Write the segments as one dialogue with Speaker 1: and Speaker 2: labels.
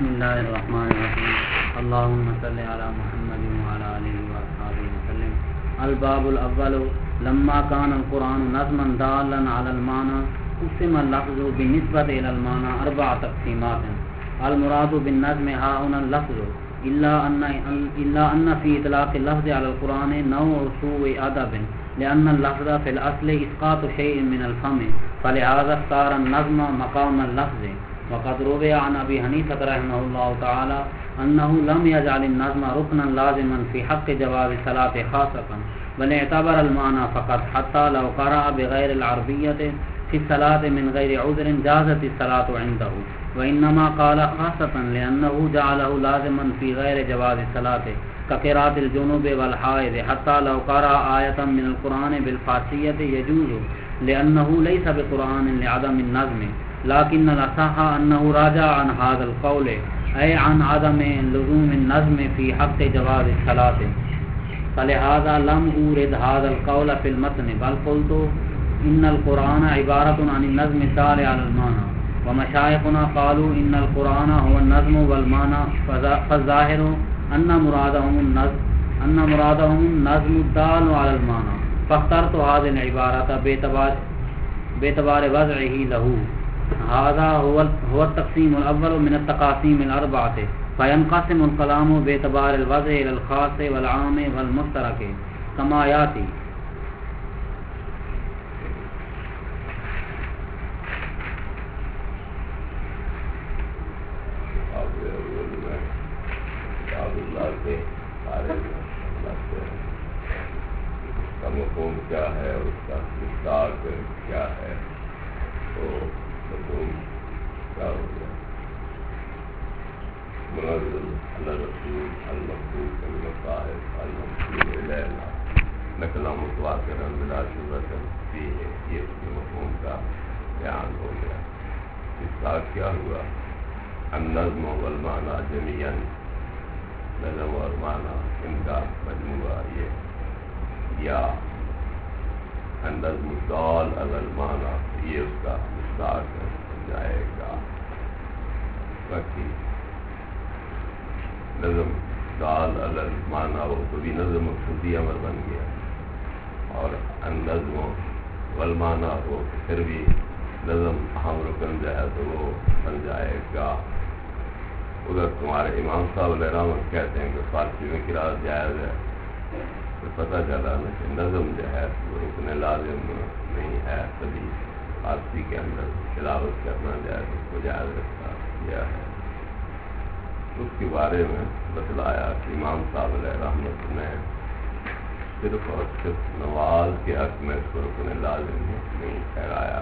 Speaker 1: بسم الله الرحمن الرحيم اللهم صل على محمد وعلى آله وصحبه وسلم. الباب الأول لما كان القرآن نظما دالا على المعنى قسم اللفظ بالنسبة إلى المعنى 4 تقسيمات. المراد بالنظم ها هنا اللفظ إلا أن في إطلاق اللفظ على القرآن نوع سوء أدب لأن اللفظ في الأصل إسقاط شيء من الفم فلهذا اختار النظم مقام اللفظ. وقد روي عن أبي حنيفة رحمه الله تعالى أنه لم يجعل النظم ركنا لازما في حق جواز الصلاة خاصة بل اعتبر المعنى فقط حتى لو قرأ بغير العربية في الصلاة من غير عذر جازت الصلاة عنده، وإنما قال خاصة لأنه جعله لازما في غير جواز الصلاة كقراءة الجنوب والحائض حتى لو قرأ آية من القرآن بالفارسية يجوز لأنه ليس بقرآن لعدم النظم، لكن الأصح أنه راجع عن هذا القول أي عن عدم لزوم النظم في حق جواز الصلاة، فلهذا لم أورد هذا القول في المتن بل قلت إن القرآن عبارة عن النظم الدال على المعنى، ومشايخنا قالوا إن القرآن هو النظم والمعنى، فالظاهر أن مرادهم النظم الدال على المعنى، فاخترت هذه العبارة باعتبار وضعه له. هذا هو التقسيم الأول من التقاسيم الأربعة، فينقسم الكلام باعتبار الوضع إلى الخاص والعام والمشترك كما يأتي.
Speaker 2: مفہوم کیا ہے اور اس کا مصداق کیا ہے، تو مفہوم کیا ہو گیا؟ منزل الرسول المقبول المصاحب المقبول الینا نقلا متواترا بلا شبہۃ فیہ، یہ اس کے مفہوم کا بیان ہو گیا. مصداق کیا ہوا؟ النظم والمعنی جمیعا، نظم اور معنی ان کا مجموعہ یہ، یا النظم الدال علی المعنی یہ اس کا مصداق بن جائے گا. باقی نظم دال علی المعنی وہ تو بھی نظم مقصودی امر بن گیا، اور النظم والمعنی وہ پھر بھی نظم اہم رکن جائے تو وہ بن جائے گا. ادھر تمہارے امام صاحب علیہ رحمت کہتے ہیں کہ فارسی میں قراءت جائز ہے، تو پتہ چلا نا کہ نظم جو ہے وہ رکن لازم نہیں ہے، تبھی فارسی کے اندر تلاوت کرنا جائز، اس کو جائز رکھا گیا ہے. اس کے بارے میں بتلایا کہ امام صاحب علیہ رحمت نے صرف اور صرف نماز کے حق میں اس کو رکن لازم نہیں ٹھہرایا.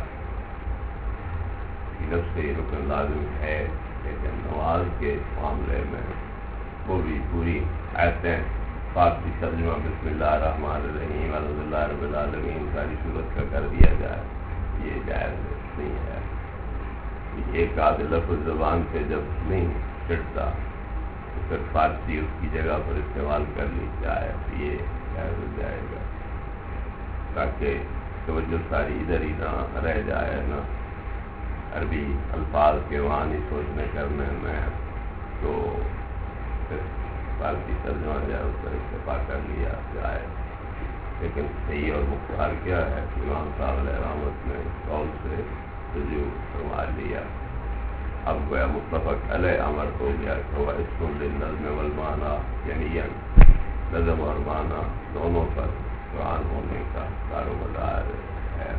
Speaker 2: نفس سے یہ رکن لازم ہے، لیکن نماز کے معاملے میں وہ بھی پوری آیتیں فارسی ترجمہ بسم اللہ الرحمن الرحیم الحمد للہ رب العالمین ساری صورت کا کر دیا جائے، یہ جائز نہیں ہے. ایک آدھ لفظ زبان پہ جب نہیں چڑھتا تو پھر فارسی اس کی جگہ پر استعمال کر لی جائے تو یہ جائز ہو جائے گا، تاکہ توجہ ساری ادھر ہی نہ رہ جائے نا عربی الفاظ کے معنی سوچنے کرنے میں، تو پھر فارسی ترجمہ جائے اس پر اتفاق کر لیا جائے. لیکن صحیح اور مختار کیا ہے؟ امام صاحب علیہ رحمت نے اس قول سے رجوع فرما لیا. اب گویا متفق علیہ امر ہو گیا کہ وہ اسم للنظم والمعنی جمیعا، نظم اور معنی دونوں پر قرآن ہونے کا کاروبار ہے.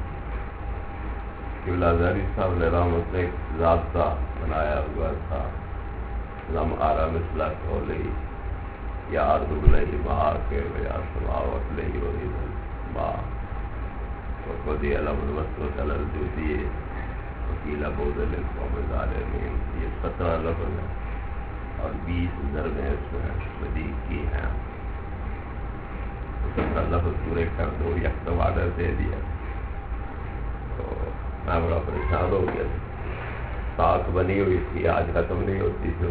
Speaker 2: قبلہ ظہری صاحب علیہ رحمت نے ایک ضابطہ بنایا ہوا تھا، لم آرا مثلا قولی یا عرض علیہ ماں کے یا سماوت علیہ وحید الماء وقضی علم المسلط علی الجودی وکیل بود للقوم الظالمین. یہ 17 لفظ ہیں اور 20 ضربیں اس میں مزید کی ہیں. 17 لفظ پورے کر دو، یکم آڈر دے دیا تو میں بڑا پریشان ہو گیا. ساکھ بنی ہوئی تھی، آج ختم نہیں ہوتی. جو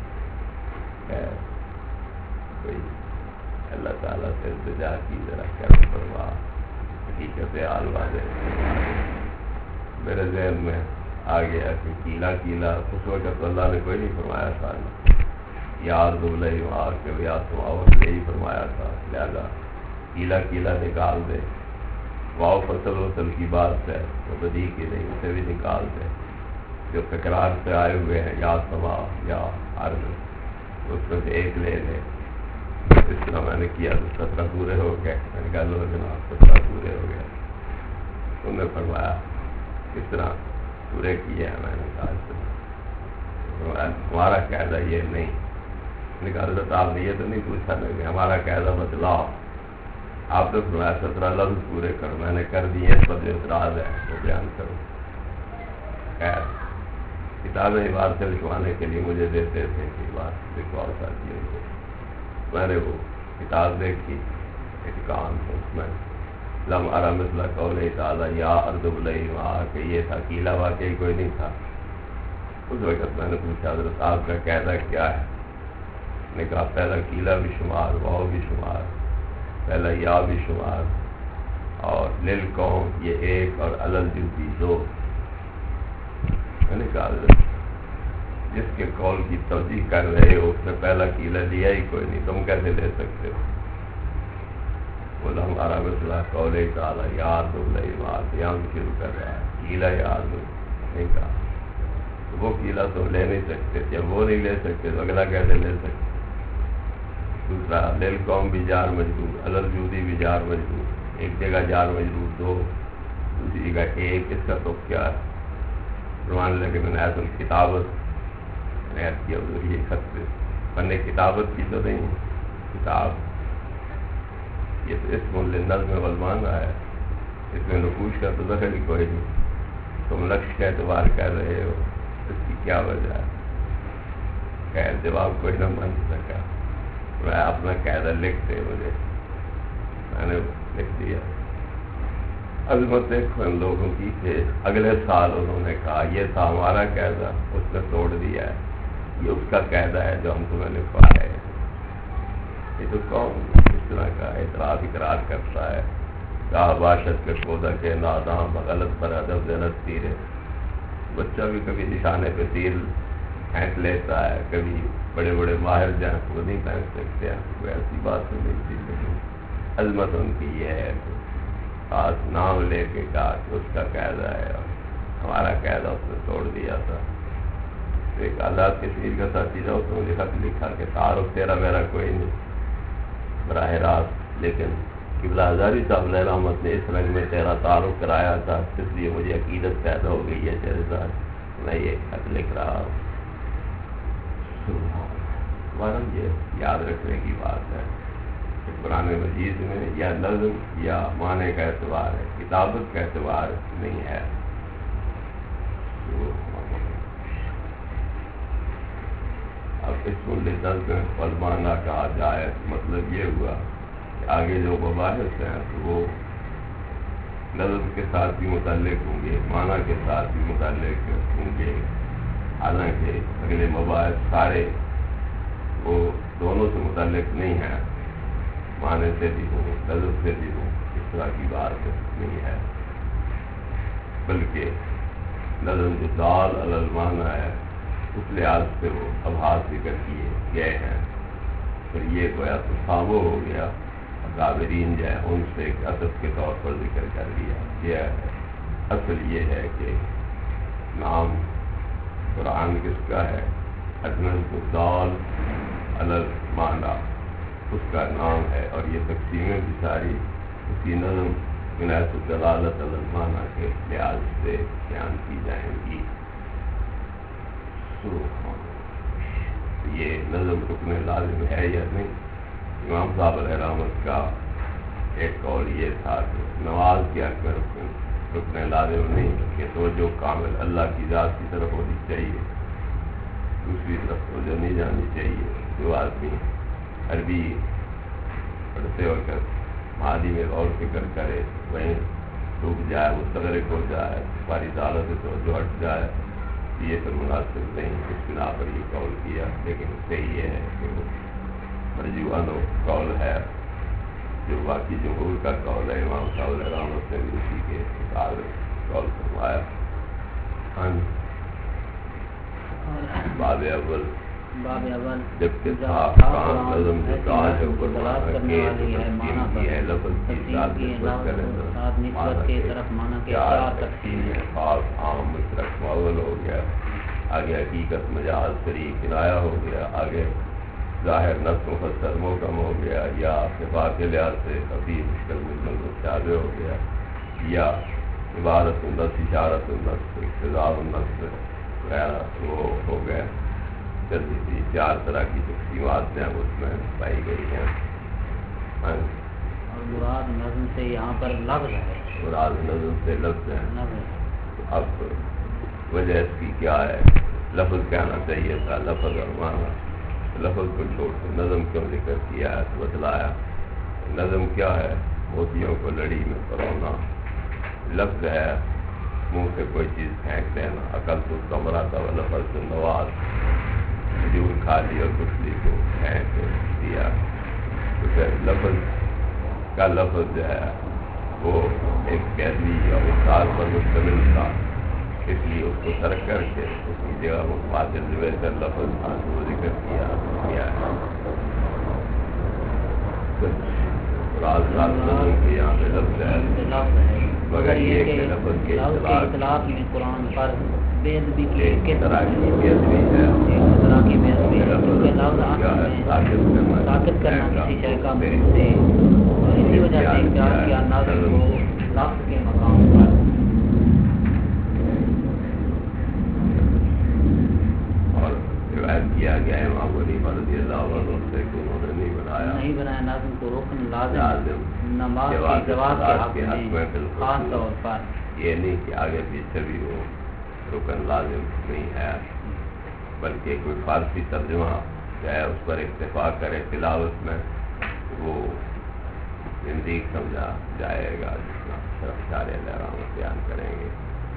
Speaker 2: اللہ تعالیٰ سے التجا کی ذرا کرم فرما، حقیقت حال واضح. میرے ذہن میں آ گیا کہ کیلا کیلا، اس وقت تو اللہ نے کوئی نہیں فرمایا تھا یار دبلئی وہاں کے یا تم یہی فرمایا تھا، لہذا کیلا کیلا نکال دے، واؤ فصل وصل کی بات ہے تو بدی کی نہیں، اسے بھی نکال دے، جو تکرار سے آئے ہوئے ہیں یا سما یا عرض، اس میں سے ایک لے لے۔ اس طرح میں نے کیا تو 17 پورے ہو گئے، میں نے کہا لو جناب 17 پورے ہو گئے، انہوں نے فرمایا کس طرح پورے کیے ہیں، میں نے کہا ہمارا قاعدہ یہ نہیں، میں نے کہا حضرت آپ نے یہ تو نہیں پوچھا کہ ہمارا قاعدہ بتلاؤ، آپ نے فرمایا 17 لفظ پورے کرو، میں نے کر دیے، اس پر جو اعتراض ہے وہ بیان کرو۔ خیر کتابیں بات سے لکھوانے کے لیے مجھے دیتے تھے کہ بات لکھواؤ ساتھی کو، میں نے وہ کتاب دیکھی اتقان، اس میں لم ارى مثل قوله تعالی یا ارض ابلعی وہاں کہ یہ تھا، کیلا واقعی کوئی نہیں تھا۔ اس وقت میں نے پوچھا حضرت آپ کا قاعدہ کیا ہے؟ نے کہا پہلا کیلا بھی شمار، واؤ بھی شمار، پہلا یا بھی شمار، اور للقوم یہ ایک اور الجوتی 2۔ میں نے کہا جس کے قول کی توجیح کر رہے ہو اس نے پہلا کیلا لیا ہی کوئی نہیں، تم کیسے لے سکتے ہو؟ بولا ہمارا مسئلہ قول تعالی یاد یہاں بھی شروع کر رہا ہے، کیلا یاد نہیں کہا، تو وہ کیلا تو لے نہیں سکتے، جب وہ نہیں لے سکتے تو اگلا کیسے لے سکتے؟ دوسرا لیل قوم بھی جار مجرور، الجودی بھی جار مجرور، ایک جگہ جار مجرور 2، دوسری جگہ 1، اس کا تو کیا ہے؟ فرمان لگے میں نے ایت الکتابت ایت کیا، یہ خط فن کتابت کی تو نہیں، کتاب یہ تو اسم للنظم والمعنی ہے، اس میں نقوش کا تو دخل ہی کوئی نہیں، تم لکش کا اعتبار کر رہے ہو، اس کی کیا وجہ ہے؟ خیر جواب کوئی نہ بن سکا، میں اپنا قاعدہ لکھتے مجھے، میں نے لکھ دیا۔ عظمت دیکھو ان لوگوں کی کہ اگلے سال انہوں نے کہا یہ تھا ہمارا قاعدہ، اس نے توڑ دیا ہے، یہ اس کا قاعدہ ہے جو ہم تمہیں لکھوائے ہیں۔ یہ تو کون اس طرح کا اعتراض اقرار کرتا ہے؟ کہا باشد کے پودا کے ناداں بغلط پر ادب زنت تیرے، بچہ بھی کبھی نشانے پہ تیر پھینک لیتا ہے، کبھی بڑے بڑے ماہر جہاں وہ نہیں پھینک سکتے ہیں، کوئی ایسی بات تو نہیں تھی، لیکن عظمت ان کی یہ ہے کہ خاص نام لے کے کہا کہ اس کا قاعدہ ہے، اور ہمارا قاعدہ اس نے توڑ دیا تھا۔ ایک آزاد کشمیر کا ساتھی تھا، اس نے مجھے خط لکھا کہ تعارف تیرا میرا کوئی نہیں براہ راست، لیکن قبلہ ہزاری صاحب علیہ رحمت نے اس رنگ میں تیرا تعارف کرایا تھا، اس لیے مجھے عقیدت پیدا ہو گئی ہے تیرے ساتھ، میں یہ خط لکھ رہا ہوں۔ ورنہ یہ یاد رکھنے کی بات ہے کہ قرآن مجید میں یا نظم یا معنی کا اعتبار ہے، کتابت کا اعتبار نہیں ہے۔ اب اس کو نظم والمعنی کہا جائے مطلب یہ ہوا کہ آگے جو مباحث ہیں تو وہ نظم کے ساتھ بھی متعلق ہوں گے، معنی کے ساتھ بھی متعلق ہوں گے، حالانکہ اگلے مباحث سارے وہ دونوں سے متعلق نہیں ہیں، معنی سے بھی ہوں نظم سے بھی ہوں، اس طرح کی بات نہیں ہے، بلکہ نظم جو دال علی المعنی ہے اس لحاظ سے وہ ابحاث ذکر کیے گئے ہیں، پھر یہ گویا تو صابو ہو گیا، اکابرین جو ہے ان سے ایک اصل کے طور پر ذکر کر دیا گیا ہے۔ اصل یہ ہے کہ نام قرآن کس کا ہے؟ اجنب الدال علی المعنی اس کا نام ہے، اور یہ تقسیمیں بھی ساری اسی نظم عنایت الدلالت علی المعنی کے لحاظ سے بیان کی جائیں گی۔ یہ نظم رکن لازم ہے یا نہیں؟ امام صاحب علیہ رحمت کا ایک قول یہ تھا کہ نماز کے حق میں رکن لازم نہیں، کہ توجہ کامل اللہ کی ذات کی طرف ہونی چاہیے، دوسری طرف توجہ نہیں جانی چاہیے۔ جو آدمی عربی پڑھتے وقت مادی میں غور فکر کرے، وہیں ڈوب جائے، مستغرق ہو جائے، ساری تعالیٰ سے توجہ ہٹ جائے، یہ تو مناسب نہیں، اس بنا پر یہ قول کیا، لیکن صحیح یہ ہے کہ وہ مرجوانو قول ہے، جو باقی جمہور کا قول ہے، امام صاحب علیہ رحمت نے بھی اسی کے مطابق قول فرمایا۔ باب اول جبکہ
Speaker 1: تھا
Speaker 2: قرآن نظم جو کاج ہے
Speaker 1: دلالت کرنے والی ہے معنی پر
Speaker 2: لفظ کی
Speaker 1: تفصیل کی ساتھ نسبت کے طرف معنی کے چار تقسیم ہے.
Speaker 2: خاص عام مشترک معول ہو گیا، آگے حقیقت مجاز شریک کنایا ہو گیا، آگے ظاہر نفس مفسر محکم ہو گیا، یا صفات کے لحاظ سے خفی مشکل مجمل متشابہ ہو گیا، یا عبارت النص اشارت النص اقتضاء النص وغیرہ وہ ہو گئے. جلدی چار طرح کی تقسیمات ہیں اس میں پائی گئی ہیں.
Speaker 1: اور مراد نظم سے یہاں پر لفظ ہے،
Speaker 2: مراد نظم سے لفظ ہے. اب وجہ اس کی کیا ہے؟ لفظ کہنا چاہیے تھا، لفظ اور معنی. لفظ کو چھوڑ کے نظم کیوں ذکر کیا ہے تو بتلایا نظم کیا ہے؟ موتیوں کو لڑی میں پرونا. لفظ ہے منہ سے کوئی چیز پھینک دینا. عقل تو اس کا مراد و لفظ سے نواز کھجور کھا لی اور کچلی کو پھینک دیا. تو پھر لفظ کا لفظ جو ہے وہ ایک قیدی اور مثال پر مشتمل تھا، اس لیے اس کو ترک کر کے اس کی جگہ متبادل بہتر لفظ تھا وہ ذکر کیا ہے. راز نظم کے یہاں پہ لفظ ہے، مگر یہ کہ لفظ کے اطلاق
Speaker 1: میں قرآن پر بے ادبی کی
Speaker 2: ایک طرح کی بے ادبی ہے.
Speaker 1: کیونکہ لفظ ساکت کرنا کسی شے کا منہ سے، اور اسی وجہ سے اختیار کیا نظم کو لفظ کے مقام پر.
Speaker 2: اور روایت کیا گیا ہے امام غنیمہ رضی اللہ عنہ سے کہ انہوں نے نہیں بنایا
Speaker 1: نظم کو رکن لازم نماز کے جواز کے حق میں خاص طور پر.
Speaker 2: یہ نہیں کہ آگے پیچھے بھی وہ رکن لازم نہیں ہے، بلکہ کوئی فارسی ترجمہ جو ہے اس پر اکتفا کرے تلاوت میں وہ زندگی سمجھا جائے گا جتنا صرف اشارے لہرام بیان کریں گے.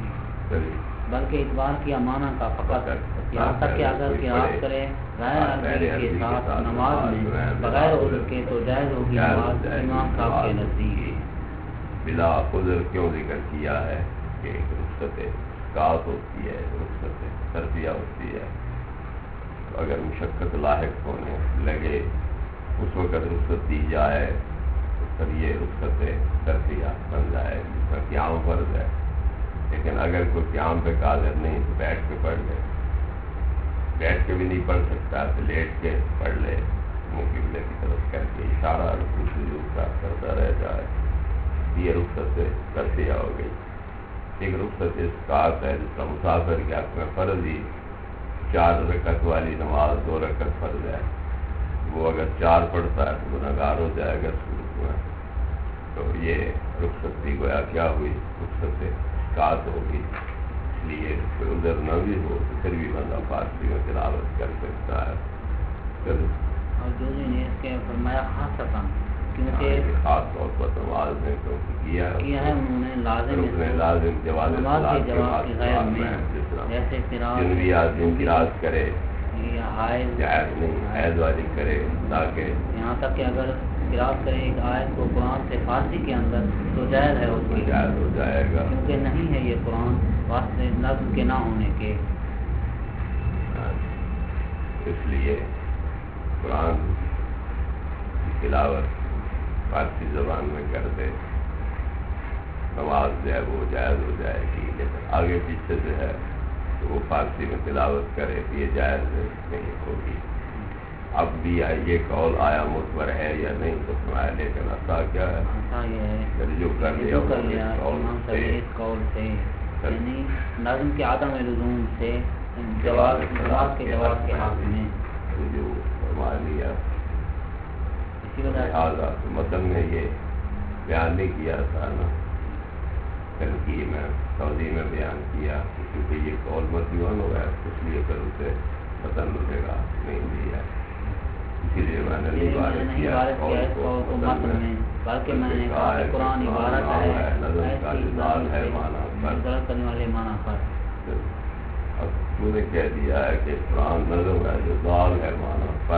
Speaker 1: بلکہ اعتبار کیا معنی کا فقط یہاں تک کہ اگر قیاس کرے غیر عربی کے ساتھ نماز میں بغیر عذر کے تو جائز ہوگی نماز امام صاحب کے نزدیک.
Speaker 2: بلا عذر کیوں ذکر کیا ہے کہ رخصت اسقاط ہوتی ہے، رخصت تربیہ ہوتی ہے. اگر مشقت لاحق ہونے لگے اس وقت رخصت دی جائے تو پھر یہ رخصت تربیہ بن جائے جس کا قیام فرض ہے. لیکن اگر کوئی قیام پہ قادر نہیں تو بیٹھ کے پڑھ لے، بیٹھ کے بھی نہیں پڑھ سکتا تو لیٹ کے پڑھ لے، منہ قبلے کی طرف کر کے اشارہ رکوع سجود کا کرتا رہ جائے. یہ رخصت تربیہ ہو گئی. ایک رخصت اسقاط ہے جس کا مسافر کے حق میں فرض ہی 4 رکعت والی نماز 2 رکعت فرض ہے، وہ اگر 4 پڑھتا ہے تو گنہگار ہو جائے گا شروع میں. تو یہ رخصت بھی گویا کیا ہوئی؟ رخصت اسقاط ہوگی. اس لیے کوئی عذر نہ بھی ہو تو پھر بھی بندہ فارسی میں تلاوت کر سکتا ہے.
Speaker 1: اور جو نے اس کے فرمایا خاصتاً کیونکہ
Speaker 2: خاص طور پر نماز میں تو کیا ہے
Speaker 1: انہوں نے لازم
Speaker 2: جواز
Speaker 1: نماز کے جواب کے غیر میں جیسے
Speaker 2: جنوی آدمی قراءت کرے
Speaker 1: یا حائض
Speaker 2: جائز نہیں، حیض والی کرے تاکہ
Speaker 1: یہاں تک کہ اگر قراءت کرے ایک آیت کو قرآن سے فارسی کے اندر تو جائز ہے، اس کی
Speaker 2: جائز ہو جائے گا
Speaker 1: کیونکہ نہیں ہے یہ قرآن واسطے نظم کے نہ ہونے کے.
Speaker 2: اس لیے قرآن کی تلاوت فارسی زبان میں کر دے نماز جو ہے وہ جائز ہو جائے گی. لیکن آگے پیچھے جو ہے تو وہ فارسی میں تلاوت کرے تو یہ جائز نہیں ہوگی. اب بھی یہ قول آیا معتبر ہے یا نہیں تو سنایا، لیکن ایسا کیا ہے جو کر لیا
Speaker 1: اس قول سے یعنی نظم کے عدم لزوم سے جواز کے حق میں
Speaker 2: جو فرما لیا. لہٰذا متن میں یہ بیان نہیں کیا تھا نا، تنقید میں سعودی میں بیان کیا کیونکہ یہ قول متن ہو گیا اس لیے پھر اسے متن جگہ نہیں دیا. اسی لیے میں نے نہیں وارد کیا
Speaker 1: بلکہ میں نے کہا کہ قرآن عبارت ہے
Speaker 2: نظم کا جزال ہے معنی پر
Speaker 1: کرنے والے معنی پر.
Speaker 2: اب تو نے کہہ دیا ہے کہ قرآن نظم ہے جزال ہے معنی پر،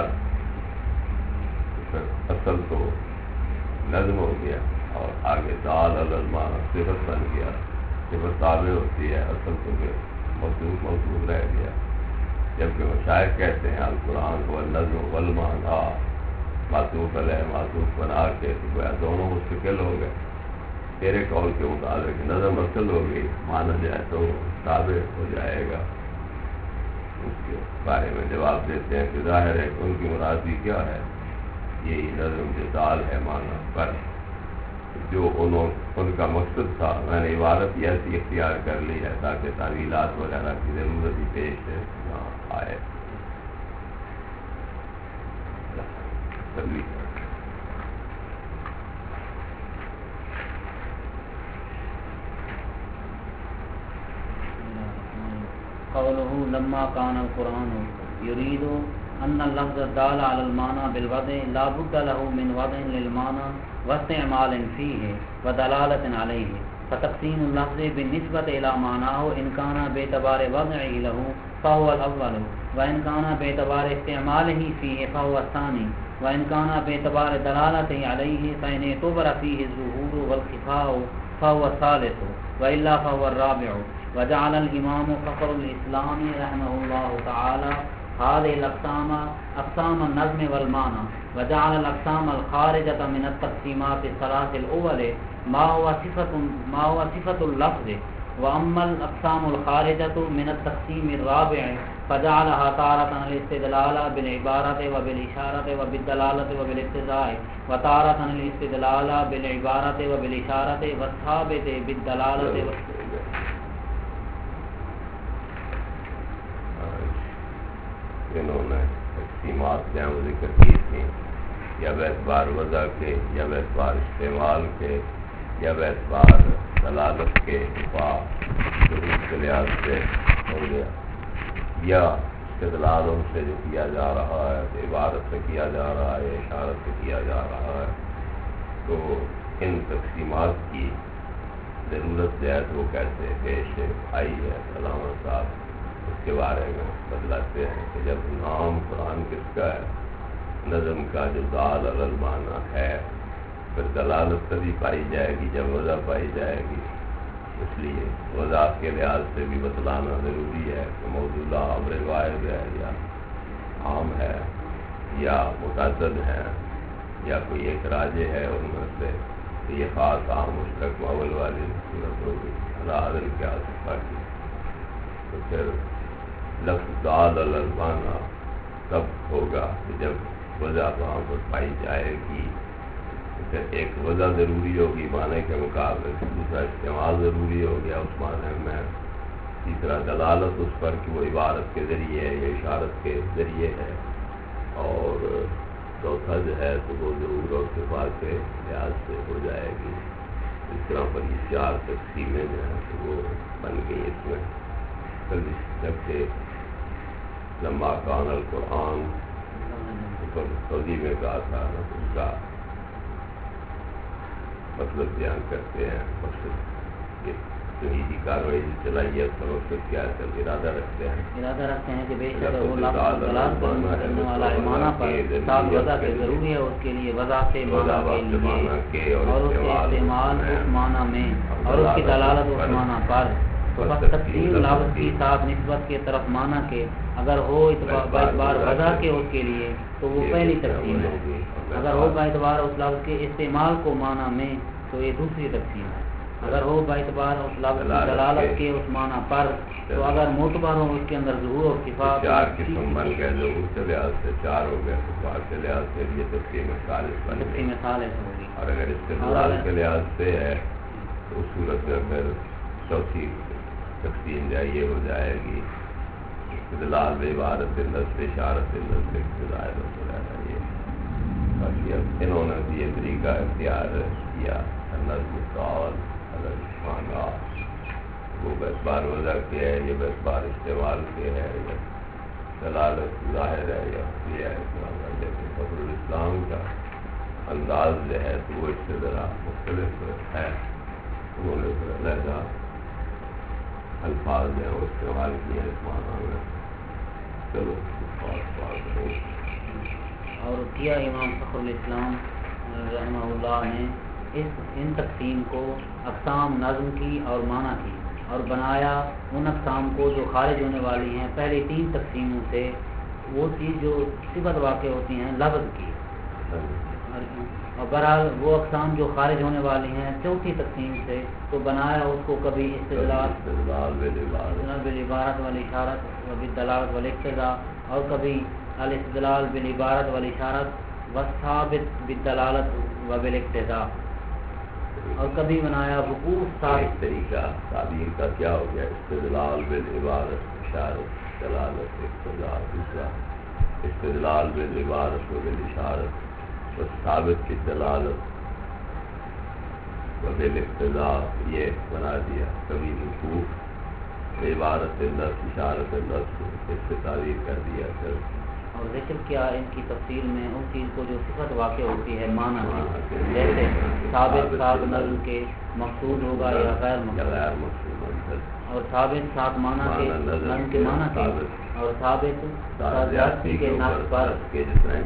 Speaker 2: اصل تو نظم ہو گیا اور آگے دال المعنی صفت بن گیا. صفت تابع ہوتی ہے اصل تو موصوف رہ گیا، جبکہ مشائخ کہتے ہیں القرآن والنظم والمعنی معطوف علیہ معطوف بنا کے گویا دونوں مستقل ہو گئے. تیرے قول کے مطابق نظم اصل ہو گئی، مانا جائے تو تابع ہو جائے گا. اس کے بارے میں جواب دیتے ہیں کہ ظاہر ہے کہ ان کی مرادی کیا ہے، یہی نظم جدال ہے مانا پر جو ان کا مقصد تھا. میں نے عبارت ایسی اختیار کر لی ہے تاکہ تعویلات وغیرہ کی ضرورت ہی پیش آئے.
Speaker 1: قوله لما كان القرآن يريد أن اللفظ الدال على المعنى بالوضع لا بد له من وضع للمعنى واستعمال فيه ودلالة عليه، فتقسيم اللفظ بالنسبة إلى معناه إن كان باعتبار وضعه له فهو الأول، وإن كان باعتبار استعماله فيه فهو الثاني، وإن كان باعتبار دلالته عليه فإن اعتبر فيه الظهور والخفاء فهو الثالث، وإلا فهو الرابع. وجعل الإمام فخر الإسلام رحمه الله تعالى هذه الأقسام أقسام النظم والمعنى، وجعل الأقسام الخارجة من التقسيمات الثلاث الأول ما هو صفة اللفظ، وأما الأقسام الخارجة من التقسيم الرابع فجعلها تارة الاستدلال بالعبارة وبالإشارة وبالدلالة وبالاقتضاء، وتارة الاستدلال بالعبارة وبالإشارة والثابت بالدلالة.
Speaker 2: انہوں نے تقسیمات جہاں ذکر کی تھیں، یا باعتبار وضع کے، یا باعتبار استعمال کے، یا باعتبار دلالت کے ضرورت کے لحاظ سے ہو گیا، یا استدلالوں سے جو کیا جا رہا ہے، عبارت سے کیا جا رہا ہے، اشارت سے کیا جا رہا ہے. تو ان تقسیمات کی ضرورت جو ہے وہ کیسے پیش آئی ہے. علامہ صاحب اس کے بارے میں بتلاتے ہیں کہ جب نام قرآن کس کا ہے، نظم کا جو دال علی المعنی ہے، پھر دلالت تبھی پائی جائے گی جب وضع پائی جائے گی. اس لیے وضاحت کے لحاظ سے بھی بتلانا ضروری ہے کہ موضوع امر واحد ہے یا عام ہے یا متعدد ہے یا کوئی ایک راجع ہے ان میں سے. یہ خاص عام مشترک معول والی صورت ہوگی عدل کے آصفہ کی. تو پھر لفظ دال علی المعنی کب ہوگا کہ جب وضع وہاں پر پائی جائے گی. پھر ایک وضع ضروری ہوگی معنی کے مقابل، دوسرا استعمال ضروری ہو گیا اس معنی میں، تیسرا دلالت اس پر کہ وہ عبارت کے ذریعے ہے یا اشارت کے ذریعے ہے، اور چوتھا جو ہے تو وہ ضرور اور صفات کے لحاظ سے ہو جائے گی. اس طرح پر یہ چار تقسیمیں جو ہیں تو وہ بن گئی. اس میں جبکہ لما کان القرآن سعودی میں کہا تھا نا، اس کا مطلب بیان کرتے ہیں. مقصد تنیدی کاروائی چلائی ہے، اس کا مقصد کیا ہے؟ ارادہ رکھتے ہیں کہ بے شک وہ دلالت کرنے والا معنی پر ساتھ وضع کے ضروری ہے، اس کے لیے وضع سے معنی کے اور اس کے استعمال اس معنی میں اور اس کی دلالت اس معنی پر. تو بس تقسیم لفظ کی ساتھ نسبت کے طرف معنی کے اگر ہو اعتبار وضع کے اس کے لیے تو وہ پہلی تقسیم ہے. اگر ہو باعتبار اس لفظ کے استعمال کو معنی میں تو یہ دوسری تقسیم ہے. اگر ہو باعتبار اس لفظ کی دلالت کے اس معنی پر تو اگر معتبر ہو اس کے اندر ظہور اور خفا. چار قسم بن گئے، ظہور کے لحاظ سے چار ہو گئے، خفا کے لحاظ سے یہ تقسیم ثالث بن گئی. ہوگی. اور اگر استدلال کے لحاظ سے ہے تو اس صورت میں پھر چوتھی تقسیم جائیے ہو جائے گی استدلال بعبارت نصب اشارت نصب اقتضاء وغیرہ. یہ باقی اب انہوں نے یہ طریقہ اختیار کیا نظم الدال علی المعنی، وہ باعتبار وضع کے ہے، یہ باعتبار استعمال کے ہے، یا دلالت ظاہر ہے یا یہ ہے. جیسے فخر الاسلام کا انداز جو ہے تو وہ اس سے ذرا مختلف ہے. انہوں نے علیحدہ الفاظ ہیں وہ استعمال کیے اس معنی میں. چلو
Speaker 1: اور کیا امام فخر الاسلام رحمہ اللہ نے ان تقسیم کو اقسام نظم کی اور معنی کی اور بنایا ان اقسام کو جو خارج ہونے والی ہیں پہلی 3 تقسیموں سے، وہ چیز جو صفت واقع ہوتی ہیں لفظ کی، اور بہرحال وہ اقسام جو خارج ہونے والی ہیں 4تھی تقسیم سے، تو بنایا اس کو کبھی استدلال بالعبارت والاشارت وبالدلالت والاقتضاء، اور کبھی الاستدلال بالعبارت والاشارت والثابت بالدلالت وبالاقتضاء، اور کبھی بنایا وقوع ثابت۔
Speaker 2: طریقہ تعبیر کا کیا ہو گیا؟ استدلال بالعبارت اشارت دلالت اقتضاء، دوسرا استدلال بالعبارت وبالاشارت والثابت بالدلالت وبالاقتضاء، یہ بنا دیا۔ کبھی وقوع عبارت لفظ اشارت لفظ، اس سے تعبیر کر دیا۔
Speaker 1: اور ذکر کیا ان کی تفصیل میں ان چیز کو جو صفت واقع ہوتی ہے معنی کی، جیسے ثابت ساتھ نظم کے مقصود ہوگا یا غیر مقصود، اور ثابت ساتھ معنی کے نظم کے معنی کے، اور ثابت زیادتی کے نقص پر،
Speaker 2: جس طرح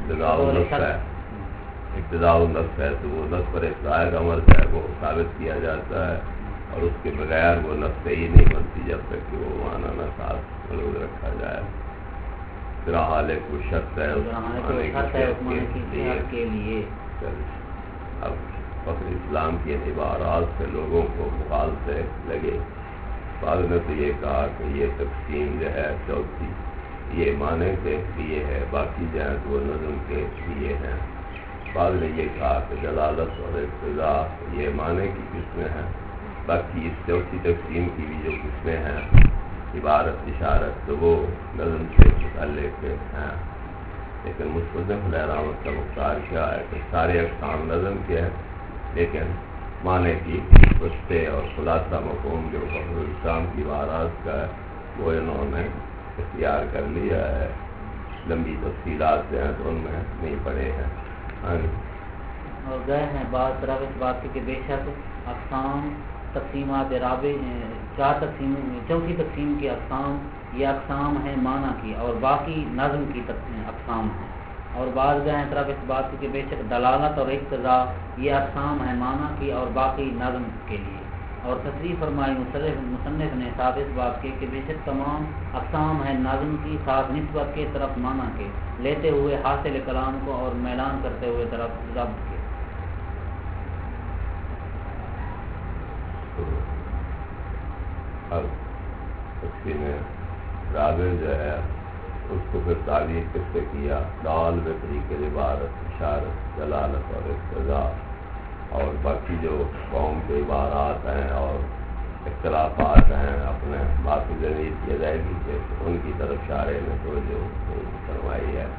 Speaker 2: ابتداء النفس ہے تو وہ نفس پر ابتداء کا مرض ہے، وہ ثابت کیا جاتا ہے، اور اس کے بغیر وہ نفس صحیح نہیں بنتی جب تک کہ وہ معنی نہ ساتھ ملوز رکھا جائے۔ پھر حال کو شرط ہے اس معنی کے لیے۔ اب فخر اسلام کی عبارات سے لوگوں کو مخالفے لگے، بعض نے تو یہ کہا کہ یہ تقسیم جو ہے 4تھی یہ معنی کے لیے ہے، باقی جو ہے وہ نظم کے لیے ہیں۔ بعض نے یہ کہا کہ دلالت اور اقتضاء یہ معنی کی قسمیں ہیں، باقی اس 4تھی تقسیم کی بھی جو قسمیں ہیں عبارت اشارت تو وہ نظم سے متعلق ہیں۔ لیکن مصنف علیہ رحمۃ کا مختار کیا ہے کہ سارے اقسام نظم کے ہیں، لیکن معنی کی رشتے اور خلاصہ مفہوم جو فخر الاسلام کی عبارات کا ہے وہ انہوں نے اختیار کر لیا ہے۔ لمبی تفصیلات جو ہیں تو ان میں نہیں پڑے ہیں۔
Speaker 1: اور گئے ہیں بعض طرف اس بات کہ بے شک اقسام تقسیمات رابع 4تھی تقسیم کی اقسام یہ اقسام ہیں معنی کی، اور باقی نظم کی اقسام ہیں۔ اور بعض گئے ہیں طرف اس بات کہ بے شک دلالت اور اقتضاء یہ اقسام ہیں معنی کی اور باقی نظم کے لیے۔ اور تصریح فرمائی مصنف نے ساتھ اس بات کے کہ بے شک تمام اقسام ہیں نظم کی ساتھ نسبت کے طرف معنی کے، لیتے ہوئے حاصل کلام کو اور میلان کرتے ہوئے طرف ضبط کے۔
Speaker 2: اب تقسیم رابع جو ہے اس کو پھر تعبیر کس سے کیا؟ دال بطریق عبارت اشارت دلالت اور اقتضاء، اور باقی جو قوم کے عبارات ہیں اور اختلافات ہیں اپنے باقی ضمیر کی ادائیگی سے ان کی طرف اشارے میں توجہ فرمائی ہے۔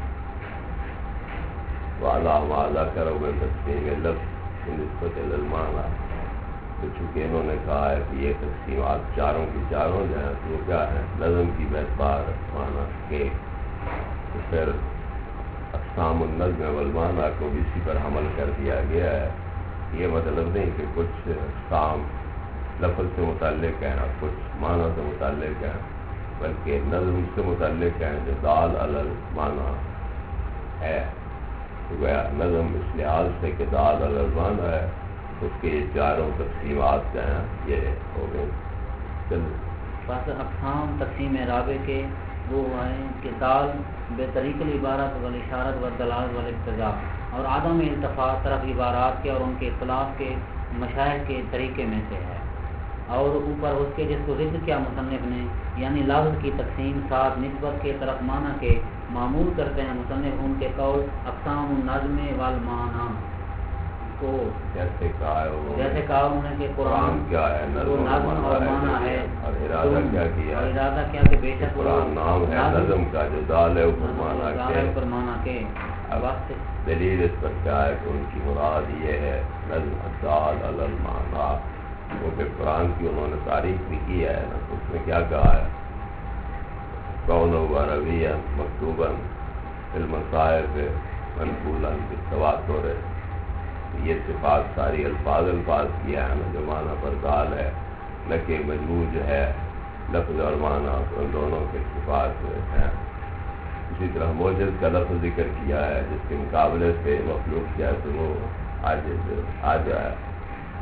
Speaker 2: وعلیٰ وعلیٰ کرو میں تقسیم لفظ نسبت المعنی، تو چونکہ انہوں نے کہا ہے کہ یہ تقسیمات چاروں کی چاروں جو ہیں تو وہ کیا ہیں نظم کی بیتبار معنی کے، تو پھر اقسام النظم والمعنی کو بھی اسی پر حمل کر دیا گیا ہے۔ یہ مطلب نہیں کہ کچھ اقسام لفظ سے متعلق ہیں اور کچھ معنی سے متعلق ہیں، بلکہ نظم سے متعلق ہیں جو دال علی المعنی ہے، تو گیا نظم اس لحاظ سے کہ دال علی المعنی ہے، اس کے چاروں تقسیمات جو ہیں یہ ہو گئے۔
Speaker 1: بس اقسام تقسیم رابع کے وہ ہیں کہ دال بے طریق العبارت والاشارت والدلالت والاقتضاء، اور عدم التفات طرف عبارات کے اور ان کے اختلاف کے مشاہد کے طریقے میں سے ہے۔ اور اوپر اس کے جس کو ذکر کیا مصنف نے یعنی لفظ کی تقسیم ساتھ نسبت کے طرف معنی کے معمول کرتے ہیں مصنف ان کے قول اقسام النظم والمعنی کو،
Speaker 2: جیسے کہا
Speaker 1: انہوں نے کہ قرآن
Speaker 2: کیا ہے
Speaker 1: نظم اور معنی ہے،
Speaker 2: اور ارادہ کیا کیا،
Speaker 1: اور ارادہ کیا کہ بے شک
Speaker 2: قرآن نام ہے نظم کا جو دال ہے اوپر
Speaker 1: معنی کے وقت۔
Speaker 2: دلیل اس پر کیا ہے کہ ان کی مراد یہ ہے نظم دال علی المعنی، کیونکہ قرآن کی انہوں نے تعریف بھی کی ہے نا، اس میں کیا کہا ہے کون عربیا مکتوبا فی المصاحف منقولا بالتواتر، یہ صفات ساری الفاظ کیا ہے نا جو معنی پر دال ہے، نہ کہ مجموع جو ہے لفظ اور معنی ان دونوں کے صفات ہیں۔ اسی طرح موجز کا لفظ ذکر کیا ہے جس کے مقابلے سے مخلوق کیا تو وہ آ جائے،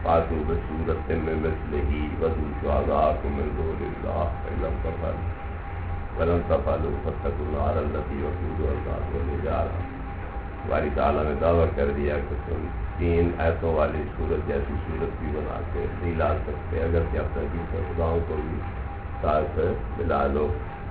Speaker 2: فاتوا بسورۃ من مثلہ وادعوا شہداءکم من دون اللہ فإن لم تفعلوا ولن تفعلوا فاتقوا النار التي وقودها الناس والحجارہ. باری تعالیٰ نے دعویٰ کر دیا کہ تم 3 آیتوں والی صورت جیسی صورت بھی بنا کے نہیں لا سکتے اگر کہ اپنے دوسرے خداؤں کو بھی ساتھ ملا لو.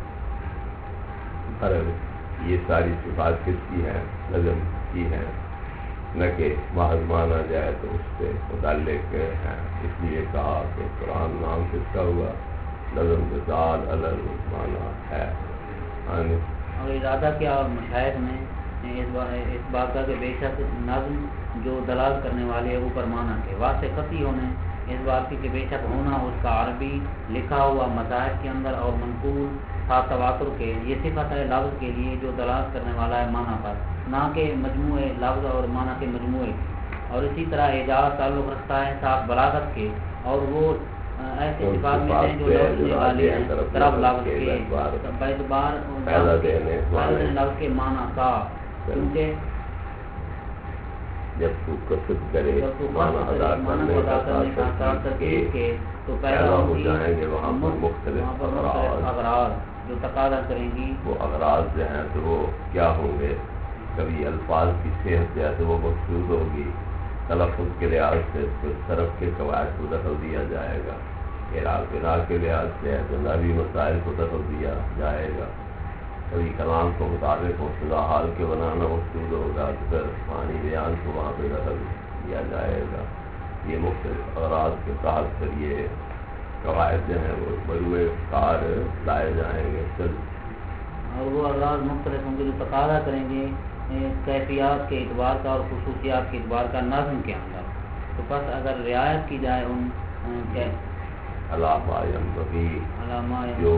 Speaker 2: یہ ساری صفات کس کی ہیں؟ نظم کی ہیں، نہ کہ محض مانا جائے تو اس سے متعلق ہیں. اس لیے کہا کہ قرآن نام کس کا ہوا؟ نظم بزال مانا ہے.
Speaker 1: اور ارادہ کیا اور مشاہد میں اس بات کا کہ بے شک نظم جو دلال کرنے والے ہے اوپر مانا کے واسطے قطعی ہونے اس بات کی کہ بے شک ہونا اس کا عربی لکھا ہوا مذاہب کے اندر اور منقول ساتھ تواتر کے یہ صفت ہے لفظ کے لیے جو دلالت کرنے والا ہے معنی پر، نہ کہ مجموعے لفظ اور معنی کے مجموعے. اور اسی طرح اعجاز تعلق رکھتا ہے ساتھ بلاغت کے، اور وہ ایسے صفات میں سے جو لفظ والے ہیں طرف لفظ کے اعتبار لفظ کے معنی کا، کیونکہ
Speaker 2: جب تو قصد کرے معنی ادا کرنے کا ساتھ
Speaker 1: تو پیدا
Speaker 2: ہو جائیں گے وہاں پر مختلف
Speaker 1: اغراض جو تقاضا کریں گی.
Speaker 2: وہ اغراض جو ہیں تو وہ کیا ہوں گے؟ کبھی الفاظ کی صحت جو ہے تو وہ مقصود ہوگی، تلفظ کے لحاظ سے صرف کے قواعد کو دخل دیا جائے گا، اعراب بنا کے لحاظ سے نحوی مسائل کو دخل دیا جائے گا، کبھی کلام کو مطابق مبتدا حال کے بنانا مقصود ہوگا تو پھر معنی بیان کو وہاں پہ دخل دیا جائے گا. یہ مختلف اغراض کے تحت پھر یہ قواعد جو ہیں وہ بروئے کار لائے جائیں گے.
Speaker 1: اور وہ اغراض مختلف ہوں گے جو تقاضا کریں گے کیفیات کے اعتبار کا اور خصوصیات کے اعتبار کا نظم کے اندر. تو بس اگر رعایت کی جائے ان علامہ جو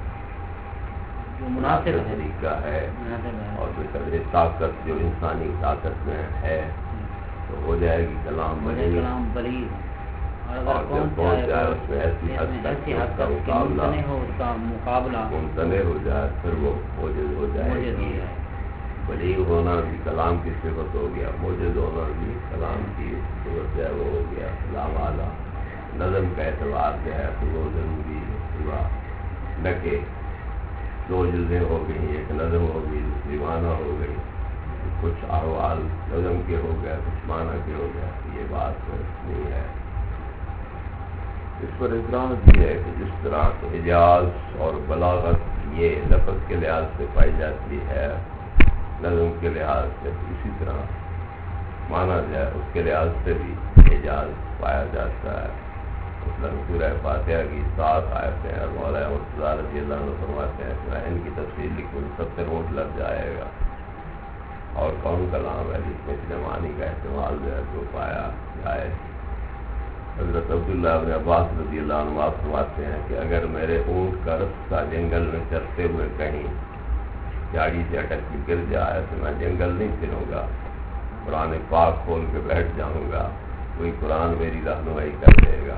Speaker 1: مناسب
Speaker 2: طریقہ ہے اور بقدر طاقت جو انسانی طاقت میں ہے تو ہو جائے گی کلام
Speaker 1: بلیغ. اور
Speaker 2: جب پہنچ جائے اس میں ایسی حد تک کا
Speaker 1: مقابلہ
Speaker 2: ممتنع ہو جائے پھر وہ موجز ہو جائے گی. بلیغ ہونا بھی کلام کی صفت ہو گیا، موجز ہونا بھی کلام کی صفت ہے وہ ہو گیا. کلام اعلیٰ نظم کا اعتبار جو ہے تو وہ ضروری ہوا، نہ کہ 2 جلدیں ہو گئی، ایک نظم ہو گئی دوسری معنی ہو گئی، کچھ احوال نظم کے ہو گیا کچھ معنی کے ہو گیا. یہ بات نہیں ہے. اس پر اعتراض بھی ہے کہ جس طرح اعجاز اور بلاغت یہ لفظ کے لحاظ سے پائی جاتی ہے نظم کے لحاظ سے، اسی طرح معنی جائے اس کے لحاظ سے بھی اعجاز پایا جاتا ہے. مثلاً سورہ فاتحہ کی 7 آیتیں اور مولانا مرتضیٰ رضی اللہ عنہ فرماتے ہیں کہ ان کی تفصیل لکھوں 70 اونٹ لگ جائے گا. اور کون کلام ہے جس میں اتنے معنی کا استعمال جو ہے تو پایا جائے. حضرت عبداللہ ابن عباس رضی اللہ عنہ فرماتے ہیں کہ اگر میرے اونٹ کا رستہ جنگل میں چلتے ہوئے کہیں جاڑی سے اٹک کے گر جائے تو میں جنگل نہیں پھروں گا، قرآن پاک کھول کے بیٹھ جاؤں گا، کوئی قرآن میری رہنمائی کر دے گا.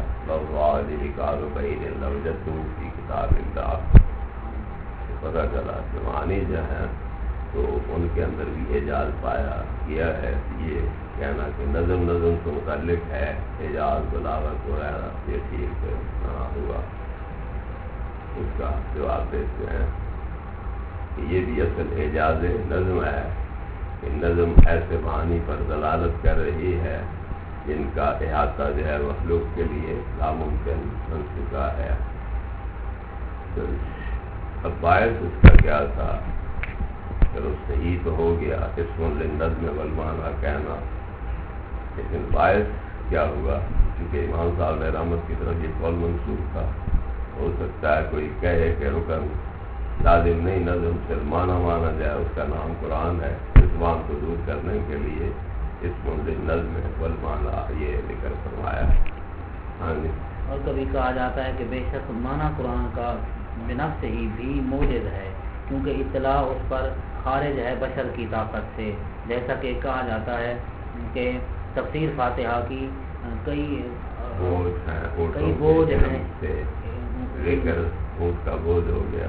Speaker 2: کی کتاب پتہ چلا کہ معنی جو ہیں تو ان کے اندر بھی اعجاز پایا گیا ہے. یہ کہنا کہ نظم سے متعلق ہے اعجاز بلاغت وغیرہ یہ ٹھیک نہ ہوا. اس کا جواب دیتے ہیں کہ یہ بھی اصل اعجاز نظم ہے کہ نظم ایسے معنی پر دلالت کر رہی ہے جن کا احاطہ جو ہے مخلوق کے لیے ناممکن بن چکا ہے. اب باعث اس کا کیا تھا؟ چلو صحیح تو ہو گیا اسم للنظم والمعنی کہنا، لیکن باعث کیا ہوا؟ کیونکہ امام صاحب نے رحمت کی طرف یہ قول منسوخ تھا. ہو سکتا ہے کوئی کہے کہ رکن لازم نہیں نظم صرف مانا جائے اس کا نام قرآن ہے. اس بات کو دور کرنے کے لیے اسم للنظم والمعنی یہ ذکر فرمایا ہے.
Speaker 1: اور کبھی کہا جاتا ہے کہ بے شک معنی قرآن کا بنفس ہی بھی موجز ہے کیونکہ اطلاع اس پر خارج ہے بشر کی طاقت سے. جیسا کہ کہا جاتا ہے کہ تفسیر فاتحہ کی کئی بوجھ ہیں،
Speaker 2: اونٹ کا بوجھ ہو گیا،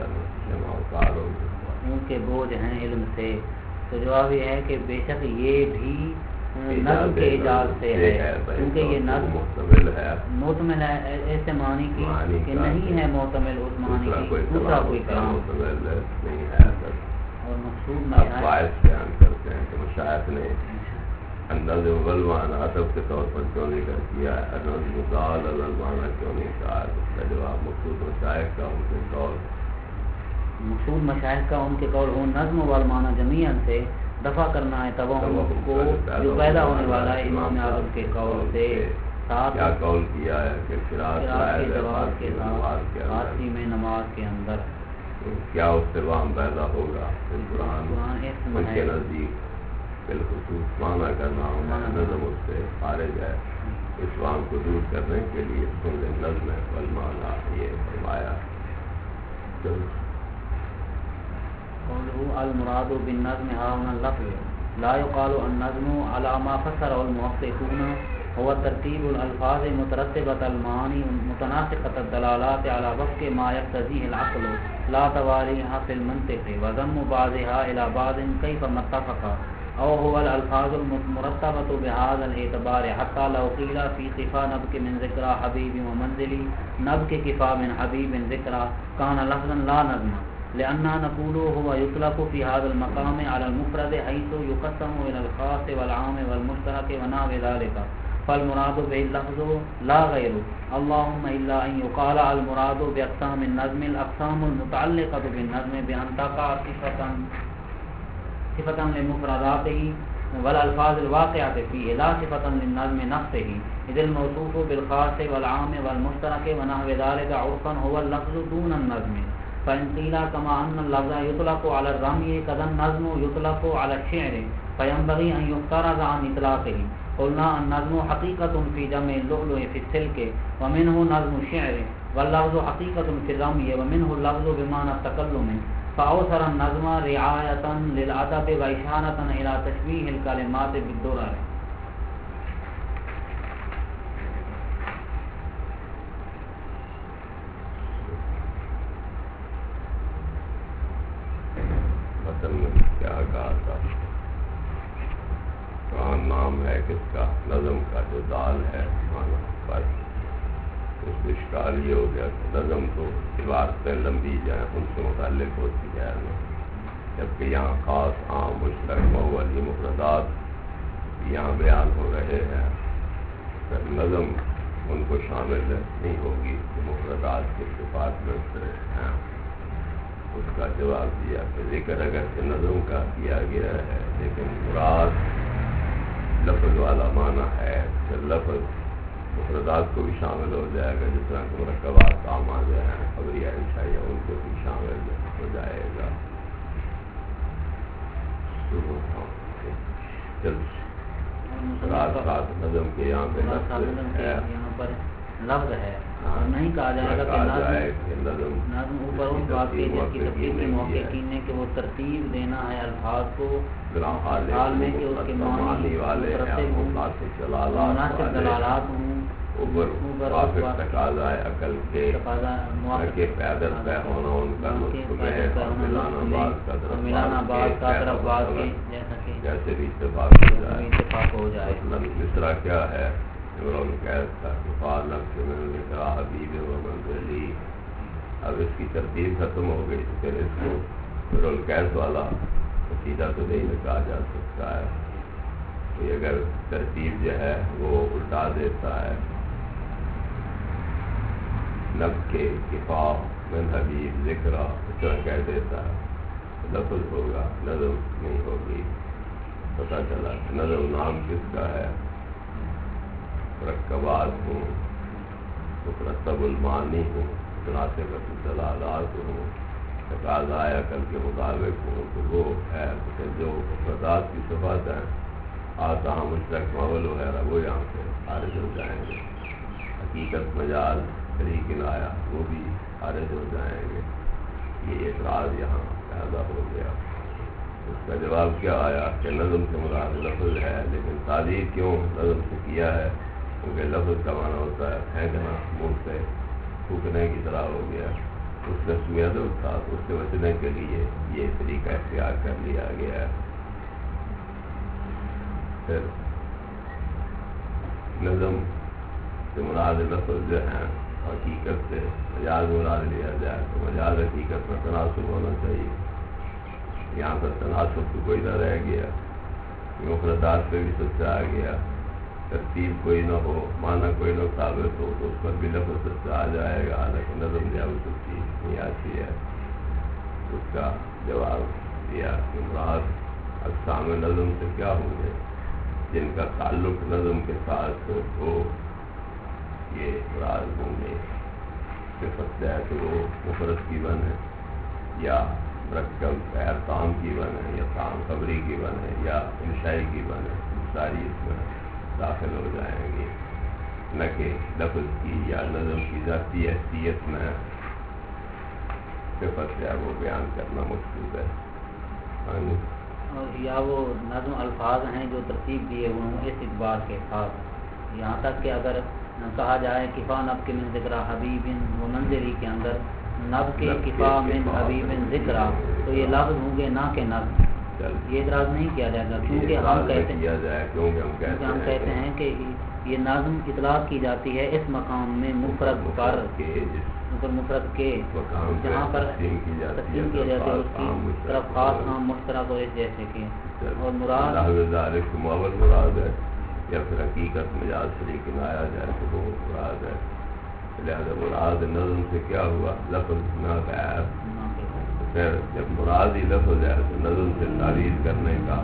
Speaker 1: اونٹ کے بوجھ ہیں علم سے. تو جواب یہ ہے کہ بے شک یہ بھی نظم کے ایجاز سے ہے، کیونکہ یہ نظم محتمل ہے ایسے معنی کی کہ نہیں ہے محتمل اس معنی کی دوسرا کوئی کلام
Speaker 2: نہیں ہے.
Speaker 1: اور مقصود
Speaker 2: باعث بیان کرتے ہیں کہ مشائخ نے النظم والمعنی عطف کے طور پر کیوں نہیں کر کیا ہے، النظم ضال المعنی کیوں نہیں کہا ہے؟ اس کا جواب مقصود مشائخ کا ان کے قول،
Speaker 1: مقصود مشائخ کا ان کے قول ہو نظم والمعنی جمیعاً سے دفع کرنا ہے توہم کو جو پیدا ہونے والا ہے امام اعظم کے قول سے.
Speaker 2: کیا قول کیا ہے کہ
Speaker 1: قرات کے جواز کے ساتھ خاصی میں نماز کے اندر
Speaker 2: کیا اس سے وہاں پیدا ہوگا؟ قرآن ان کے نزدیک بالخصوص معنی کرنا ہوگا، نظم اس سے خارج ہے. اس وہاں کو دور کرنے کے لیے سن نظم والمعنی یہ فرمایا.
Speaker 1: قوله المراد بالنظم ها هنا اللفظ لا يقال النظم على ما فسره المحققون هو ترتيب الألفاظ مترتبة المعاني متناسقة الدلالات على وفق ما يقتضيه العقل لا تواليها في المنطق وضم بعضها إلى بعض كيف متفق أو هو الألفاظ المرتبة بهذا الاعتبار حتى لو قيل في قفا نبك من ذكرى حبيب ومنزلي نبك قفا من حبيب ذكرى كان لفظا لا نظم لأننا نقول هو يطلق في هذا المقام على المفرد حيث يقسم إلى الخاص والعام والمشترك ونحو ذلك فالمراد به اللفظ لا غير. اللهم إلا أن يقال المراد بأقسام النظم الأقسام المتعلقة بالنظم بأن تقع صفة لمفرداته والألفاظ الواقعة فيه لا صفة للنظم نفسه إذ الموصوف بالخاص والعام والمشترك ونحو ذلك عرفا هو اللفظ دون النظم. فإن قيل كما أن اللفظ يطلق على الرمي كذا النظم يطلق على الشعر فينبغي أن يفترض عن إطلاقه. قلنا النظم حقيقة في جمع اللؤلؤ في السلك ومنه نظم الشعر واللفظ حقيقة في الرمي ومنه اللفظ بمعنى التكلم فأوثر النظم رعاية للأدب وإشارة إلى تشبيه الكلمات بالدرر.
Speaker 2: کیا کہا تھا؟ قرآن نام ہے کس کا؟ نظم کا، جو دال ہے مانا پر. اس میں اشکال یہ ہو گیا کہ نظم تو عبارتیں لمبی جائیں ان سے متعلق ہوتی ہے نا، جبکہ یہاں خاص عام مشترک مول یہ مفردات یہاں بیان ہو رہے ہیں. نظم ان کو شامل نہیں ہوگی کہ مفردات کے صفات میں سے ہیں. اس کا جواب دیا کہ ذکر اگرچہ نظم کا کیا گیا ہے لیکن مراد لفظ والا معنی ہے کہ لفظ مفردات کو بھی شامل ہو جائے گا، جس طرح کہ مرکبات کام آ جائے ہیں خبریہ انشائیہ ان کو بھی شامل ہو جائے گا. رات نظم کے یہاں پہ
Speaker 1: لفظ ہے نہیں کہا جائے گا کہ نظم اوپر اس بات کی جس کی تفصیل کے محققین نے کہ وہ ترتیب دینا ہے الفاظ کو حال میں کہ اس کے معنی مترتب ہوں، مناسب دلالات ہوں،
Speaker 2: تقاضا ہے عقل کے پیدل پہ ہونا ان کا
Speaker 1: ملانا بعض کا طرف بعض کے
Speaker 2: جیسے بھی اتفاق
Speaker 1: ہو جائے.
Speaker 2: اس طرح کیا ہے حبیب و منزلی. اب اس کی ترتیب ختم ہو گئی، پھر اس کو القیس والا سیدھا تو نہیں کہا جا سکتا ہے. تو اگر ترتیب جو ہے وہ الٹا دیتا ہے نب کے کفا من حبیب ذکر اس طرح کہہ دیتا ہے لفظ ہوگا، نظم نہیں ہوگی. پتہ چلا نظم نام کس کا ہے؟ مرکبات ہوں، مترتب المعانی ہوں، مناسبت الدلالات ہوں، تقاضا عقل کے مطابق ہوں، تو وہ ہے جو مفردات کی صفات ہیں آتا مشترک ماحول وغیرہ وہ یہاں سے خارج ہو جائیں گے. حقیقت مجاز طریق آیا وہ بھی خارج ہو جائیں گے. یہ اعتراض یہاں پیدا ہو گیا. اس کا جواب کیا آیا کہ نظم سے مراد لفظ ہے، لیکن تعبیر کیوں نظم سے کیا ہے؟ کیونکہ لفظ کا معنی ہوتا ہے پھینکنا، منہ سے تھوکنے کی طرح ہو گیا. اس نے سویت تھا، اس سے بچنے کے لیے یہ طریقہ اختیار کر لیا گیا ہے. پھر نظم سے مراد لفظ جو ہیں حقیقت سے مجاز مراد لیا جائے تو مجاز حقیقت میں تناسب ہونا چاہیے. یہاں پر تناسب تو کوئی نہ رہ گیا، مفردات پہ بھی سچا آ گیا، ترتیب کوئی نہ ہو، معنی کوئی نہ ثابت ہو تو اس پر بھی لفظ سچا آ جائے گا. حالانکہ نظم جو ہے وہ سچی نہیں آتی ہے. اس کا جواب دیا کہ مراد اقسام نظم سے کیا ہوں گے جن کا تعلق نظم کے ساتھ ہو، یہ مراد ہوں گے. صفت ہے تو وہ مفرد کی بن ہے یا مرکب ارکام کی بن ہے یا تام خبری کی بن ہے یا انشائی کی بن ہے، ساری اس میں داخل ہو جائیں گی، نہ کہ لفظ کی یا نظم کی ذاتی حیثیت میں صفت ہے وہ بیان کرنا مقصود ہے.
Speaker 1: اور یا وہ نظم الفاظ ہیں جو ترتیب دیے ہوئے ہوں اس اعتبار کے ساتھ، یہاں تک کہ اگر کہا جائے کفا نب کے من ذکر حبیب و منظری کے اندر نب کے کفا من حبیب ذکر، تو یہ لفظ ہوں گے نہ کہ نظم. یہ اعتراض نہیں کیا جائے گا کیونکہ ہم کہتے ہیں کہ یہ نظم اطلاق کی جاتی ہے اس مقام میں مفرد پر مفرد کے جہاں پر تقسیم کیا جاتی ہے اس کی طرف خاص عام مشترک اور جیسے کہ اور مراد ہے یا پھر حقیقت مجاز شریک لایا جائے تو وہ مراد ہے. لہذا مراد نظم سے کیا ہوا؟ لفظ نہ غائب. پھر جب مراد ہی لفظ ہے تو نظم سے تعریف کرنے کا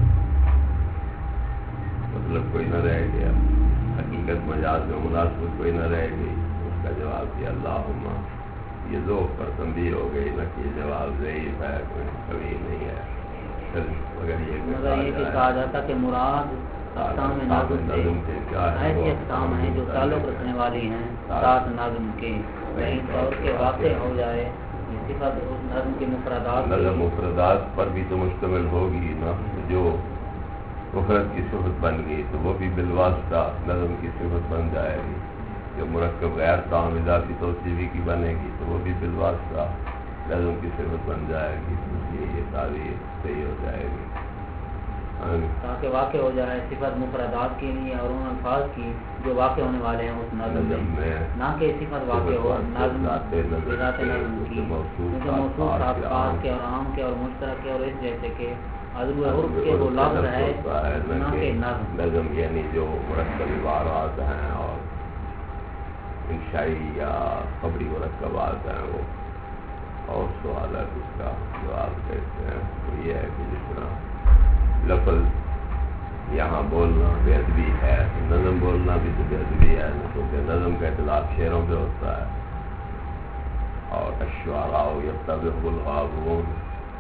Speaker 1: مطلب کوئی نہ رہ گیا، حقیقت مجاز میں مناسبت کوئی نہ رہ گئی. اس کا جواب دیا اللہم. یہ ذوق پر تنبیہ ہو گئی نہ کہ یہ جواب ضعیف ہے، کوئی قوی نہیں ہے. مگر یہ کہ کہا جاتا کہ مراد اقسام نظم سے ایسی اقسام ہیں جو تعلق رکھنے والی ہیں ساتھ نظم کے، کہیں طور کے واقع ہو جائے صفت اس نظم کے مفردات.
Speaker 2: نظم مفردات پر بھی تو مشتمل ہوگی نا. جو مفرد کی صفت بن گئی تو وہ بھی بالواسطہ نظم کی صفت بن جائے گی. جو مرکب غیر تام اضافی توصیفی کی بنے گی تو وہ بھی بالواسطہ نظم کی صفت بن جائے گی. یہ تعبیر صحیح ہو جائے گی
Speaker 1: تاکہ واقع ہو جائے صفت مفردات کے لیے اور ان الفاظ کی جو واقع ہونے والے ہیں اس نظم میں، نہ کہ صفت واقع ہو نظم ذات نظم کی، کیونکہ موصوف خاص کے اور عام کے اور مشترک کے اور اس جیسے کہ عضو عرف کے وہ لفظ ہے نہ کہ نظم.
Speaker 2: نظم یعنی جو مرکب عبارات ہیں اور انشائی یا خبری مرکبات ہیں وہ. اور سوال ہے اس کا جواب کہتے ہیں تو یہ ہے کہ جس طرح لفظ یہاں بولنا بے ادبی ہے، نظم بولنا بھی تو بے ادبی ہے، کیونکہ نظم کا اطلاق شعروں پہ ہوتا ہے. اور الشعراء یتبعهم الغاوون،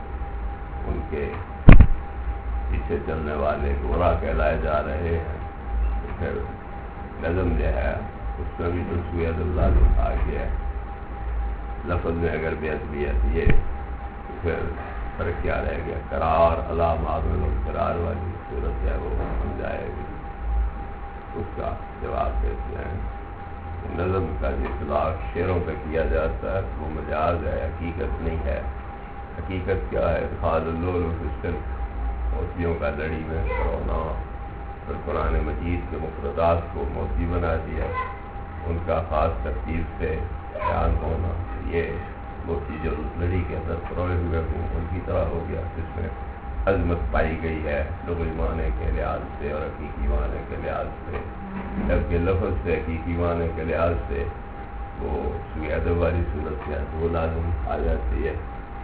Speaker 2: ان کے پیچھے چلنے والے گمراہ کہلائے جا رہے ہیں. پھر نظم جو ہے اس میں بھی تو سوید اللہ لکھا گیا ہے. لفظ میں اگر بے ادبی ہے یہ پھر فرق کیا رہ گیا؟ قرار علامات میں قرار والی صورت ہے وہ بن جائے گی. اس کا جواب دیتے ہیں نظم کا جو اطلاق شعروں پہ کیا جاتا ہے وہ مجاز ہے، حقیقت نہیں ہے. حقیقت کیا ہے؟ خال اللول و فسکل، موتیوں کا لڑی میں کرونا. پھر قرآن مجید کے مفردات کو موتی بنا دیا، ان کا خاص ترتیب سے بیان ہونا. یہ موتی جو لڑی کے اندر پروئے ہوئے ہوں ان کی طرح ہو گیا، جس میں عظمت پائی گئی ہے لغوی معنی کے لحاظ سے اور حقیقی معنی کے لحاظ سے. جبکہ لفظ سے حقیقی معنی کے لحاظ سے وہ سوی ادب والی صورت میں وہ لازم آ جاتی ہے.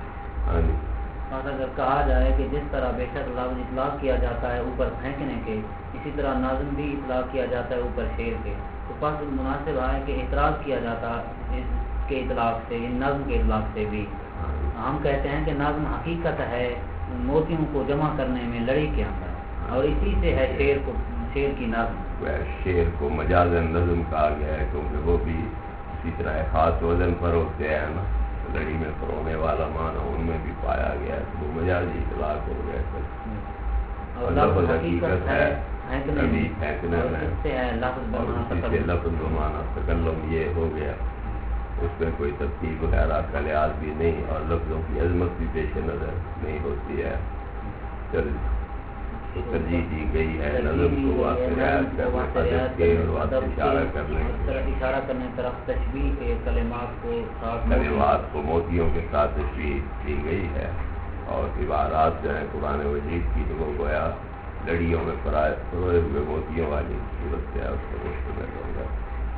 Speaker 1: اور اگر کہا جائے کہ جس طرح بے شک لفظ اطلاق کیا جاتا ہے اوپر پھینکنے کے، اسی طرح نظم بھی اطلاق کیا جاتا ہے اوپر شعر کے، تو پس مناسب ہے کہ اعتراض کیا جاتا ہے اس کے اطلاق سے، ان نظم کے اطلاق سے بھی. ہم کہتے ہیں کہ نظم حقیقت ہے موتیوں کو جمع کرنے میں لڑی کے اندر، اور اسی سے ہے شعر کی نظم.
Speaker 2: شعر کو مجاز نظم کہا گیا ہے کیونکہ وہ بھی اسی طرح خاص وزن پر ہوتے ہیں نا. لڑی میں پرونے والا معنی ان میں بھی پایا گیا ہے تو وہ مجازی اطلاق ہو گیا. اور لفظ حقیقت ہے کبھی پھینکنے میں، اور اسی سے لفظ بمانا تکلم یہ ہو گیا. اس میں کوئی ترتیب وغیرہ کا لحاظ بھی نہیں اور لفظوں کی عظمت بھی پیش نظر نہیں ہوتی ہے. چل تو ترجیح دی گئی ہے نظم کو واقع رعایت کرنے، ادب کے اور وقت
Speaker 1: اشارہ کرنے طرف تشبیہ کے کلمات
Speaker 2: کو موتیوں کے ساتھ تشبیہ دی گئی ہے، اور عبارات جو ہیں قرآن مجید کی تو وہ گویا لڑیوں میں پروئے ہوئے موتیوں والی صورت ہے، اس کو مشتمل ہوگا۔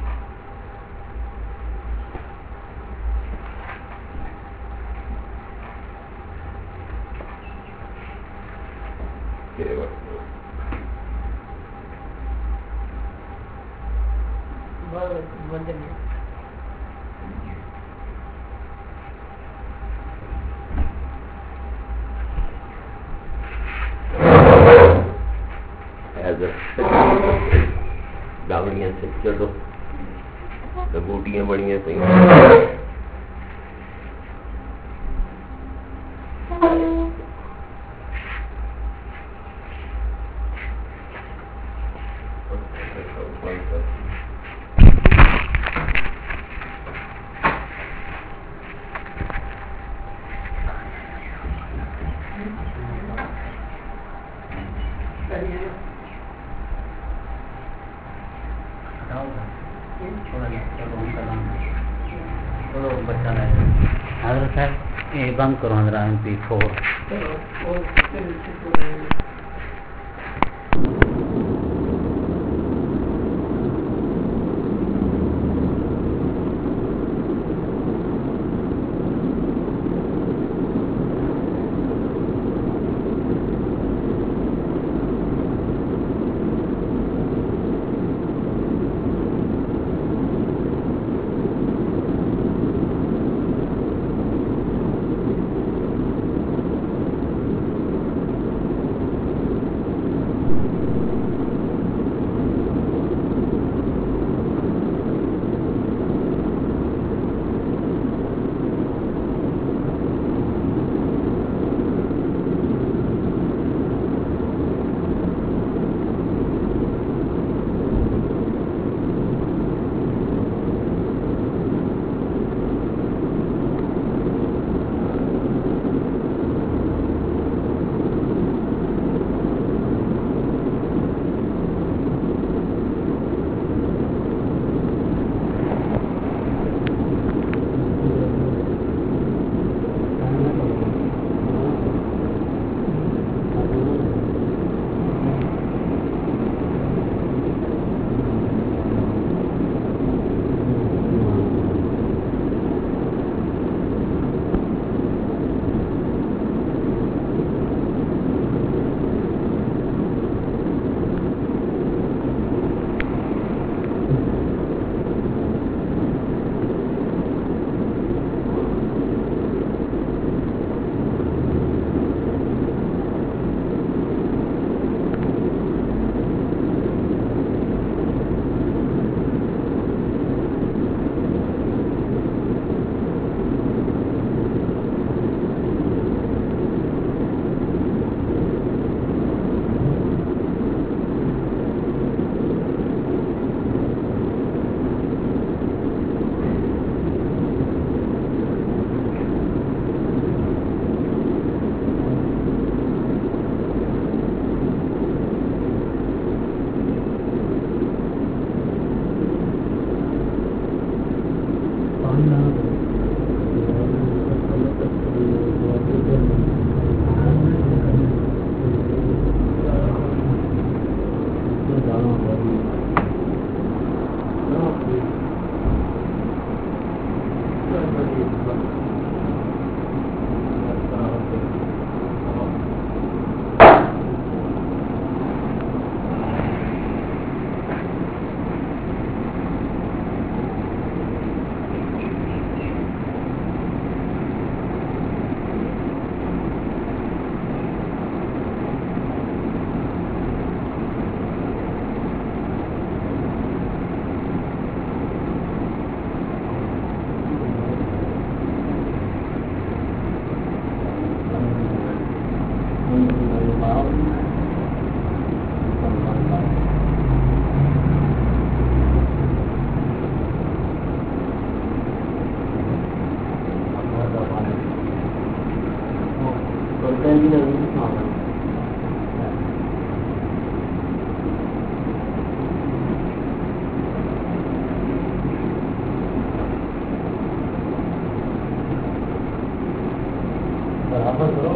Speaker 2: گاوڑیاں سے چلو بوٹیاں بڑی ہیں صحیح
Speaker 1: حضرت صاحب یہ بند کرو حضرت MP4
Speaker 2: Thank you.
Speaker 1: برابر کرو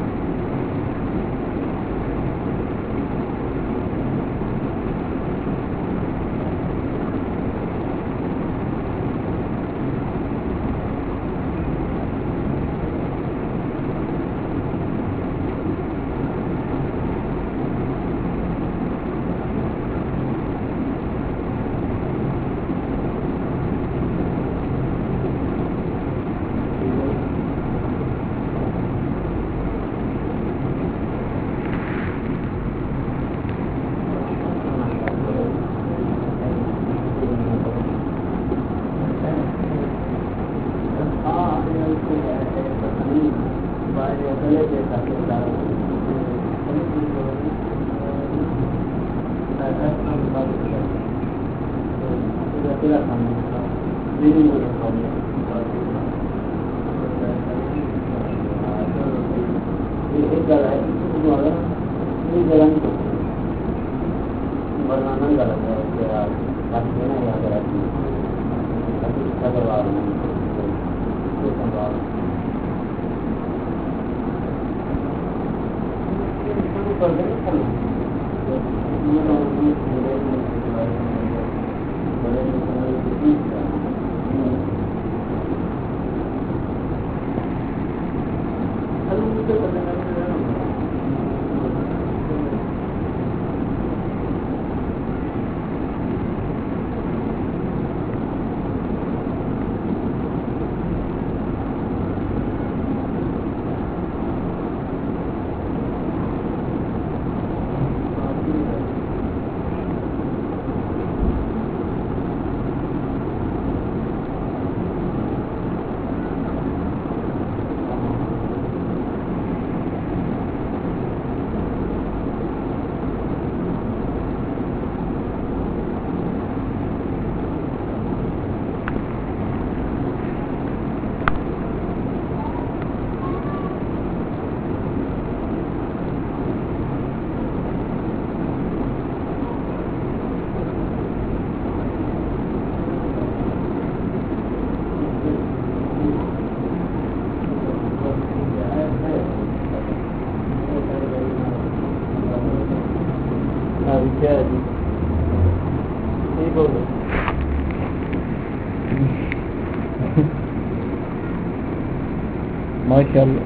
Speaker 1: ماشاء اللہ.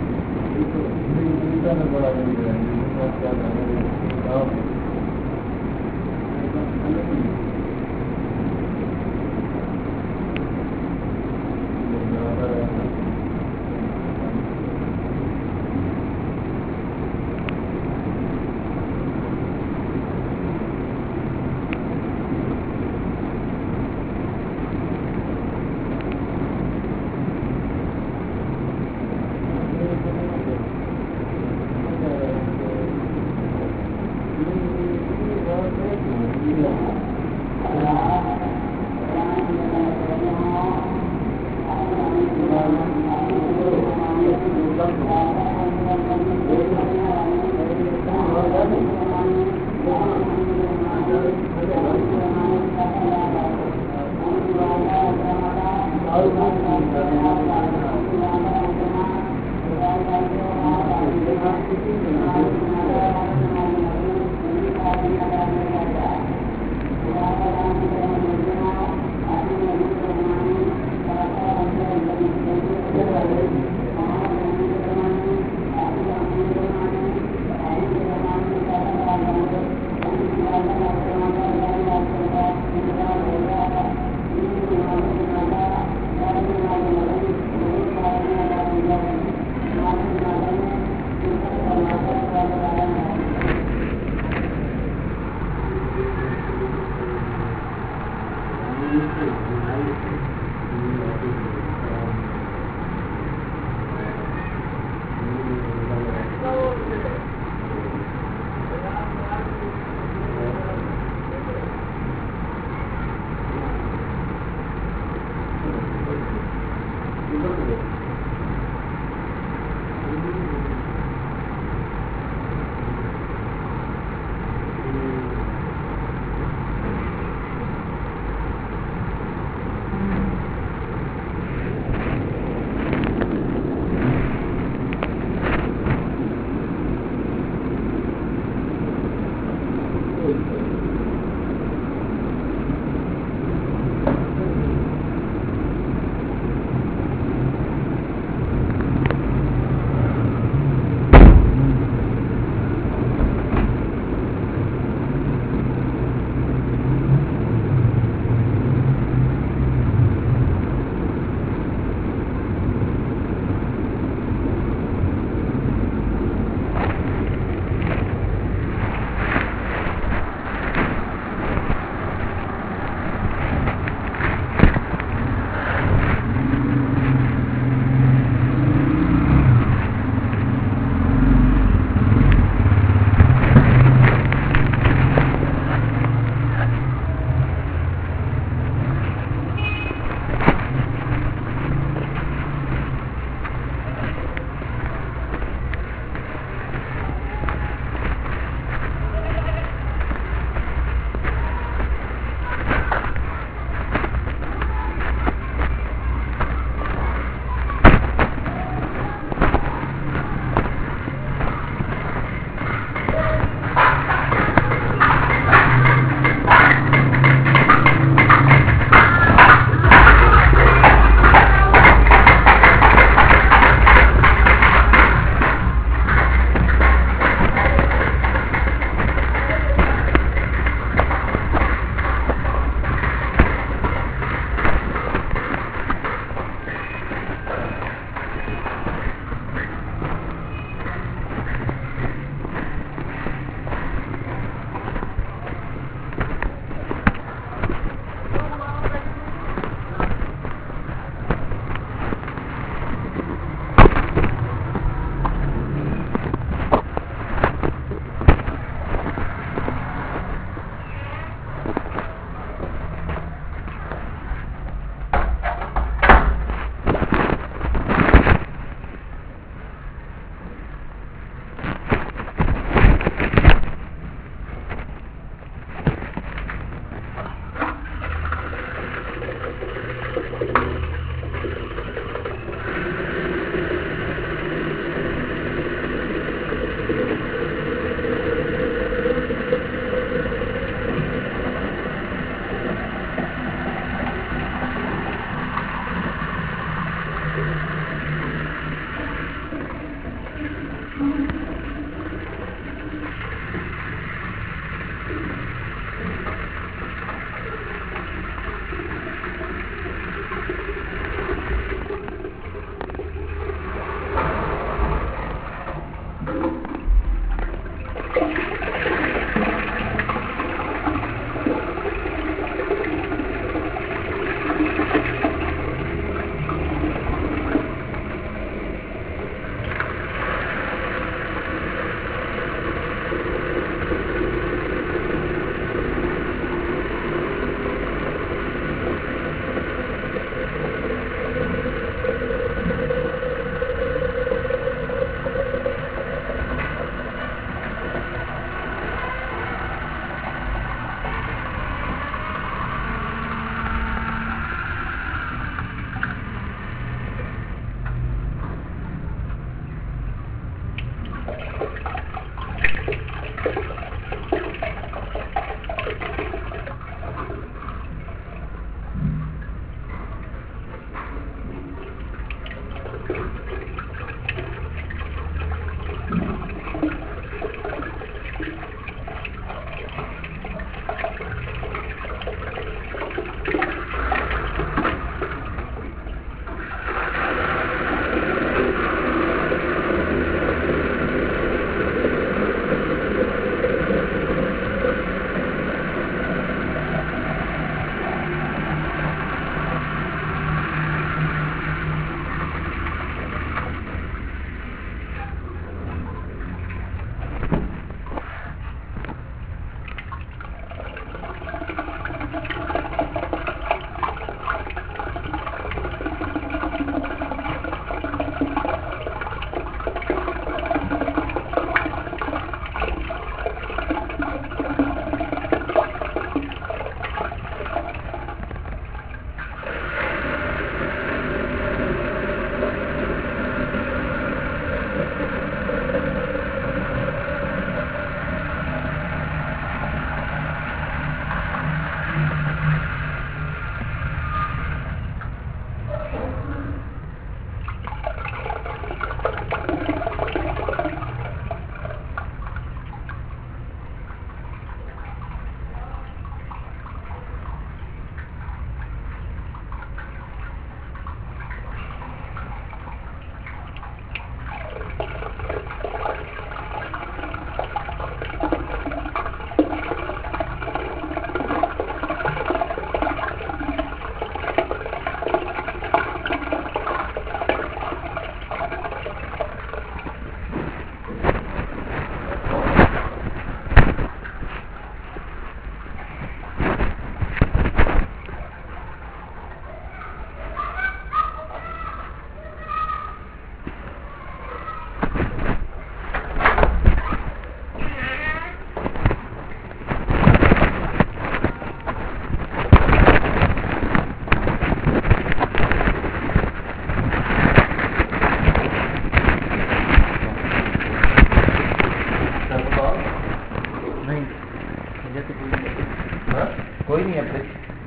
Speaker 3: کوئی نہیں ہے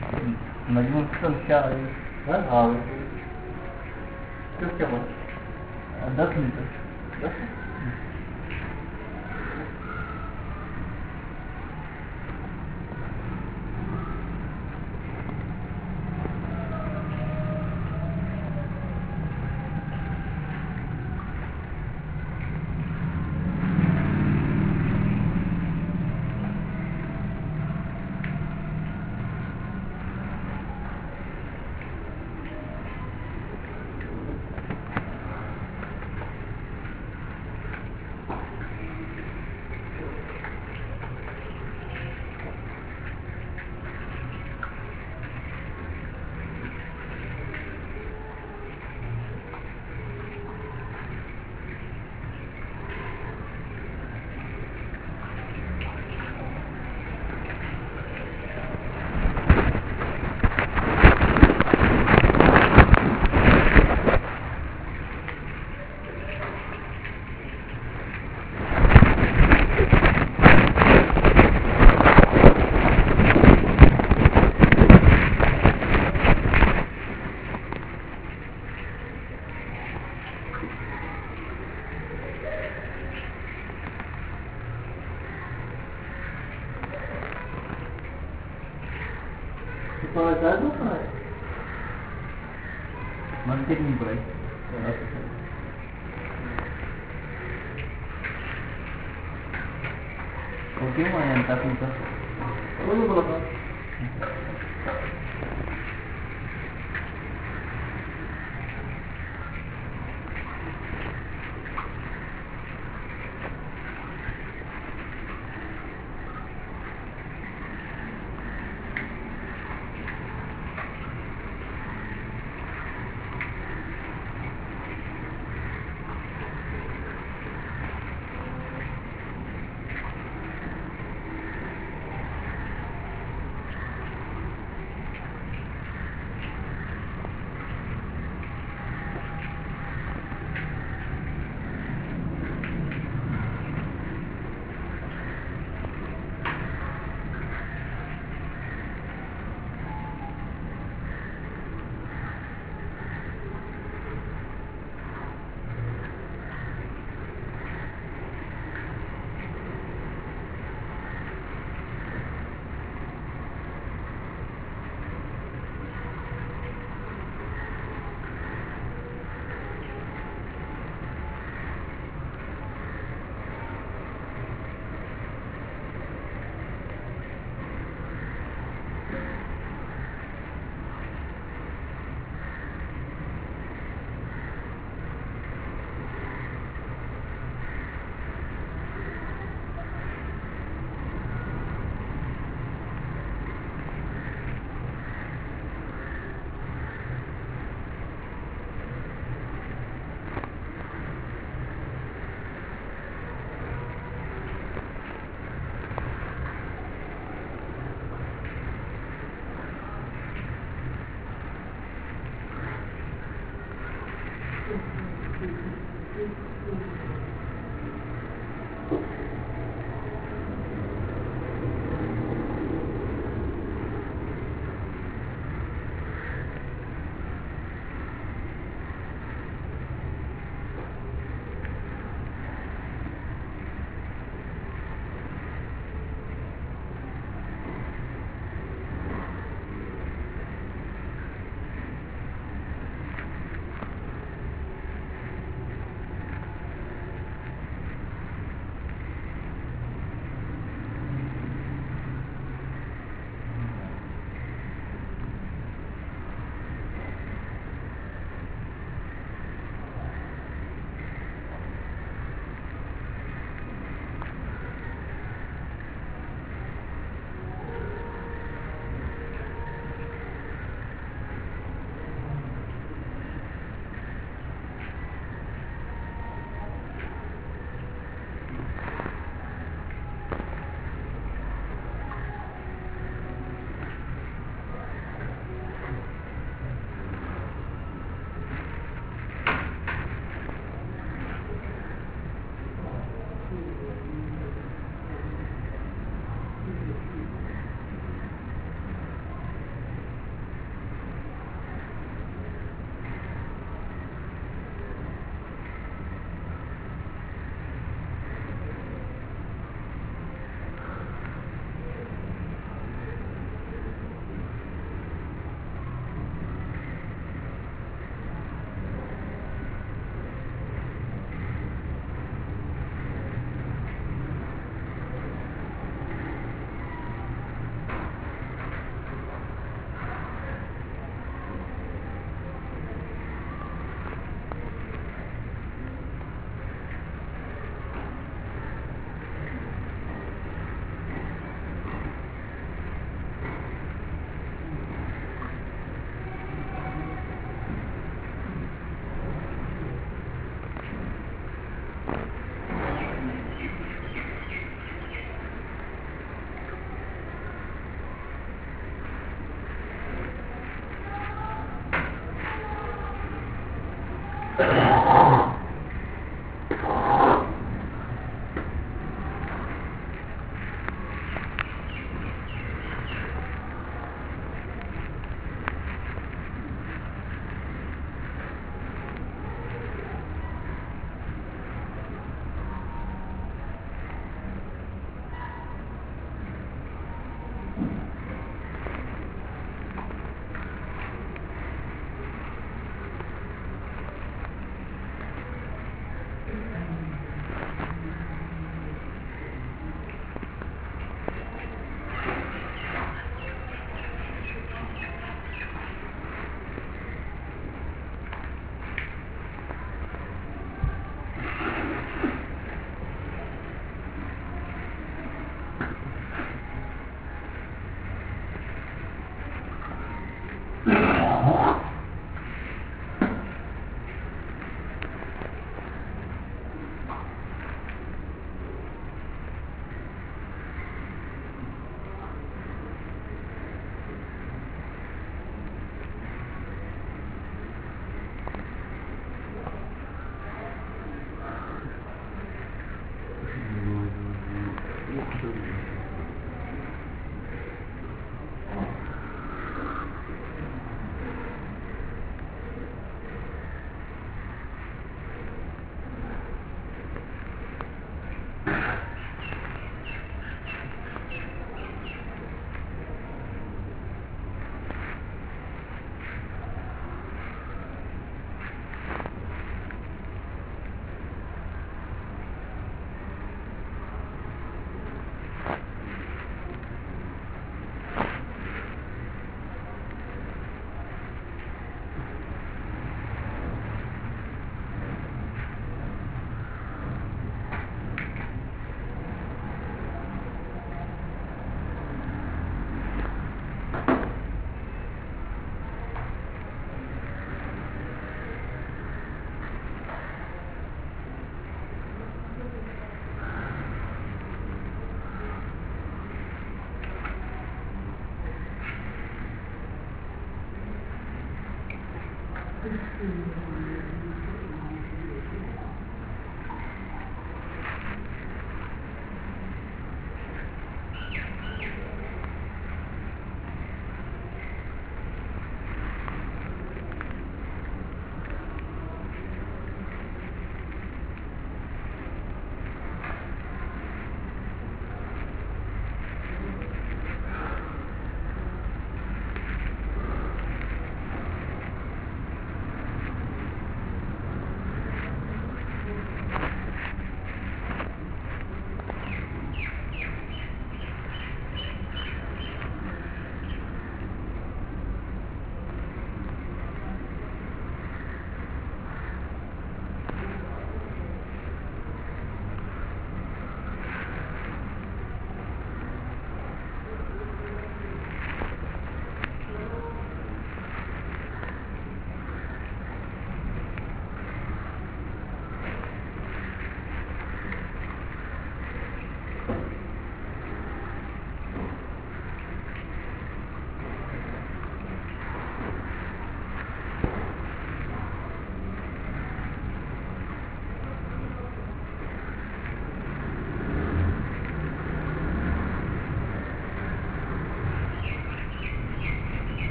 Speaker 3: مجموع کیا ہے؟ ہاں کس کے بعد 10 لیٹر منطق نہیں پڑھائی وہ کیوں آیا تاکہ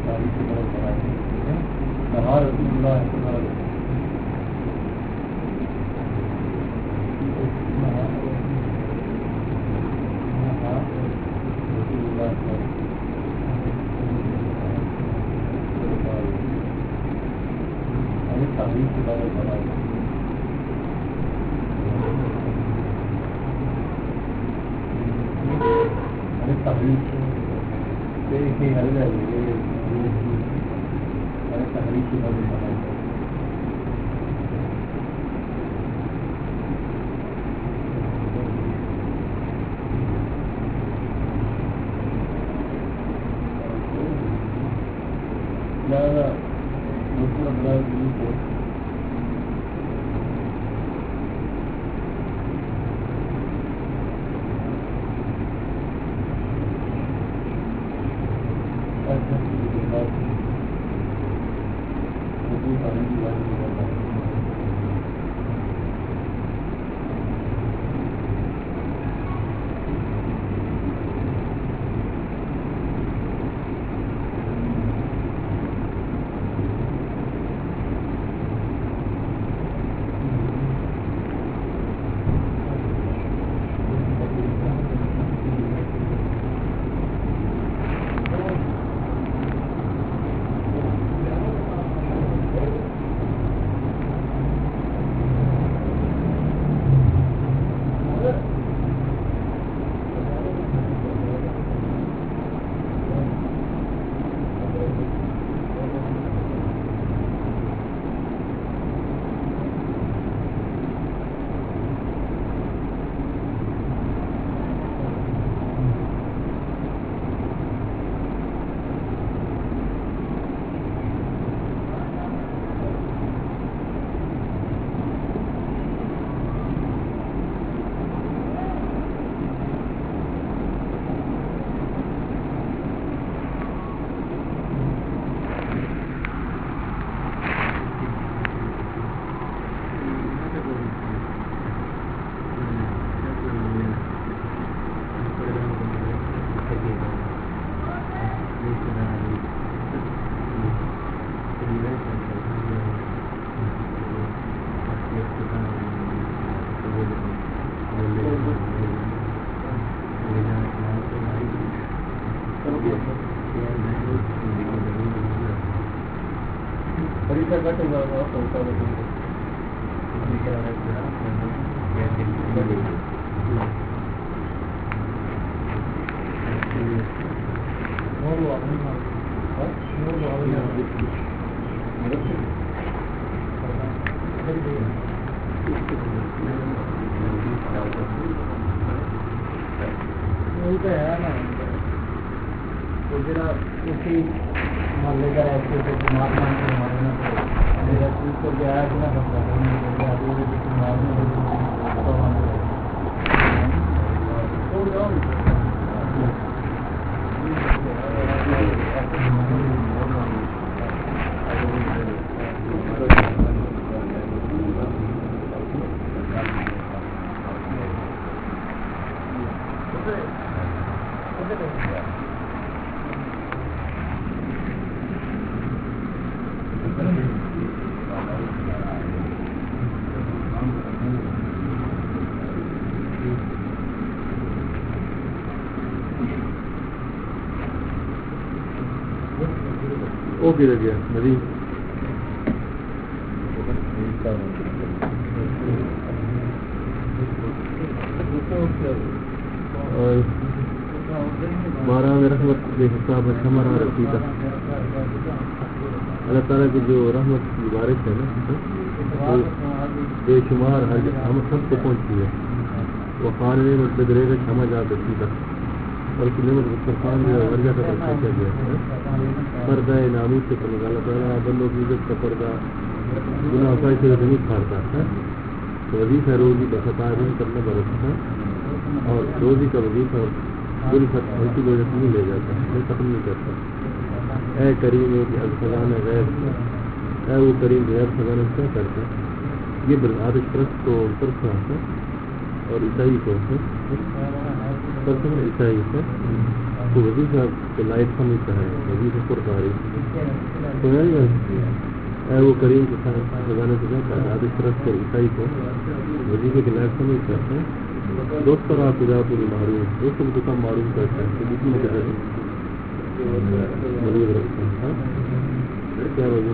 Speaker 4: اوکے لگ گیا ندیم بارہ میں رحمت کے حساب ہے ہمارا رسیدہ اللہ تعالیٰ کی جو رحمت کی بارش ہے نا بے شمار ہم سب کو پہنچتی ہے وہ خان نعمت بدرے کا سمجھ آ رسیدہ اور اس نعمت سرکان جو ورجہ کا رکھا کیا گیا پردہ نامی سے کرنے اللہ تعالیٰ بندوں کی عزت کا پردہ گناہ کا اسے نہیں کھاڑتا ہے تو وظیفہ روزی کا ستارن کرنا برستا ہے اور روزی کا وظیفہ دل ہلکی وجہ سے نہیں لے جاتا ہے ختم نہیں کرتا اے کریم ہے کہ الفضان غیر اے وہ کریم غیر فضان کیا کرتے یہ آدش پرست کو پرست آتا اور عیسائی کو پرست عیسائی ہے تو وظیفہ کے لائق سمجھتا ہے وظیفہ پرکاری تو وہ کریم کے ساتھ خزانے سے کہتا ہے عادت طرف کر عیسائی کو وظیفے کے لائق سمجھتا ہے دوست پر آپ خدا پوری معروم دوستوں کو کم معروم کرتا ہے تو جتنی مریض رکھتا ہے کیا وجہ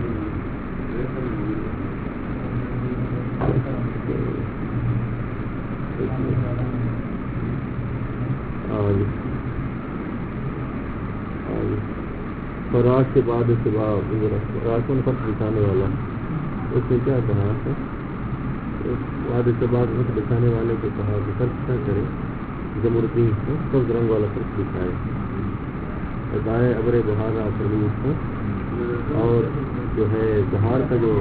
Speaker 4: فراش کے بعد راش میں فرق دکھانے والا اس نے کیا کہا بعد سے بعد فرق دکھانے والے کو کہا کہ فرق کیا کرے جمہوردین سبز رنگ والا فرق دکھائے دائیں ابر بہار آفرین کو اور جو ہے بہار کا جو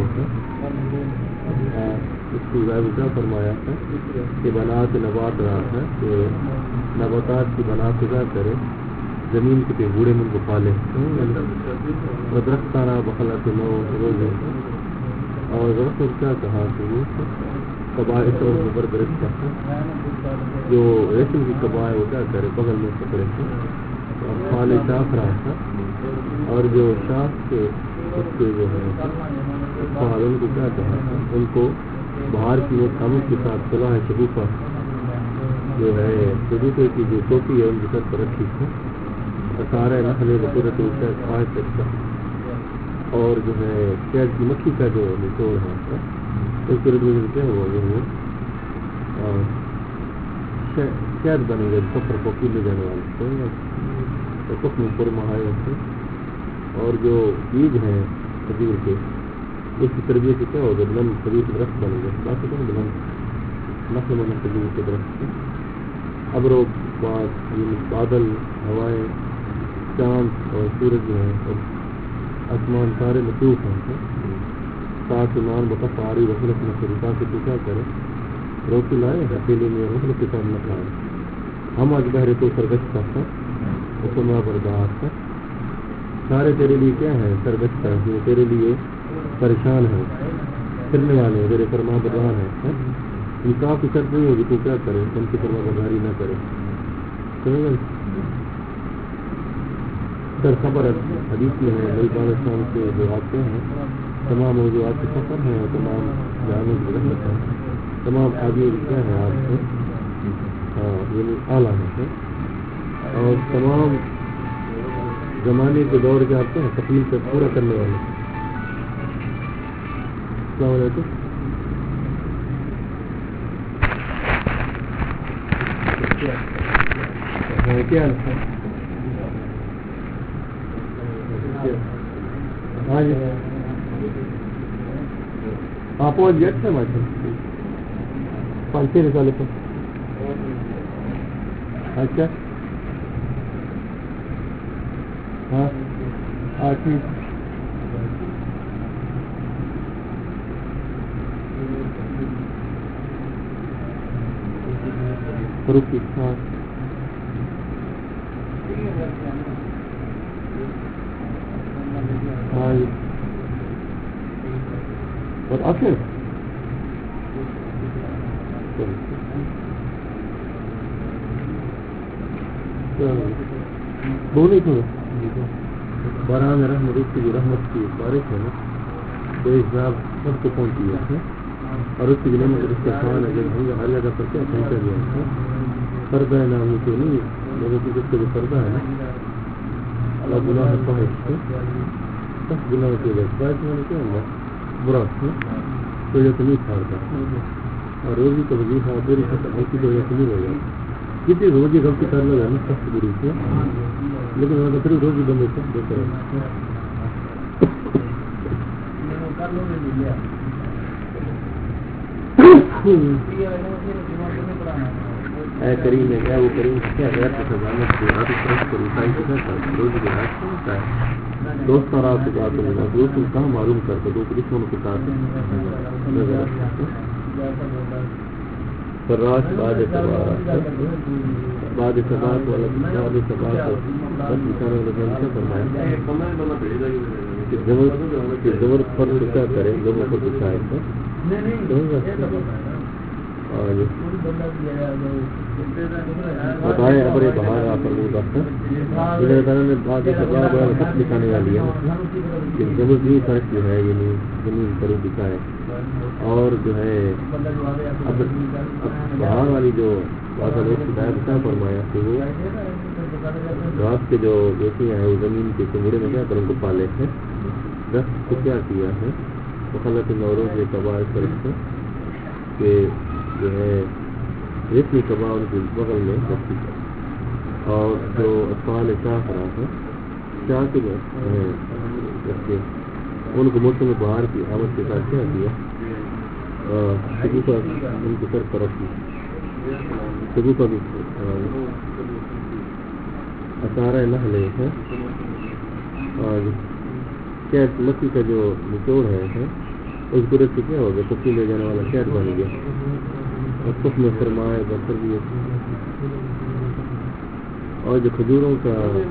Speaker 4: اس کی کیا فرمایا ہے کہ بنات نبات رہا ہے کہ نباتات کی بنات کیا کرے زمین کے بوڑھے من کو پالے اور درخت تارا بخلا نو روزے اور درخت کیا کہا کہ وہ قبائل اور اوپر درخت کا جو ریشم کی قبائل وہ کیا کرے بغل میں پکڑے تھے اور پھالے شاخ رہا تھا اور جو شاخ کے اس کے جو ہے پھال ان کو کیا کہا ان کو باہر کی وہ خاموش کے ساتھ صلاح ہے شگوفہ جو ہے شگوفے کی جو ٹوپی ہے ان کے سر پر رکھی تھی سارے نسلیں بصورت کا اور جو ہے شہد کی مکھی کا جو نچوڑ ہے اس کے رد کیا ہوا وہ شہد بنے گئے سفر کو پیلے جانے والے تو کچھ میں پر مہائے ہوتے اور جو بیج ہیں کھجور کے اس کی تربیت سے کیا ہوگا بلند کھجور کے درخت بنے گئے باقی تو بلند نسل میں کھجور کے درخت سے ابر و بادل ہوائیں چاند اور سورج جو ہے اور آسمان سارے مصروف ہیں ساتھ ایمان بقف آ رہی رسلت میں طریقہ سے تو کیا کرے روٹی لائے اکیلے میں رسلت کے ساتھ نہ کھائے ہم آج بہرے تو سرگشتہ تھا حکمہ برداشت تھا سارے تیرے لیے کیا ہے سرگشتہ جو تیرے لیے پریشان ہے پھرنے والے ہیں تیرے فرما بردار ہیں انصاف کی شرط نہیں ہوگی تو کیا کرے ان کی فرما برداری نہ کرے سر خبر حدیث میں ہے نبی پاکستان سے جو آتے ہیں تمام موضوعات کے سفر ہیں اور تمام جانوں کی رحمت ہے تمام آدمی کیا ہے آپ سے یعنی اعلیٰ ہے اور تمام زمانے کے دور کے آتے ہیں تکلیف سے پورا کرنے والے السلام علیکم کیا ہاں جی آپ جیٹ سے ماشاء 5-6 سال پر اچھا ہاں ہاں ٹھیک روکی ہاں ہاں جی اور آخر بولے تھوڑے باران رحمت اس کی جو رحمت کی بارش ہے نا بے حساب سب کو پہنچی ہے اور اس کی جو نعمت اس کا خان ہے جب ہر جگہ پر کیا پہنچا گیا ہے پردہ ہے نام تو نہیں لوگوں کی جس کا جو پردہ ہے نا اللہ گناہ خواہش سے سخت گناہ کی وجہ خواہش میں نے کیا ہوا برا تھا تو یہ تو نہیں چھاڑتا اور روزی کا وظیفہ پوری ختم ہوتی تو یہ تو نہیں ہو جاتا کتنی روزی غلطی کر لگا نا سخت بری سے لیکن وہاں پھر روزی بند ہوتا بہتر اے کریم ہے کیا وہ کریم کیا غیر کی سزامت کی آدھی طرف کو رسائی کے ساتھ روزی کے رات کو ہوتا ہے دوست اور آپ کے بات ہوگا دوست کہاں معلوم کرتا دو دشمنوں کے ساتھ فراش بعد سبات والا بعد سبات بس بچانے والا کیا فرمایا کہ زبر پر کیا کرے لوگوں کو بچائے بتائے ابر بہار آپ نے بعض سب دکھانے والی ہے کہ زمین فرق جو ہے یعنی زمین پر دکھائے اور جو ہے اب بہار والی جو ہدایت کیا فرمایا کہ وہ رات کے جو بیٹے ہیں وہ زمین کے کنگڑے میں کیا کر ان کو پالے ہیں رقص کو کیا کیا ہے مخلط نوروں کے تباہ اس طرح سے کہ جو ہے ریشمی کباہ ان کے بغل میں رکھی ہے اور جو اطفال شاہ خراب ہے شاہ کے رکھتے ان کو موسم بہار کی آمد کے ساتھ کیا کیا شگوفہ ان کی سر پر رکھی شگوفہ بھی اشارہ نحلے ہے اور کیا مکھی کا جو نچوڑ ہے اس گرد سے کیا ہو گیا پکی لے جانے والا شہر بن گیا اور کچھ میں فرمائے بہتر بھی اور جو کھجوروں کا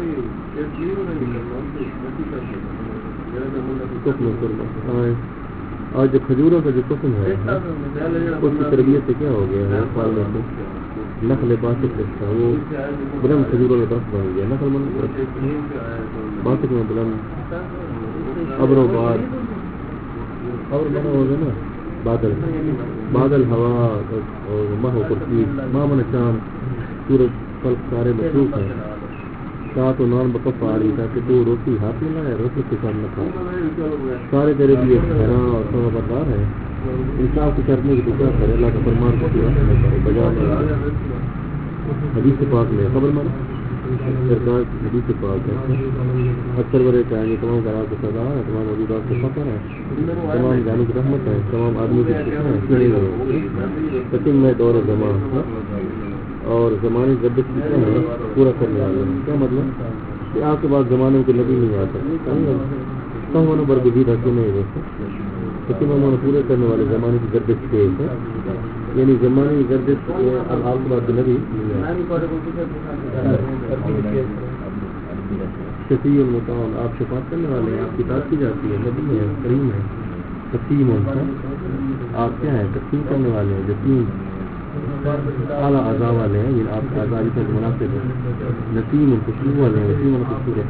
Speaker 4: اور جو کھجوروں کا جو قسم ہے اس کی تربیت سے کیا ہو گیا ہے پالنے سے نقل باسط تھا وہ بلند کھجوروں کا دست بن گیا نقل باسط میں بلند ابر و باد اور بنا ہوگا نا بادل ہوا اور ماہ و کرسی مامن چاند سورج فلک سارے مصروف ہیں ساتھ و نان بکف آ رہی تاکہ تو روٹی ہاتھ میں لائے روٹی کے ساتھ نہ کھا سارے تیرے لیے حیران اور سما بردار ہے انصاف کو کرنے کی دعا کرے اللہ کا فرمان کو پورا بجا حدیث پاک میں خبر مان سرکار کی حدیث پاک ہے اکثر برے چاہیں تمام گھرات کو سزا ہے تمام موجودات کو فخر ہے تمام جانوں کی رحمت ہے تمام آدمی کی فکر ہے سچن میں دور زمان ہے اور زمانے گردش کی کیا ہے پورا کرنے والے ہیں کیا مطلب کہ آپ کے بعد زمانے کو نبی نہیں آتا کم ہونے برگزید رکھے نہیں ویسے لیکن انہوں نے پورے کرنے والے زمانے کی گردش کے ہے یعنی زمانے کی گردش اب آپ کے بعد نبی شفیع المطاع آپ شفاعت کرنے والے ہیں آپ کی بات کی جاتی ہے نبی ہے کریم ہے تقسیم آپ کیا ہیں تقسیم کرنے والے ہیں یتیم اعلیٰ اعضاء والے ہیں یہ آپ کے اعضاء سے مناسب ہے نسیم خوشبو والے ہیں نسیم خوشبو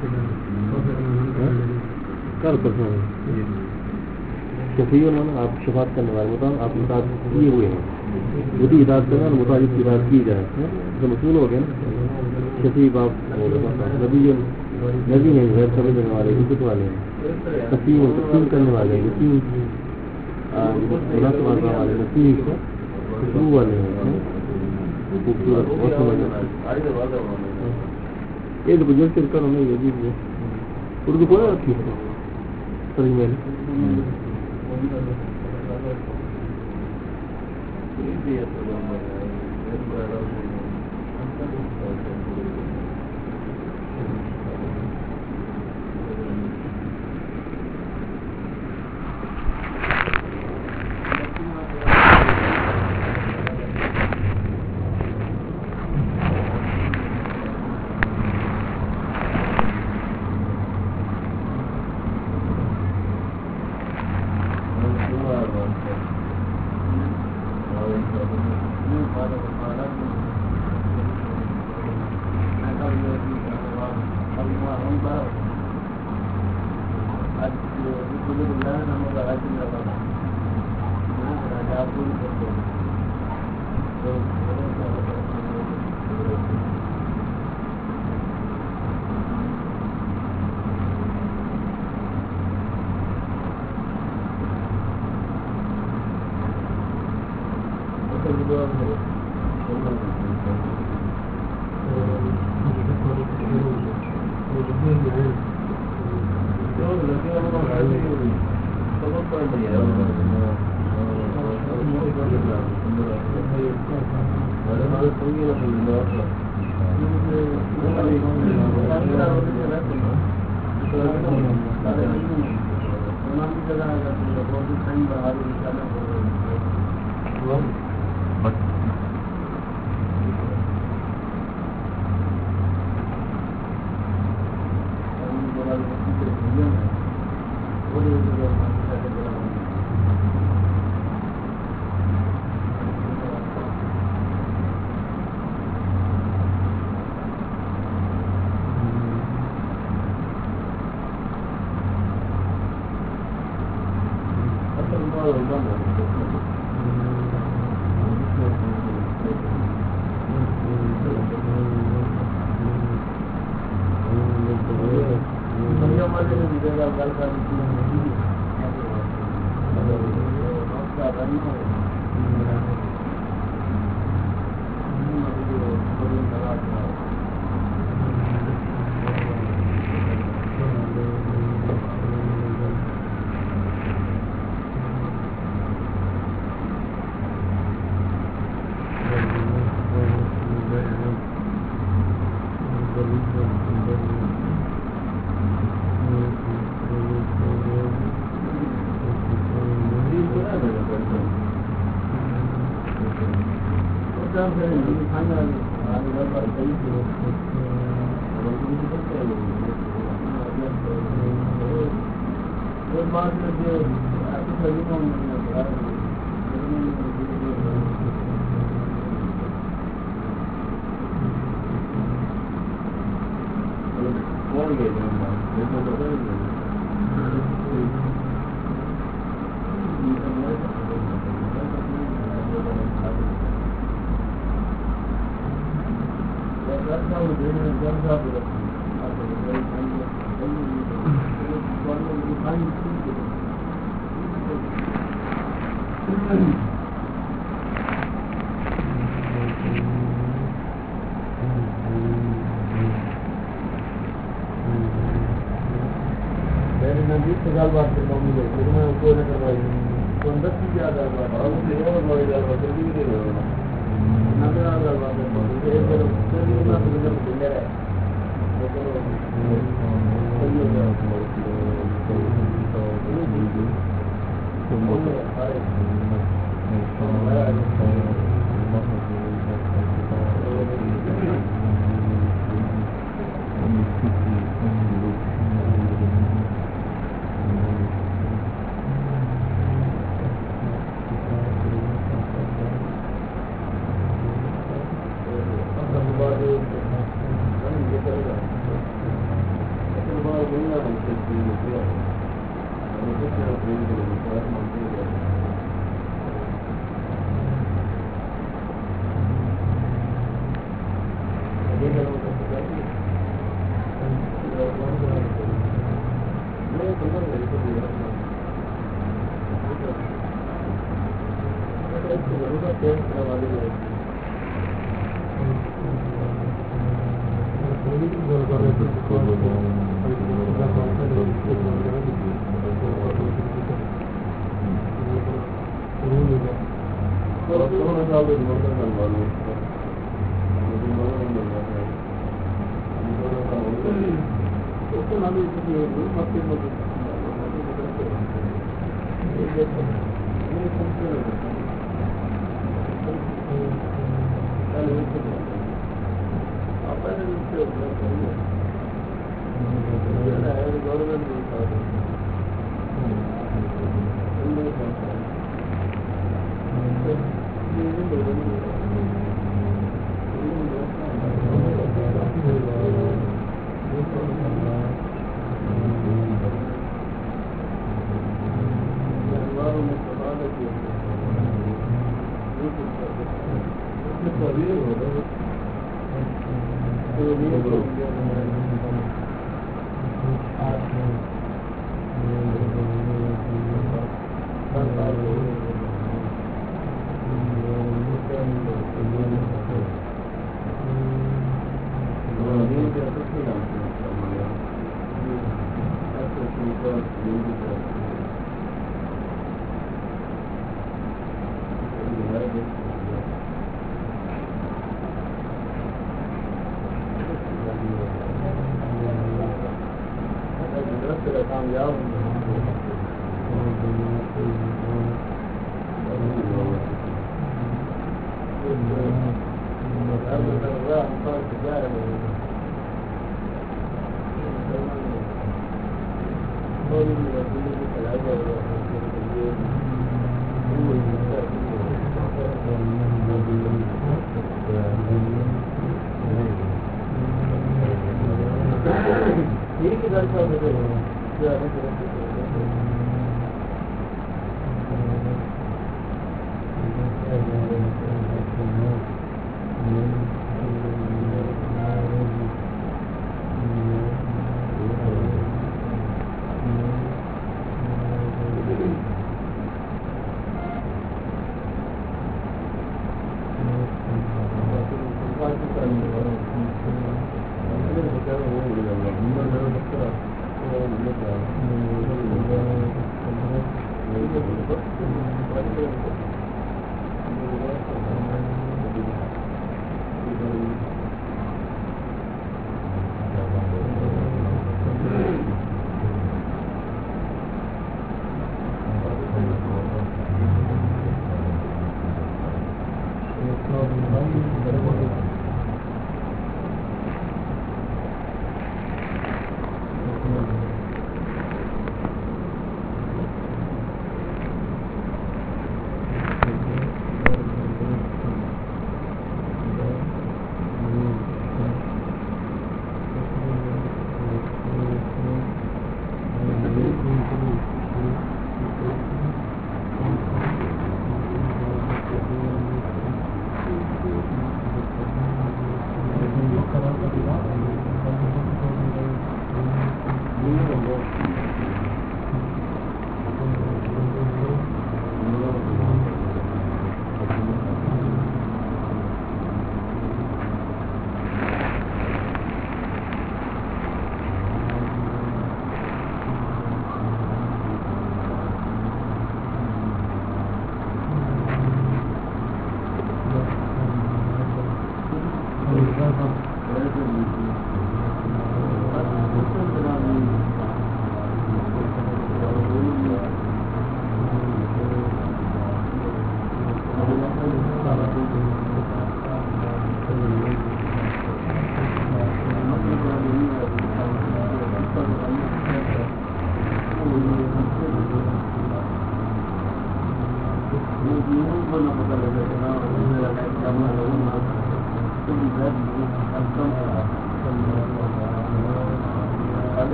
Speaker 4: کر پسند ہے شفیع انہوں آپ شفاعت کرنے والے بتاؤ آپ متعد کیے ہوئے ہیں وہی اطاعت کرنا اور متعلق کی بات کی جائے تو مصول ہو گیا نا شفیع باپ نبی ہیں غیر سمجھنے والے عزت والے ہیں تقسیم کرنے والے یتیم مناسب اعضاء والے نسیم خوشبو والے ہیں خوبصورت بہت سمجھ یہ تو بجٹ سے کر ہمیں یہ بھی اردو کو رکھی ترجمے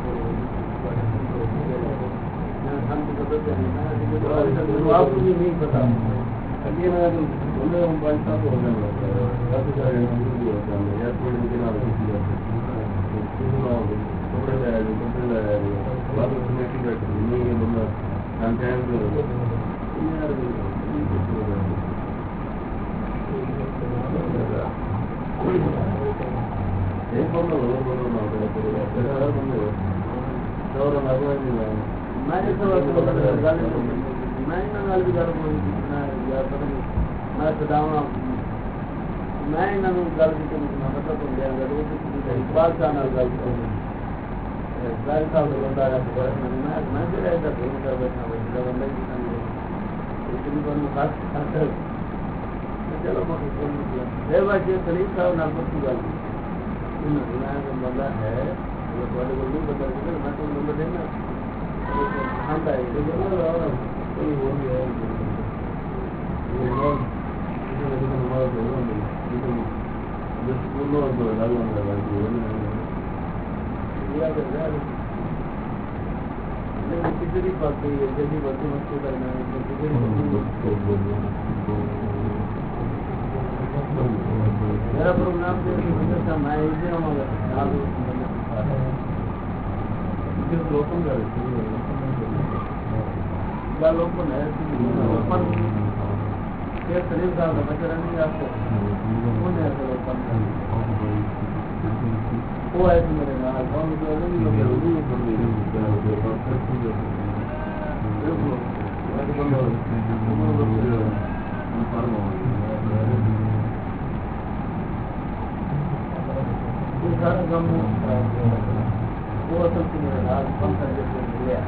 Speaker 1: آپ کو نہیں پتا چلو سلیم صاحب نال پکی گل بندہ ہے نہیں پتا میں تو نمبر دینا کسی بات جلدی بڑھتی مشکل کرنا میرا پروگرام میں لوکل ہے سلیم صاحب کا بچہ نہیں آپ کو وہ ہے میرے سارا کام وہ اصل سے میرے نال بند کر کے لیا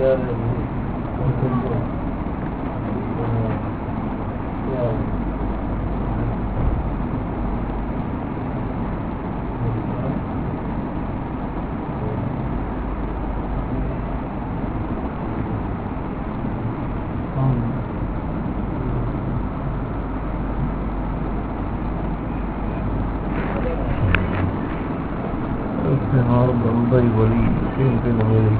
Speaker 3: بمبئی بولی کیوں پہ نمبر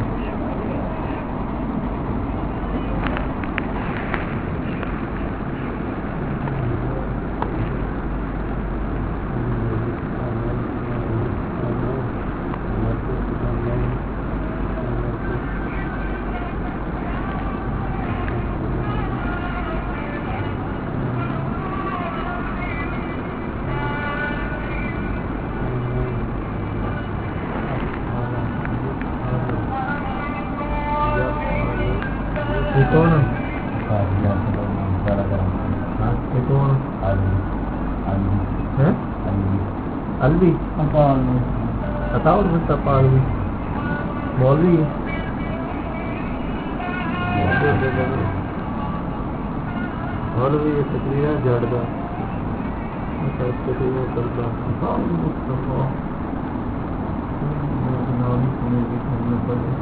Speaker 3: الوی بتاؤ مصطفیٰ الوی مولوی مولوی تقریر جھاڑتا تقریر کرتا مصطفیٰ نام سنے کی سننے پڑے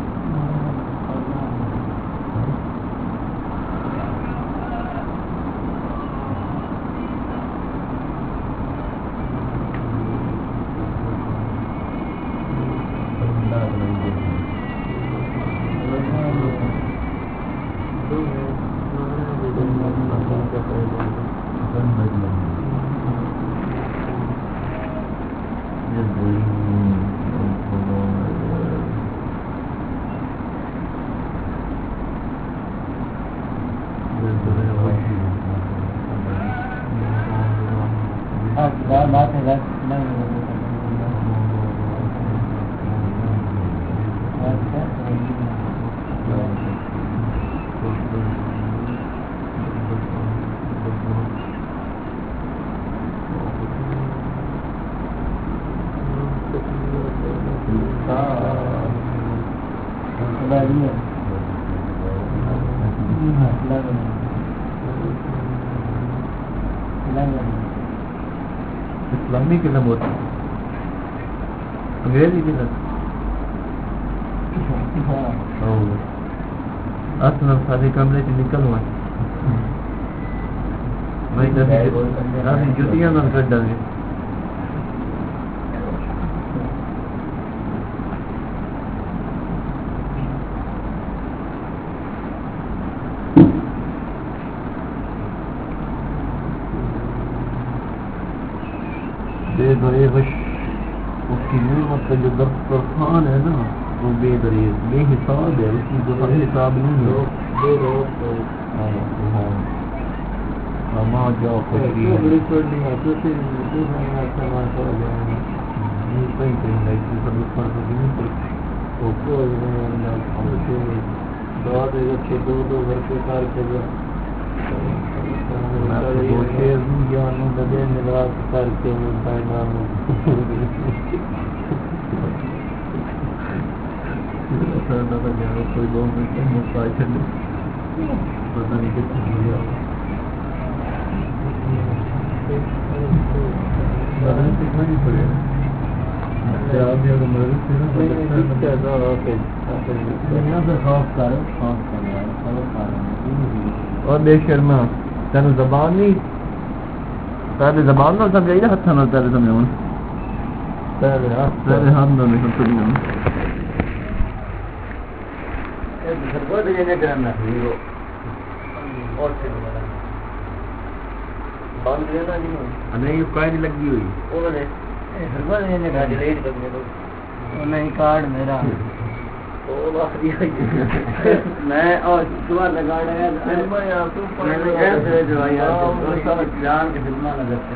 Speaker 3: اسلامی کے نام ہوتی انگریزی کے نام اصل سارے کمرے سے نکل ہوا میں جتیاں نہ کر ڈالے اس کی نعمت کا جو دسترخوان ہے نا وہ بے دریز بے حساب ہے اس کی جو حساب نہیں ہے ہماں جاؤ خوشی دو گھر کے کار کے اور بے شرما تین زبان نہیں پہلے زبان نہ سمجھائی نا ہاتھ نہ پہلے سمجھاؤ پہلے ہاتھ نہ سمجھاؤ نہیں قائد لگی ہوئی نہیں کارڈ میرا میں اور صبح لگا رہا جان کے فلم لگاتے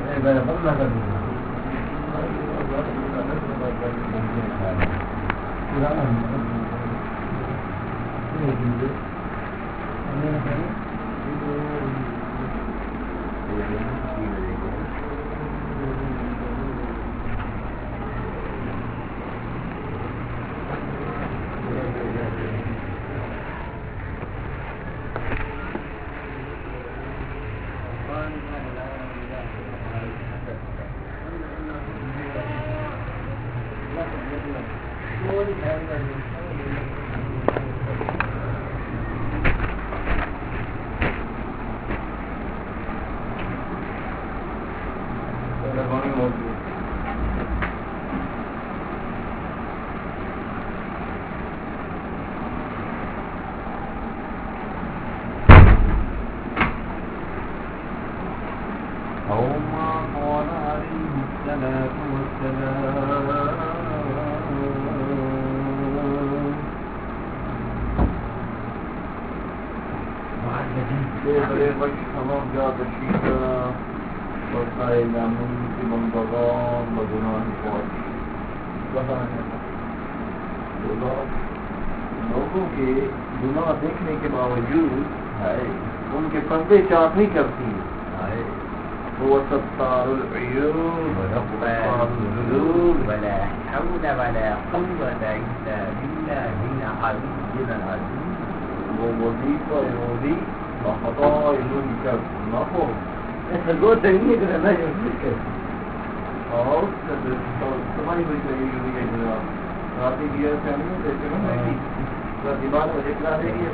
Speaker 3: لوگوں کے گناہ دیکھنے کے باوجود ان کے پردے چاک نہیں کرتی وہ ستار العیوب غفار الذنوب ولا حول ولا قوة إلا بالله العلي العظيم وہ وظیفہ روزی وخطائے منکر نفر ایسا گوتا ہی نہیں کرنا ہے اور تمہاری کوئی صحیح ہوئی ہے جناب راتی دیا چاہیے دیکھے نا راتی بعد میں دیکھنا دے گی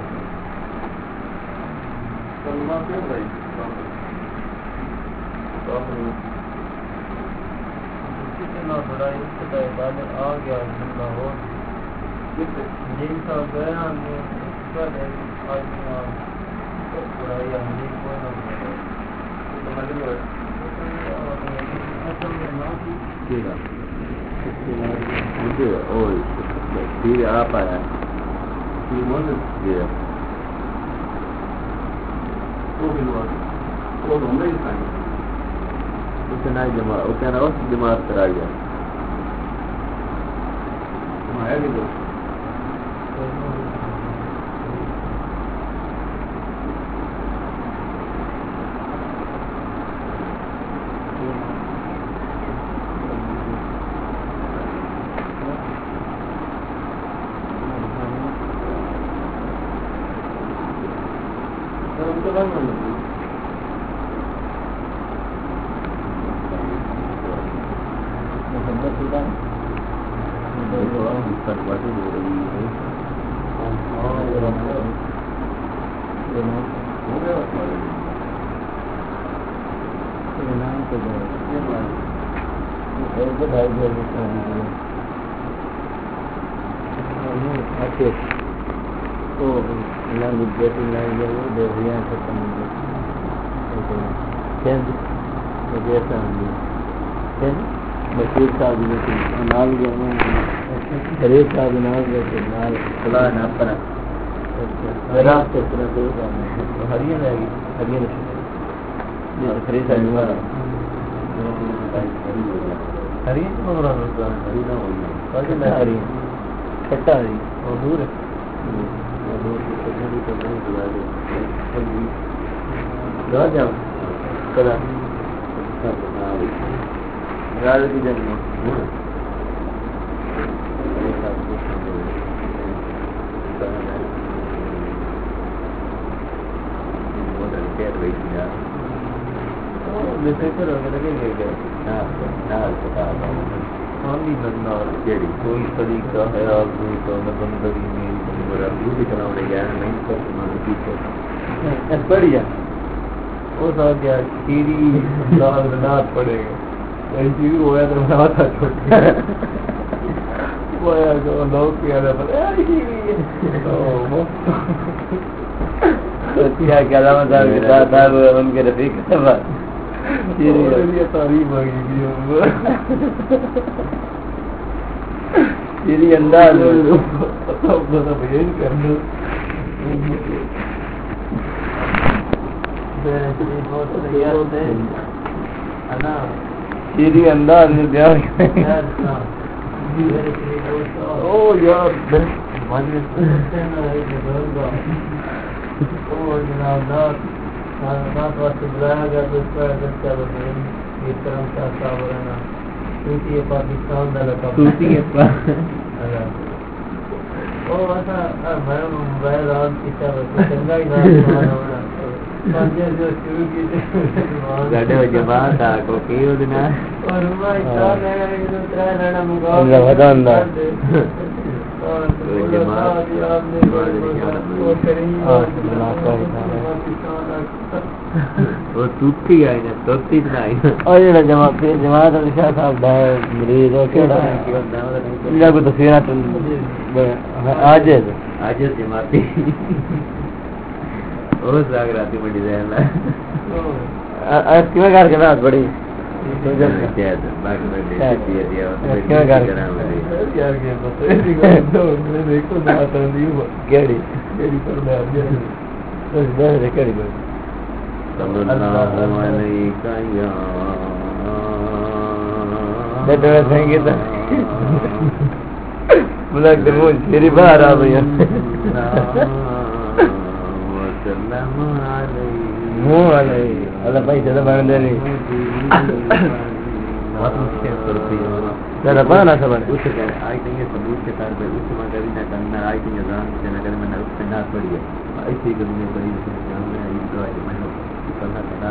Speaker 3: سلمان کیا بھائی کتنا بڑا ابتدا عبادت آ گیا لاہور جن کا بیان میں برائی ہمیں کوئی نہ مجھے اور پھر آپ آیا جماعت کرا گیا کوئی طریقہ ہے آپ بندری میں بڑھیا وہ سا کیا کیڑی رات پڑے گا ہوا تو ماتا چھوٹا لوگ کیا ان کے رفیق تعریف تیری انداز بھیج کرنا شیری انداز میں بیان او یار
Speaker 1: جناب نات واسطے بلایا گیا تو اس پر دستا بنے یہ کرم شاہ صاحب رہنا صوفی پاکستان کا لقب صوفی او ایسا میں موبائل آن کیا چنگا ہی نام ہونا جو شروع کی گڈے جماعت آ کو کیو دنا اور میں چار لڑا ترا لڑا مقابلہ وداندا جماعت وہ توتی آئی نا توتی نہیں اور یہ جماعت شاہ صاحب دا مریض ہو کیڑا ان کو تصویرات عاجز جماعتی او زاگراتی بڑی رہنا اس کی کار کے بعد بڑی میری باہر آ گئی اللہ بھائی زیادہ بن دے نہیں بنا سب اس سے آئی تھی ثبوت کے طور پر اس میں کبھی نہ کرنا آئی تھی نظام سے نہ کرنا میں اس سے نہ پڑی ہے ایسی کبھی نہیں پڑی میں کرنا کرا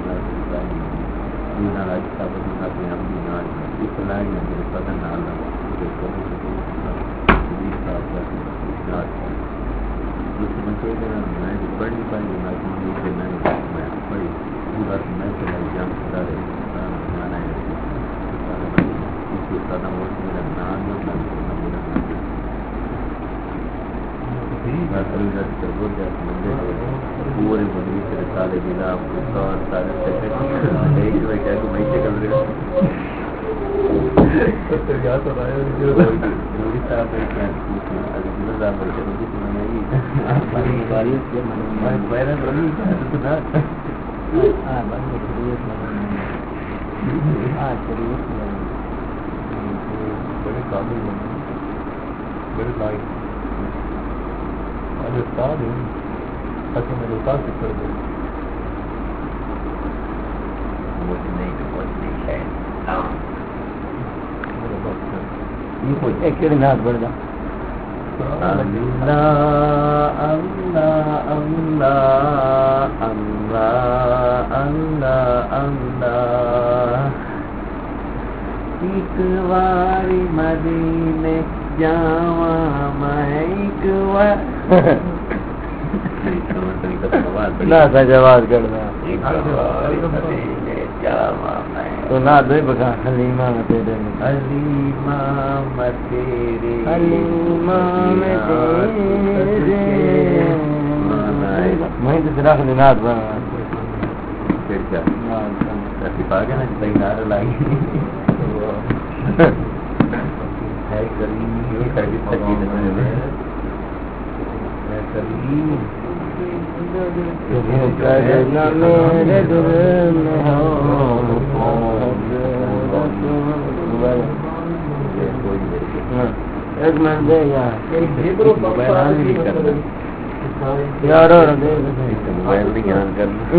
Speaker 1: پورے بنی سارے ضلع سارے نات بڑھ جا اللہ اللہ اللہ اللہ اللہ اللہ ایک واری مدینے جاواں میں ایک وار نہ جواز کرنا تو نہ دے بکا حلیمہ میں تیرے حلیمہ میں تیرے حلیمہ میں تیرے میں تو صرف نات بنا پھر کیا رفیق آگے نا جتائی نعرہ لائی ہے کریم یہ کریم سجید میں کریم کرنا میرے دل میں ایک منٹ دے یار موبائل نہیں آن کرنا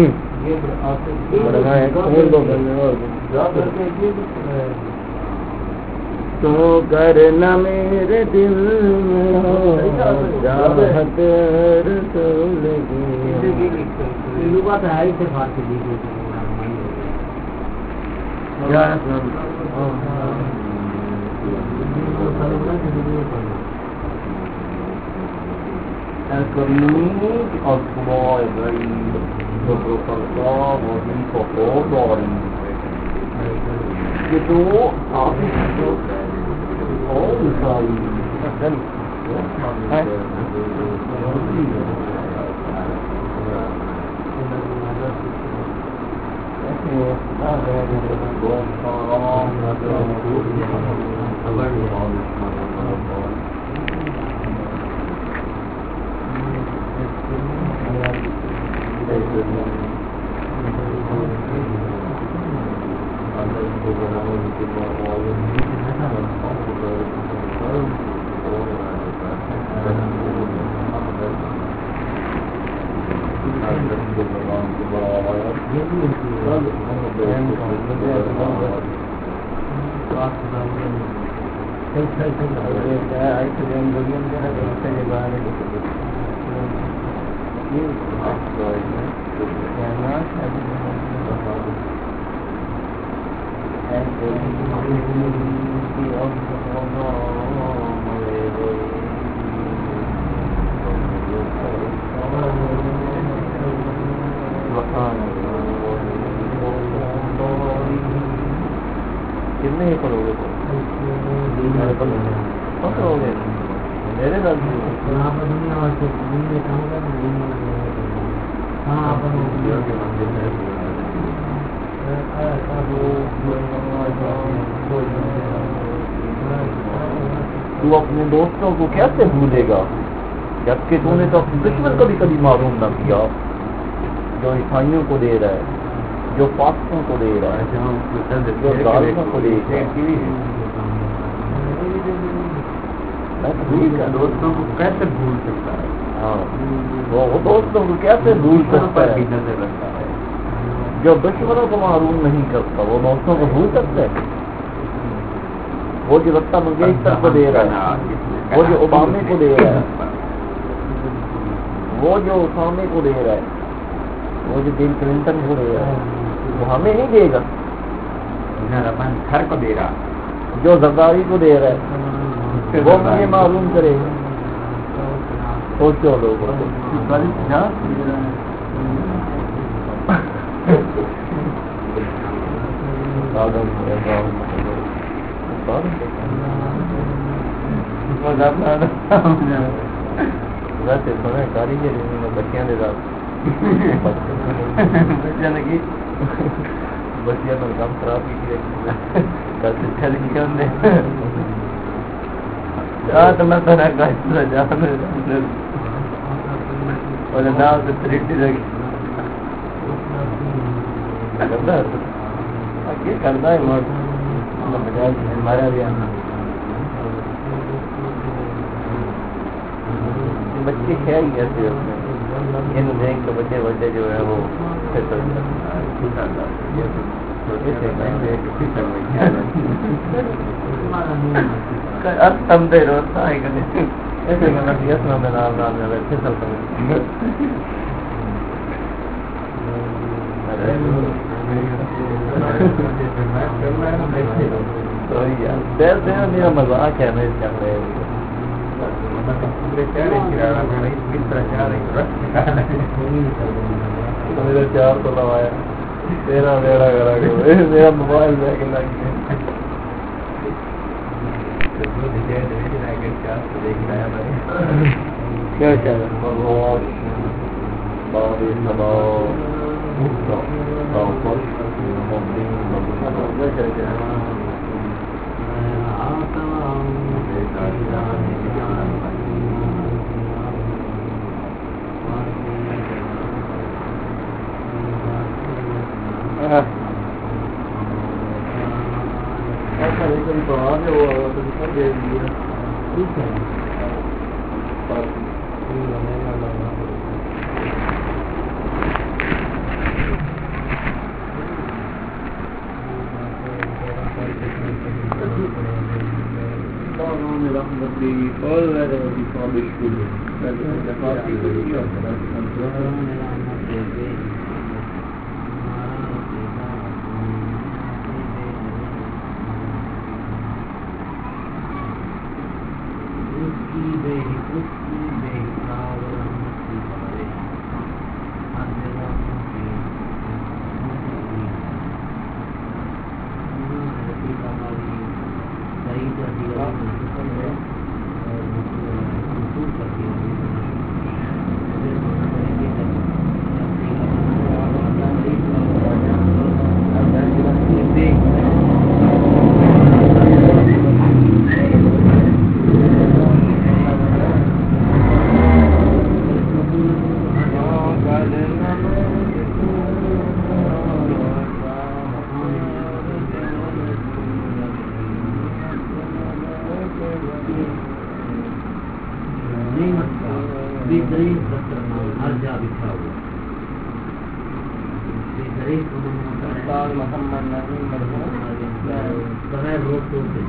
Speaker 1: تو کرنا میرے دل میں چاہت رسول کی لغت ہے سے بات کی
Speaker 3: کتنے ہی پڑھو گے میرے گھر تو اپنے دوستوں کو کیسے بھولے گا جبکہ تو نے تو اپنے دشمن کو بھی کبھی معلوم نہ کیا جو عیسائیوں کو دے رہا ہے، جو فاسقوں کو دے رہا ہے، جو ظالموں کو دے رہا ہے۔
Speaker 1: دوستوں کو کیسے بھول سکتا ہے؟
Speaker 3: ہاں وہ دوستوں کو کیسے بھول سکتا ہے؟
Speaker 1: نظر رکھتا ہے
Speaker 3: جو دشمنوں کو معلوم نہیں کرتا وہ دوستوں کو بھول سکتا ہے؟ وہ جو لتا منگیشکر کو دے رہا ہے، وہ جو اوبامے کو دے رہا ہے، وہ جو اسامے کو دے رہا ہے، وہ جو بل کلنٹن کو دے رہا ہے، وہ ہمیں نہیں دے گا؟
Speaker 1: گھر کو دے رہا،
Speaker 3: جو زرداری کو دے رہا ہے وہ مجھے معلوم کرے گا؟ سوچو لوگوں ویسے سنے کاریگر بچیاں دے بچیاں تو کام خراب کی کرتا ہے ہمارا بھی آنا بچے ہے ہی ایسے ان دیکھ کے بچے بچے جو ہے وہ میرا مذاق ہے میرا 4 تو لوایا تیرا میرا میرا موبائل لے کے لگ
Speaker 1: بہترین دسترخوان ہر جا بچھا ہوا بہترین
Speaker 3: استاد محمد نبی مرحوم
Speaker 1: بغیر روک ٹوک کے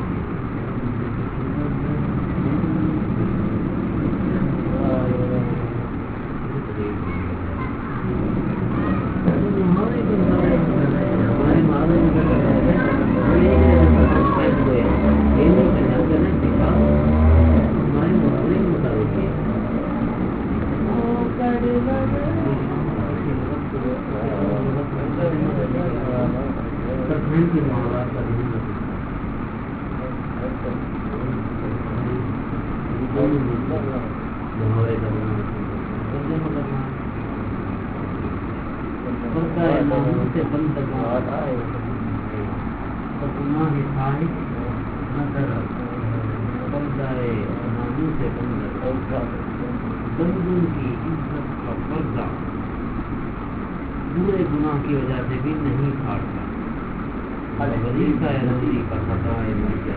Speaker 1: برے گناہ کی وجہ سے بھی نہیں پھاڑتا وظیفہ روزی کا خطائے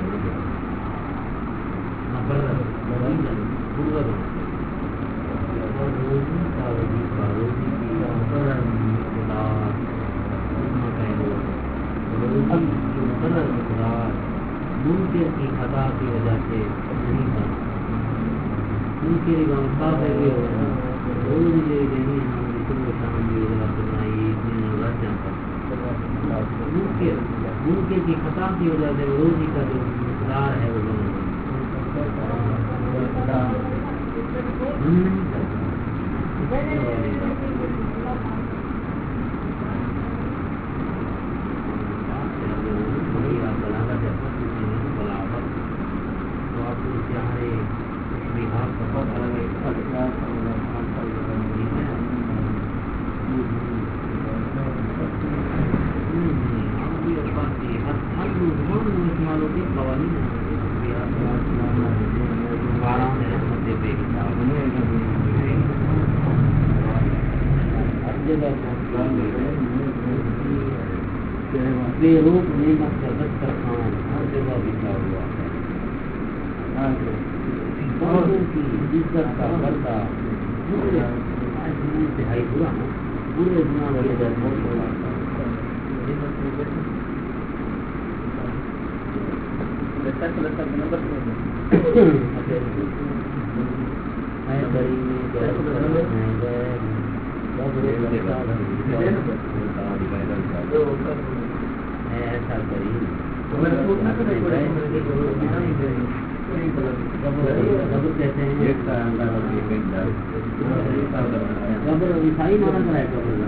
Speaker 1: منکر کی خطا کی وجہ سے نہیں پھاڑتا منکر مسافر بھی ہو روز لے نہیں صبح شام بھی بنائی رہ جاتا منکر کی خطا کی وجہ سے روزی کا جو مقدار ہے وہ بے روپ نعمت کا دسترخوان ہر جگہ بچھا ہوا ہے بندوں کی عزت کا پردہ انتہائی برا ہے برے گناہ والے ایسا کریم کہتے ہیں عیسائی مانا کرا ہے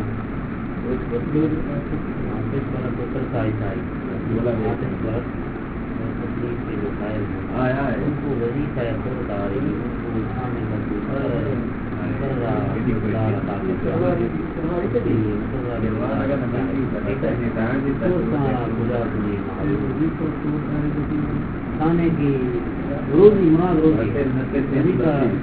Speaker 1: کھانے کی روزی مراد روزی دیتا ہے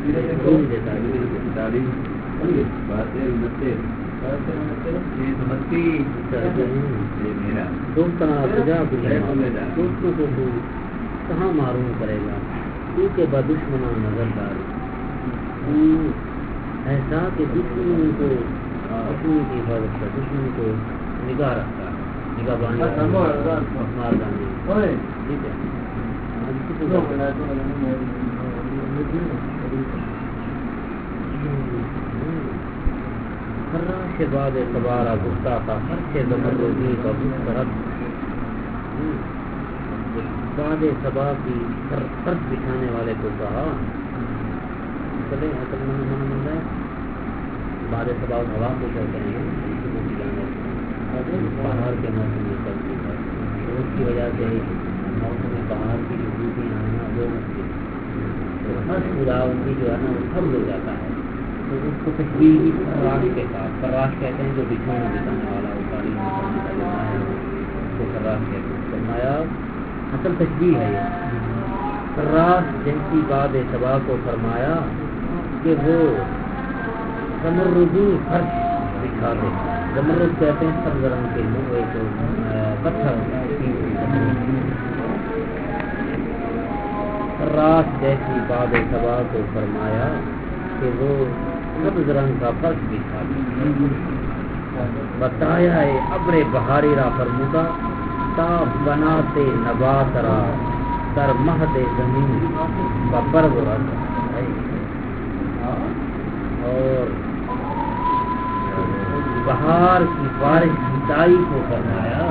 Speaker 1: دوستوں کو کہاں معروم کرے گا کیونکہ بدشمنا نظر داری ایسا کہ دشمنوں کو دشمن کی حفاظت کا دشمن کو نگاہ رکھتا ہے نگاہ بانی ماردانی ٹھیک ہے خراش بعد سبارہ گفتہ کا خرچ زمردی کا مسترد بعد سبا کی فرق بچھانے والے کو کہا چلے اصل من ہے بعد سبا ہوا کو کہتے ہیں پہاڑ کے موسم میں چلتی ہے اس کی وجہ سے موسم پہاڑ کی جو ڈیوٹی آنا وہ ہر خدا ان کی جو ہے نا وہ سب ہو جاتا ہے تو اس کو تشبیہ فراش کے ساتھ فراش کہتے ہیں جو بچھونا بچانے والا وہ قالین بچانے کا جو ہے اس کو فراش کہتے ہیں فرمایا اصل تشبیہ ہے یہ فراش جنسی بعد سبا کو فرمایا کہ وہ زمردی فرش دکھا دے زمرد کہتے ہیں سبز رنگ کے وہ جو پتھر فراش جیسی بعد سبا کو فرمایا کہ وہ سبز رنگ کا فرش بچھا دے. بتایا ہے ابر بہاری را فرمودہ تا بناتے نبات را در مہد زمین بپر ورد. اور بہار کی بارش کی تعریف کو فرمایا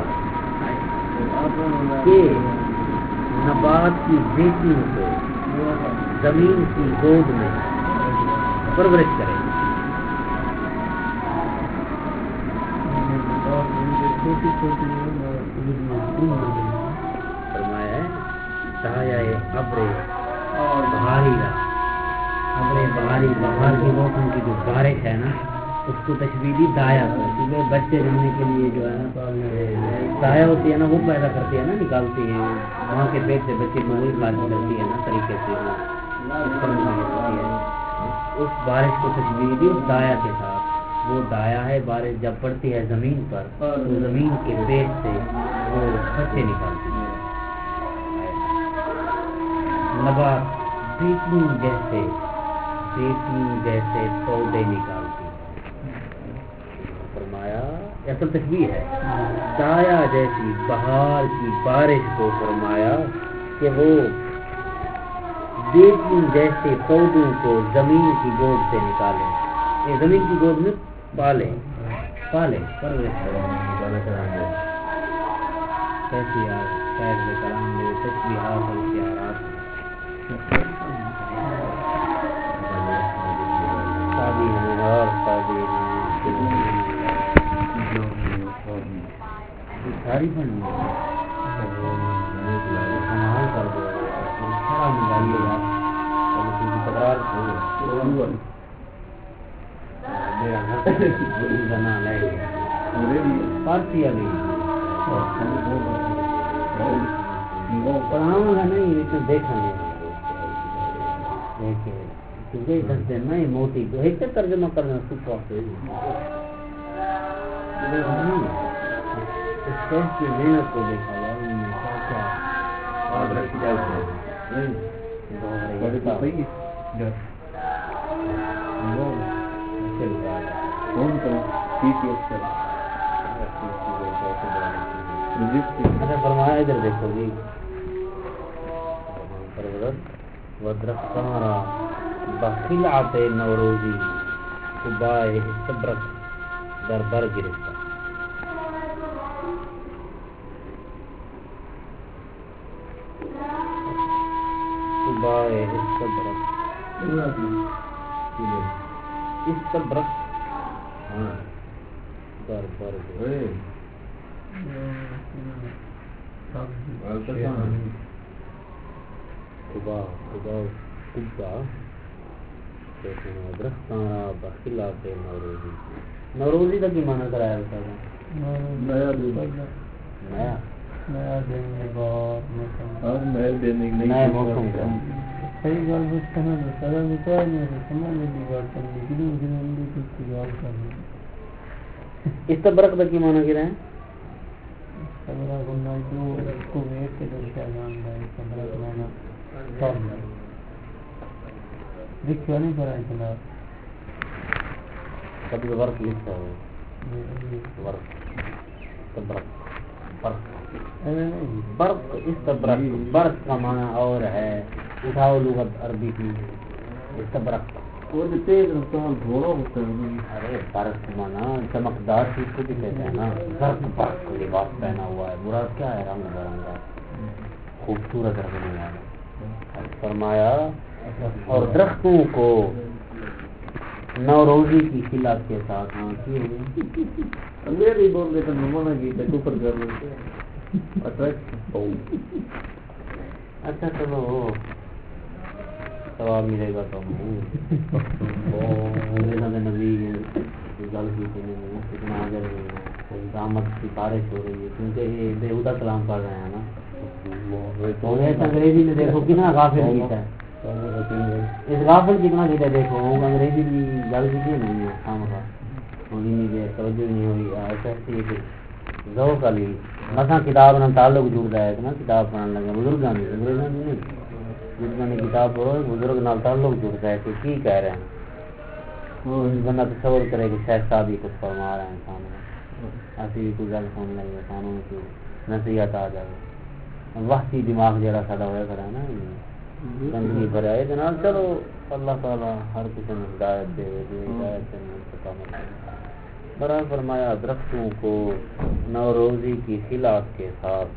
Speaker 1: کہ نبات کی بیٹیوں کو زمین کی گود میں پرورش کرے. فرمایا ہے سایہ ابر بہاری را. ابر بہاری بہار کے موسم کی جو بارش ہے نا اس کو تشبیہ دی دایا کر. کیونکہ بچے جمنے کے لیے جو ہے نا دایا ہوتی ہے نا وہ پیدا کرتی ہے نا نکالتی ہے وہاں کے پیٹ سے بچے کو وہی خارج کرتی ہے نا طریقے سے ہوتی ہے. اس بارش کو تشبیہ دی اس دایا کے ساتھ. وہ دایا ہے بارش جب پڑتی ہے زمین پر تو زمین کے پیٹ سے وہ بچے نکالتی ہے. نبات بیٹیوں جیسے پودے نکالتی ہے. فرمایا اصل تشبیہ ہے سایہ جیسی بہار کی بارش کو. فرمایا کہ وہ بیٹیوں جیسے پودوں کو زمین کی گود سے نکالے. یہ زمین کی گود میں پالے پرورش کریں. کیسی فیض کلام میں تشبیہات اور اشارات شادی ہے اور شادی ساری بنی کمال کر دو کھڑا نکالیے گا تکرار بنا لے پارسی ابھی پڑھاؤں گا نہیں تو دیکھیں گے دس دن نہیں موٹی تو ایک ترجمہ کرنا سکھ اس کی محنت کو دیکھا فرمایا ادھر دیکھو جی ودرختارا بخلعت نوروزی صبائے استبرق در بر گرفتا. صبائے استبرق در بر گرفتا. نوروزی کا کی معنی کرایا ہوتا ہے نیا موسم کا. استبرق کی معنی کیا ہے؟ لکھا نہیں پڑا اتنا کبھی ورق لکھا ہو برق استبرق. برق کا معنی اور ہے اٹھاؤ لغت عربی کی استبرق. ارے برق مانا چمکدار چیز کو بھی کہتے ہیں نا. برق برق لباس پہنا ہوا ہے مراد کیا ہے رنگ برنگا خوبصورت رکھنے والا. فرمایا اور درختوں کو نوروزی کی خلعت کے ساتھ کی ہوئی بول رہے تھے. اچھا چلو سوال ملے گا تو نبی گل کی اتنا اگر دامت کی بارش ہو رہی ہے کیونکہ یہ بےہودہ کلام پڑھ رہے ہیں نا. انگریزی میں دیکھو کتنا غافل کیتا ہے. اس غافل کتنا کیتا ہے دیکھو انگریزی کی گل کی نہیں ہے خام کا ہوئی نہیں دے توجہ نہیں ہوئی. ایسا ذوق علی مثلا کتاب نہ تعلق جڑتا ہے نا. کتاب پڑھنے لگے بزرگاں نہیں جس میں نے کتاب پڑھو بزرگ نال تعلق جڑتا ہے کہ کی کہہ رہے ہیں بندہ تصور کرے کہ شیخ صاحب ہی کچھ فرما رہے ہیں انسانوں ایسی بھی کوئی گل سن لیں انسانوں کی نصیحت آ جائے وحشی دماغ جڑا ساڈا ہویا کھڑا ہے نا گندگی بھرا ہے جناب. چلو اللہ تعالیٰ ہر کسی نے ہدایت دے جو ہدایت سے مستقامت دے. برا فرمایا درختوں کو نوروزی کی خلاف کے ساتھ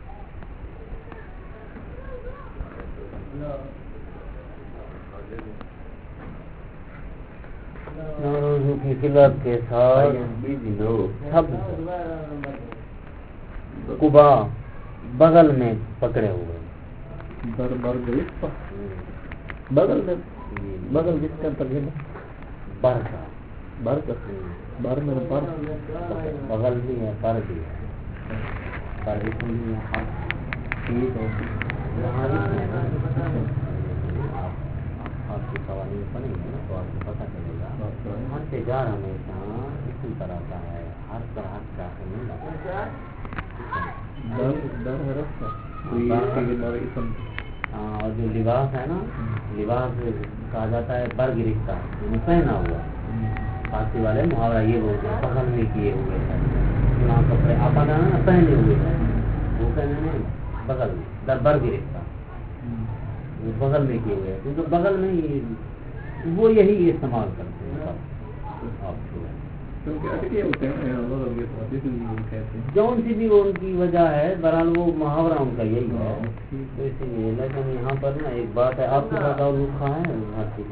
Speaker 1: نوروزی کی خلاف کے ساتھ سب قبا بغل میں پکڑے ہوئے
Speaker 3: بغل میں بغل جس کا ترجمہ
Speaker 1: برکا
Speaker 3: بر میں پر
Speaker 1: بغل بھی ہے پر بھی ہے پر اس لیے آپ کی قوانین پڑھیں گے نا تو آپ کو پتہ چلے گا. ہر تجار ہمیشہ اسی طرح کا ہے ہر طرح کا نہیں لگتا. اور جو لباس ہے نا لباس کہا جاتا ہے بر گرفتہ یعنی پہنا ہوا. فارسی والے محاورہ یہ بولتے ہیں پسند نہیں کیے ہوئے ہیں جہاں کپڑے آپا جانا نا پہنے ہوئے ہیں وہ کہنے نہیں بغل میں در بر گرفتہ وہ بغل میں کیے ہوئے ہیں کیونکہ بغل میں وہ یہی استعمال کرتے ہیں جون سی بھی ان کی وجہ ہے بہرحال وہ محاورہ ان کا یہی ہے تو اسی لیے. لیکن یہاں پر نا ایک بات ہے آپ کے پاس اور نسخہ ہے ہر چیز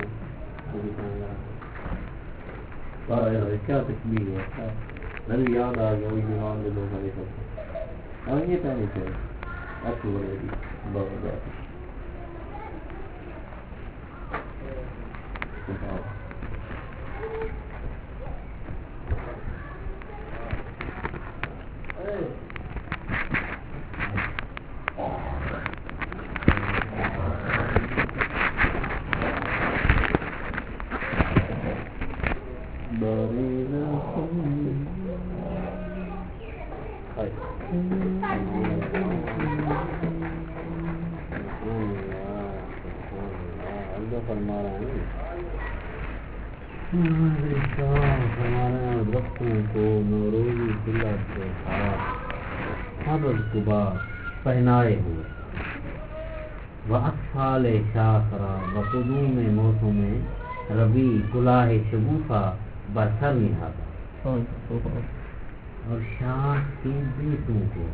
Speaker 3: کیا تشبیہ ہے میرے یاد آ گیا وہی ایمان میں لوگ ہمیں سب اور یہ پہنے تھے آپ کو بولے گی بہت بات
Speaker 1: پہنائے ہوئے وَأَطْفَالِ شَاخَرَا وَقُدُومِ مَوْسُمِ ربی کلاہ شگوفہ برسر نہادا اور شاخ کے بیٹوں کو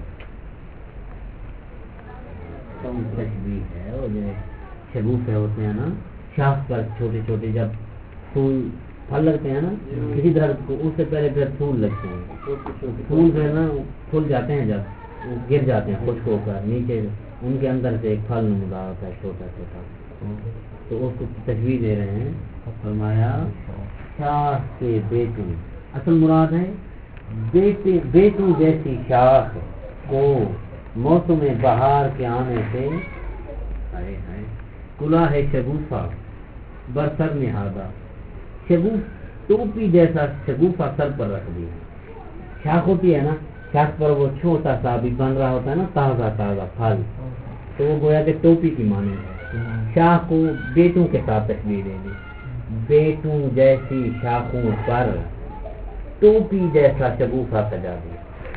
Speaker 1: کم تشبیہ ہے. اور جو شگوفے ہوتے ہیں نا شاخ پر چھوٹے چھوٹے جب پھول پھل لگتے ہیں نا کسی درخت کو اس سے پہلے پھر پھول لگتے ہیں پھول جو ہے نا پھول جاتے ہیں جب وہ گر جاتے ہیں خشک ہو کر نیچے ان کے اندر سے ایک پھل نمودار ہوتا ہے چھوٹا چھوٹا تو اس کو تشبیہ دے رہے ہیں. فرمایا شاخ کے بیٹوں اصل مراد ہے بیٹوں جیسی شاخ کو موسم بہار کے آنے سے کلاہ شگوفہ برسر نہادا شگوف ٹوپی جیسا شگوفہ سر پر رکھ دیا. شاخ ہوتی ہے نا شاخ پر وہ چھوٹا سا بھی بن رہا ہوتا ہے نا تازہ تازہ پھل تو وہ گویا کہ ٹوپی کی معنی ہے. شاخ کو بیٹوں کے ساتھ تشبیہ دے دی. بیٹوں جیسی شاخوں پر ٹوپی جیسا شگوفہ سجا دیا.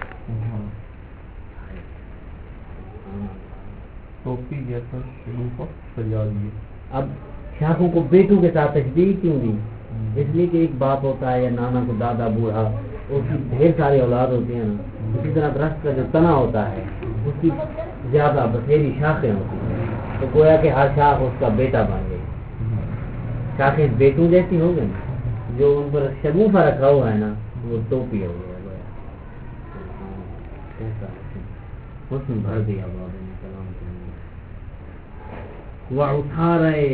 Speaker 3: ٹوپی جیسا شگوفہ سجا دیا.
Speaker 1: اب شاخوں کو بیٹوں کے ساتھ تشبیہ کیوں دی؟ اس لیے کہ ایک باپ ہوتا ہے یا نانا کو دادا بوڑھا اس کی ڈھیر ساری اولاد ہوتی ہیں نا اسی طرح درخت کا جو تنا ہوتا ہے اس کی زیادہ بتھیری شاخیں ہوتی ہیں تو گویا کہ ہر شاخ اس کا بیٹا بن گئی. شاخیں بیٹوں جیسی ہو گئی جو ان پر شگوفہ رکھا ہوا ہے نا وہ ٹوپی ہو گیا گویا حسن بھر دیا بابا نے کلام کے اندر. وہ اٹھا رہے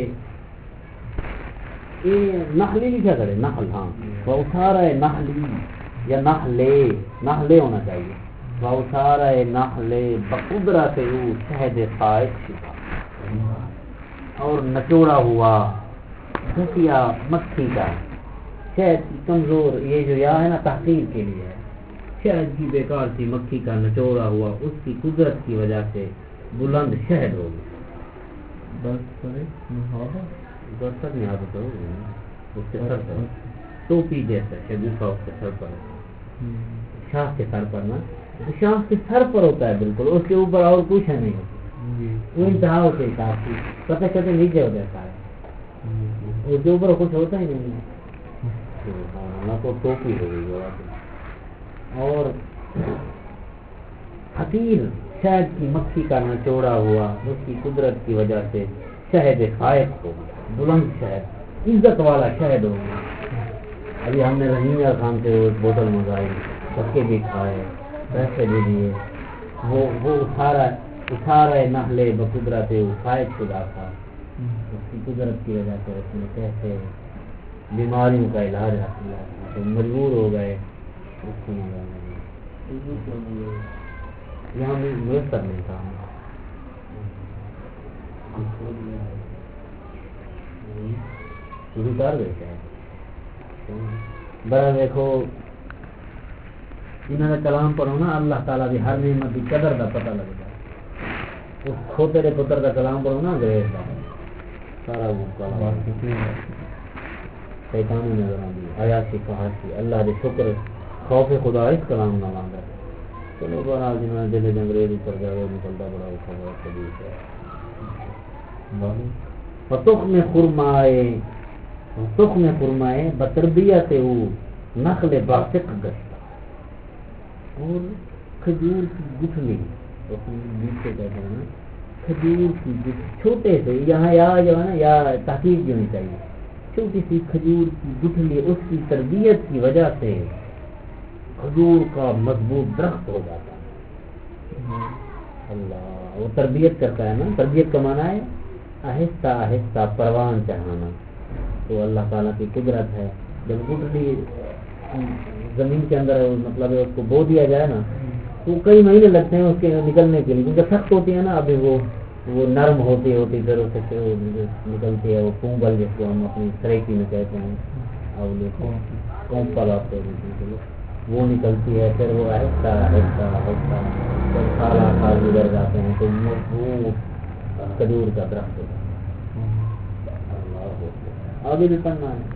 Speaker 1: نحلی لکھا کرے نحل ہاں وہ اٹھا رہے نحلی یا نحلے ہونا چاہیے. وہ اٹھا رہے نحلے بقدرت او شہد قائد شفا اور نچوڑا ہوا گھسیا مکھی کا شہد کی کمزور یہ جو یا ہے نا تحقیر کے لیے ہے. شہد کی بیکار سی مکھی کا نچوڑا ہوا اس کی قدرت کی وجہ سے بلند شہد ہو گیا. بس کرے برسر نہیں آتا تو اس کے سر ٹوپی جیسا شگوفہ اس کے سر پر، شاخ کے سر پر نا، شاخ کے سر پر ہوتا ہے بالکل، اس کے اوپر اور کچھ ہے نہیں، وہ انتہا ہوتے حساب کی پتہ چلتے نیچے ہو جاتا ہے، اس کے اوپر کچھ ہوتا ہی نہیں ہے، تو ٹوپی ہو گئی۔ اور حقیر شہد کی مکھی کا نچوڑا ہوا اس کی قدرت کی وجہ سے شہد فائق ہو گیا، بلند شہد، عزت والا شہد ہو گیا۔ ابھی ہم نے رحیم خان سے وہ بوتل منگائی، سکے بھی کھائے، پیسے بھی دیے، وہ اٹھارہ نحلے بقدرت فائق خدا تھا، اس کی قدرت کی وجہ سے اس نے کیسے بیماریوں کا علاج رکھ لیا، تو مجبور ہو گئے اس کو منگانے۔ یہاں بھی میسر نہیں تھا، شروع کر دیتے ہیں بڑا۔ دیکھو انہوں نے کلام پڑھو نا، اللہ تعالیٰ کی ہر نعمت کی قدر کا پتہ لگتا ہے۔ اس کھوتے کے پتر کا کلام پڑھو نا، انگریز کا سارا وہ کلام شیطانی نظر آتی، عیاشی فحاشی، اللہ کے شکر خوف خدا اس کلام نہ مانگا۔ چلو بہرحال جنہوں نے دل انگریز اتر گیا وہ نکلتا بڑا اٹھا بڑا شدید ہے۔ تخم خرمائے بتربیت او نخل باسق گشتا، اور کھجور کی گٹھلی، نیچے کہتے ہیں نا کھجور کی چھوٹے سے، یہاں یا جو ہے نا یا تحقیق جو نہیں چاہیے، چھوٹی سی کھجور کی گٹھلی اس کی تربیت کی وجہ سے کھجور کا مضبوط درخت ہو جاتا ہے۔ اللہ وہ تربیت کرتا ہے نا، تربیت کا معنی ہے آہستہ آہستہ پروان چڑھانا، تو اللہ تعالیٰ کی قدرت ہے۔ جب گٹھلی زمین کے اندر مطلب اس کو بو دیا جائے نا تو کئی مہینے لگتے ہیں اس کے نکلنے کے لیے، کیونکہ سخت ہوتی ہے نا، ابھی وہ نرم ہوتی پھر اسے نکلتی ہے وہ پونگل، جس کو ہم اپنی سریکی میں کہتے ہیں، کونپل آپ وہ نکلتی ہے، پھر وہ آہستہ آہستہ آہستہ جب سالہ سال گزر جاتے ہیں تو مضبوط کھجور کا درخت ہوتا ہے۔ آگے بھی پڑھنا ہے۔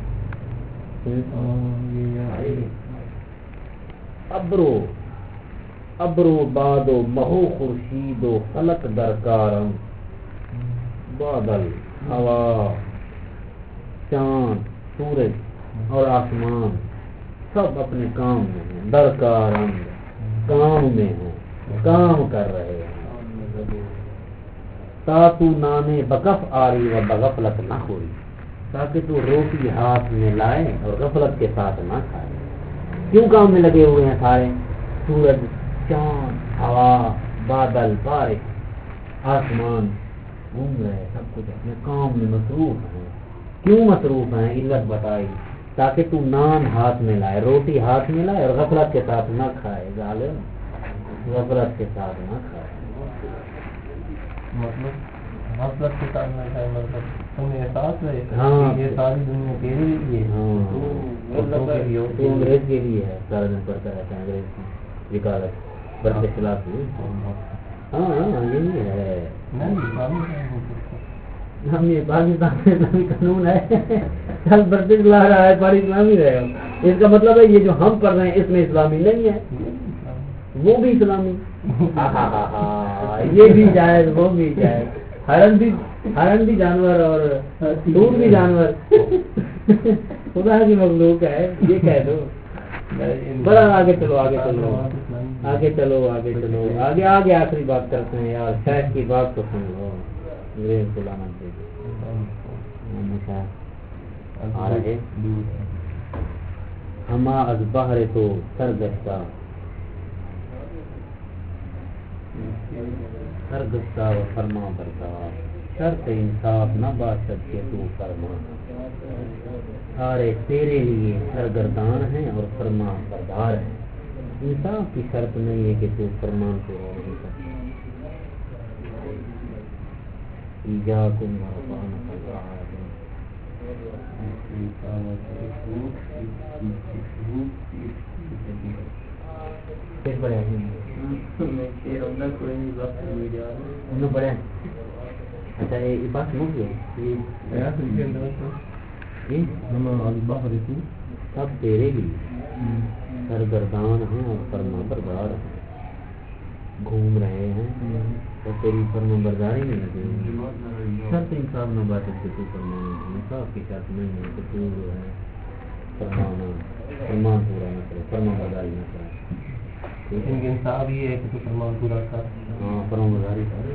Speaker 1: ابرو بادو مہو خورشید و فلک درکارم، بادل، ہوا، چاند، سورج اور آسمان سب اپنے کام میں ہیں، درکارم کام میں ہیں، کام کر رہے ہیں۔ تاتو نانے بکف آری و بغفلت نہ ہوئی، تاکہ تو روٹی ہاتھ میں لائے اور غفلت کے ساتھ نہ کھائے۔ کیوں کام میں لگے ہوئے ہیں سارے؟ سورج، چاند، ہوا، بادل، بارش، آسمان گھوم رہے، سب کچھ اپنے کام میں مصروف ہیں۔ کیوں مصروف ہیں؟ علت بتائی، تاکہ تو نان ہاتھ میں لائے، روٹی ہاتھ میں لائے اور غفلت کے ساتھ نہ کھائے، ظالم، غفلت کے ساتھ نہ کھائے۔
Speaker 3: مطلب غفلت کے ساتھ نہ کھائے، مطلب تمہیں احساس ہے
Speaker 1: ہاں
Speaker 3: یہ ساری دنیا تیرے لیے ہے،
Speaker 1: تو انگریز کے لیے ہے، سارا دن پڑھتا رہتا ہے انگریز کی وکالت برد خلاف ہی۔ ہاں یہی ہے، ہم یہ پاکستان میں اسلامی قانون ہے، کل برتش لا رہا ہے پر اسلامی رہے ہو، اس کا مطلب ہے یہ جو ہم پڑھ رہے ہیں اس میں اسلامی نہیں ہے، وہ بھی اسلامی، یہ بھی جائز وہ بھی جائز، ہرن بھی جانور اور دودھ بھی جانور، خدا کی مخلوق ہے، یہ کہہ دو۔ بڑا آگے چلو آگے چلو آگے چلو آگے چلو آگے آگے آخری بات کرتے ہیں یار، شاید کی بات تو سن لو، انگریز کو لانا چاہیے آ رہے ہما از بہر تو سرگشتہ سرگشتہ و فرما بردار، شرط انصاف نہ باشد کہ تو فرما، سارے تیرے لیے سرگردان ہیں اور فرما بردار ہیں، انصاف کی شرط نہیں ہے کہ تو فرمان کو اور نہیں سکتا۔ ایجاکم ورحمۃ اللہ پھر پڑھے انہوں پڑھے، اچھا یہ بات سمجھ گئے، سب تیرے لیے سرگردان ہیں اور فرما بردار ہیں، گھوم رہے ہیں تو تیری فرما برداری نہیں لگے گی۔ شرط انصاف نہ بات کہ تو فرمانا انصاف کی شرط نہیں ہے کہ تو جو ہے فرمانا فرمان پورا نہ کرے، فرما برداری نہ کرے، لیکن انصاف یہ ہے کہ تو فرمان پورا کر، ہاں فرما برداری کرے۔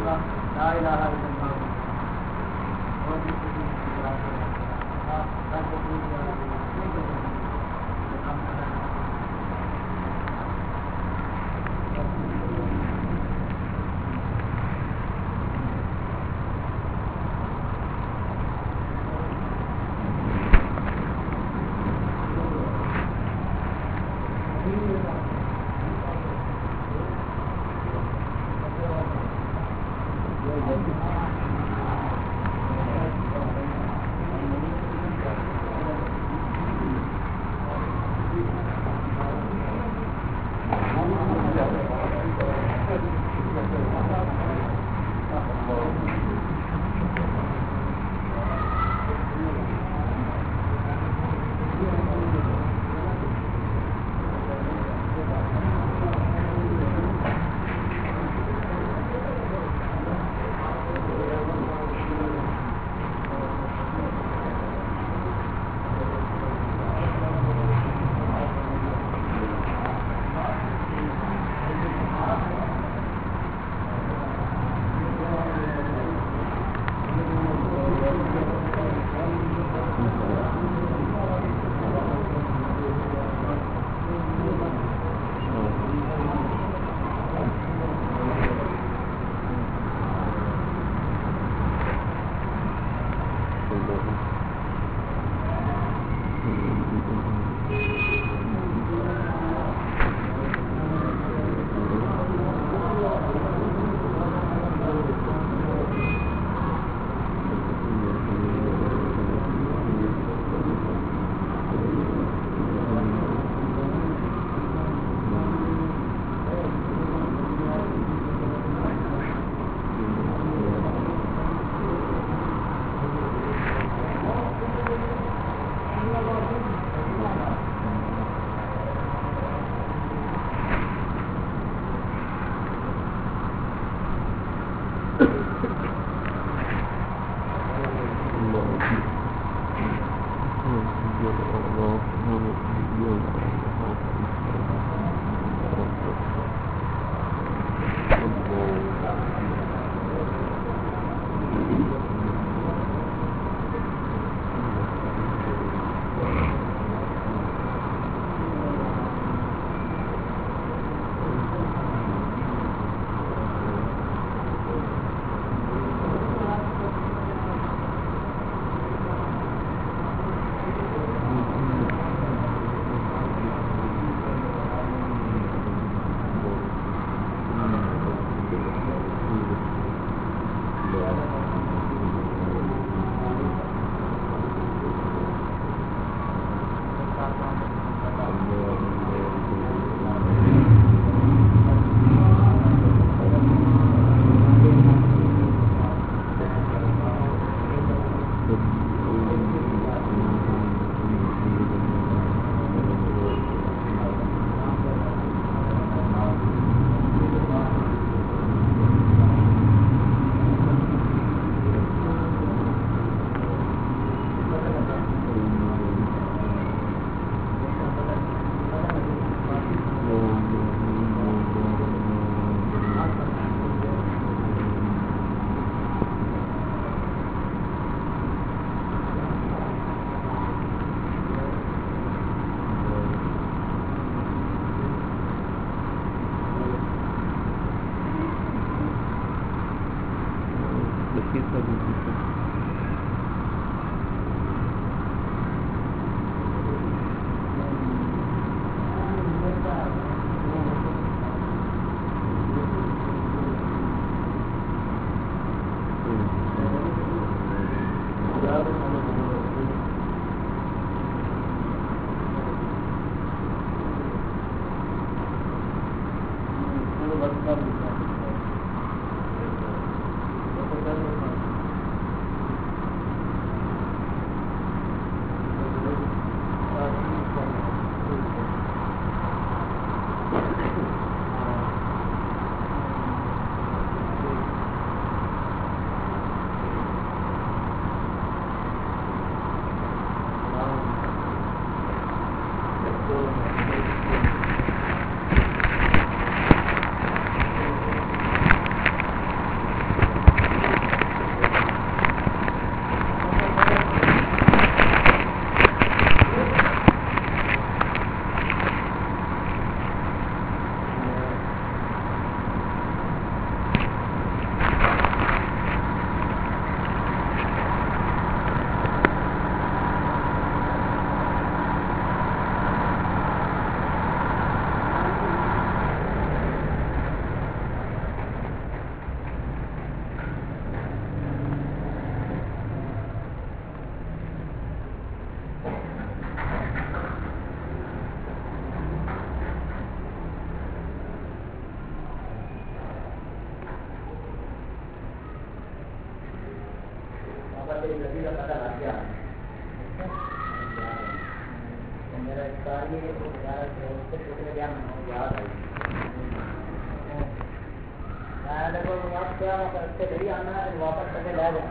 Speaker 1: اللہ لا الہ الا اللہ میرا کاری ہے تو گیا یاد آئی میں آنا واپس کر کے لے جائیں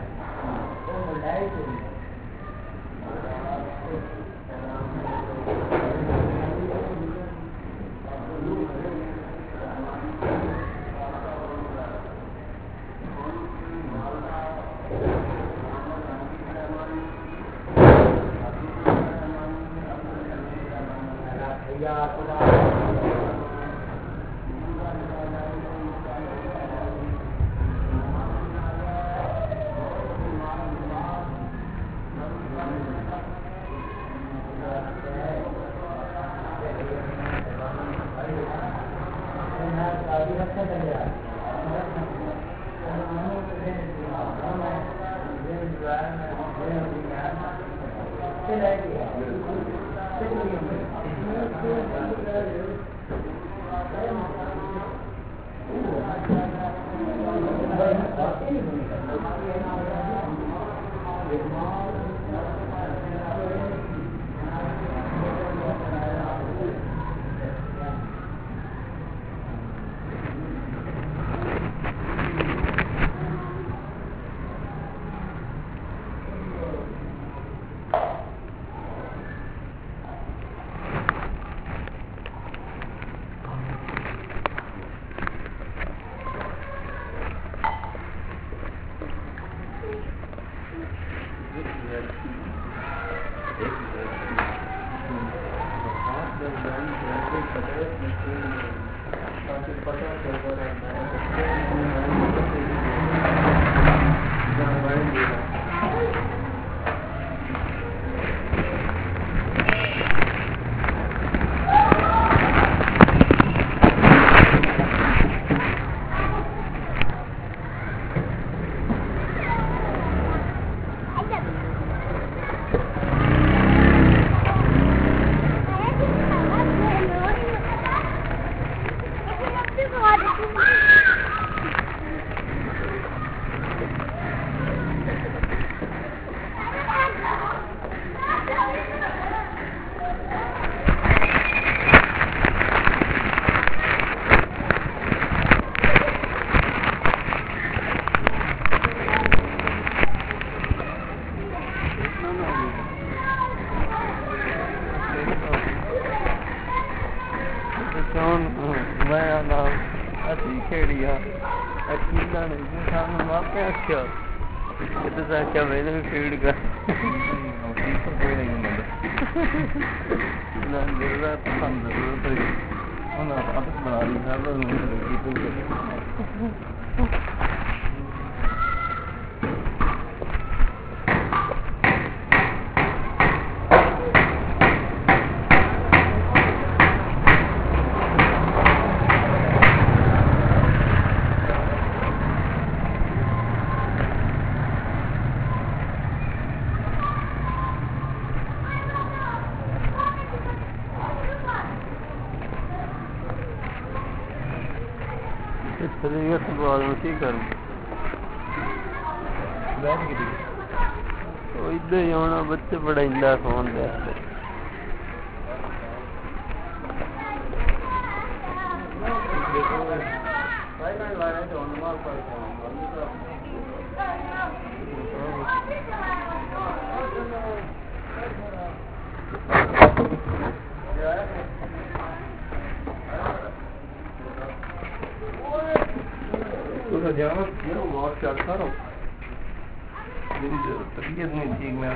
Speaker 5: بچے بڑا فون دے طبیعت نہیں ٹھیک میں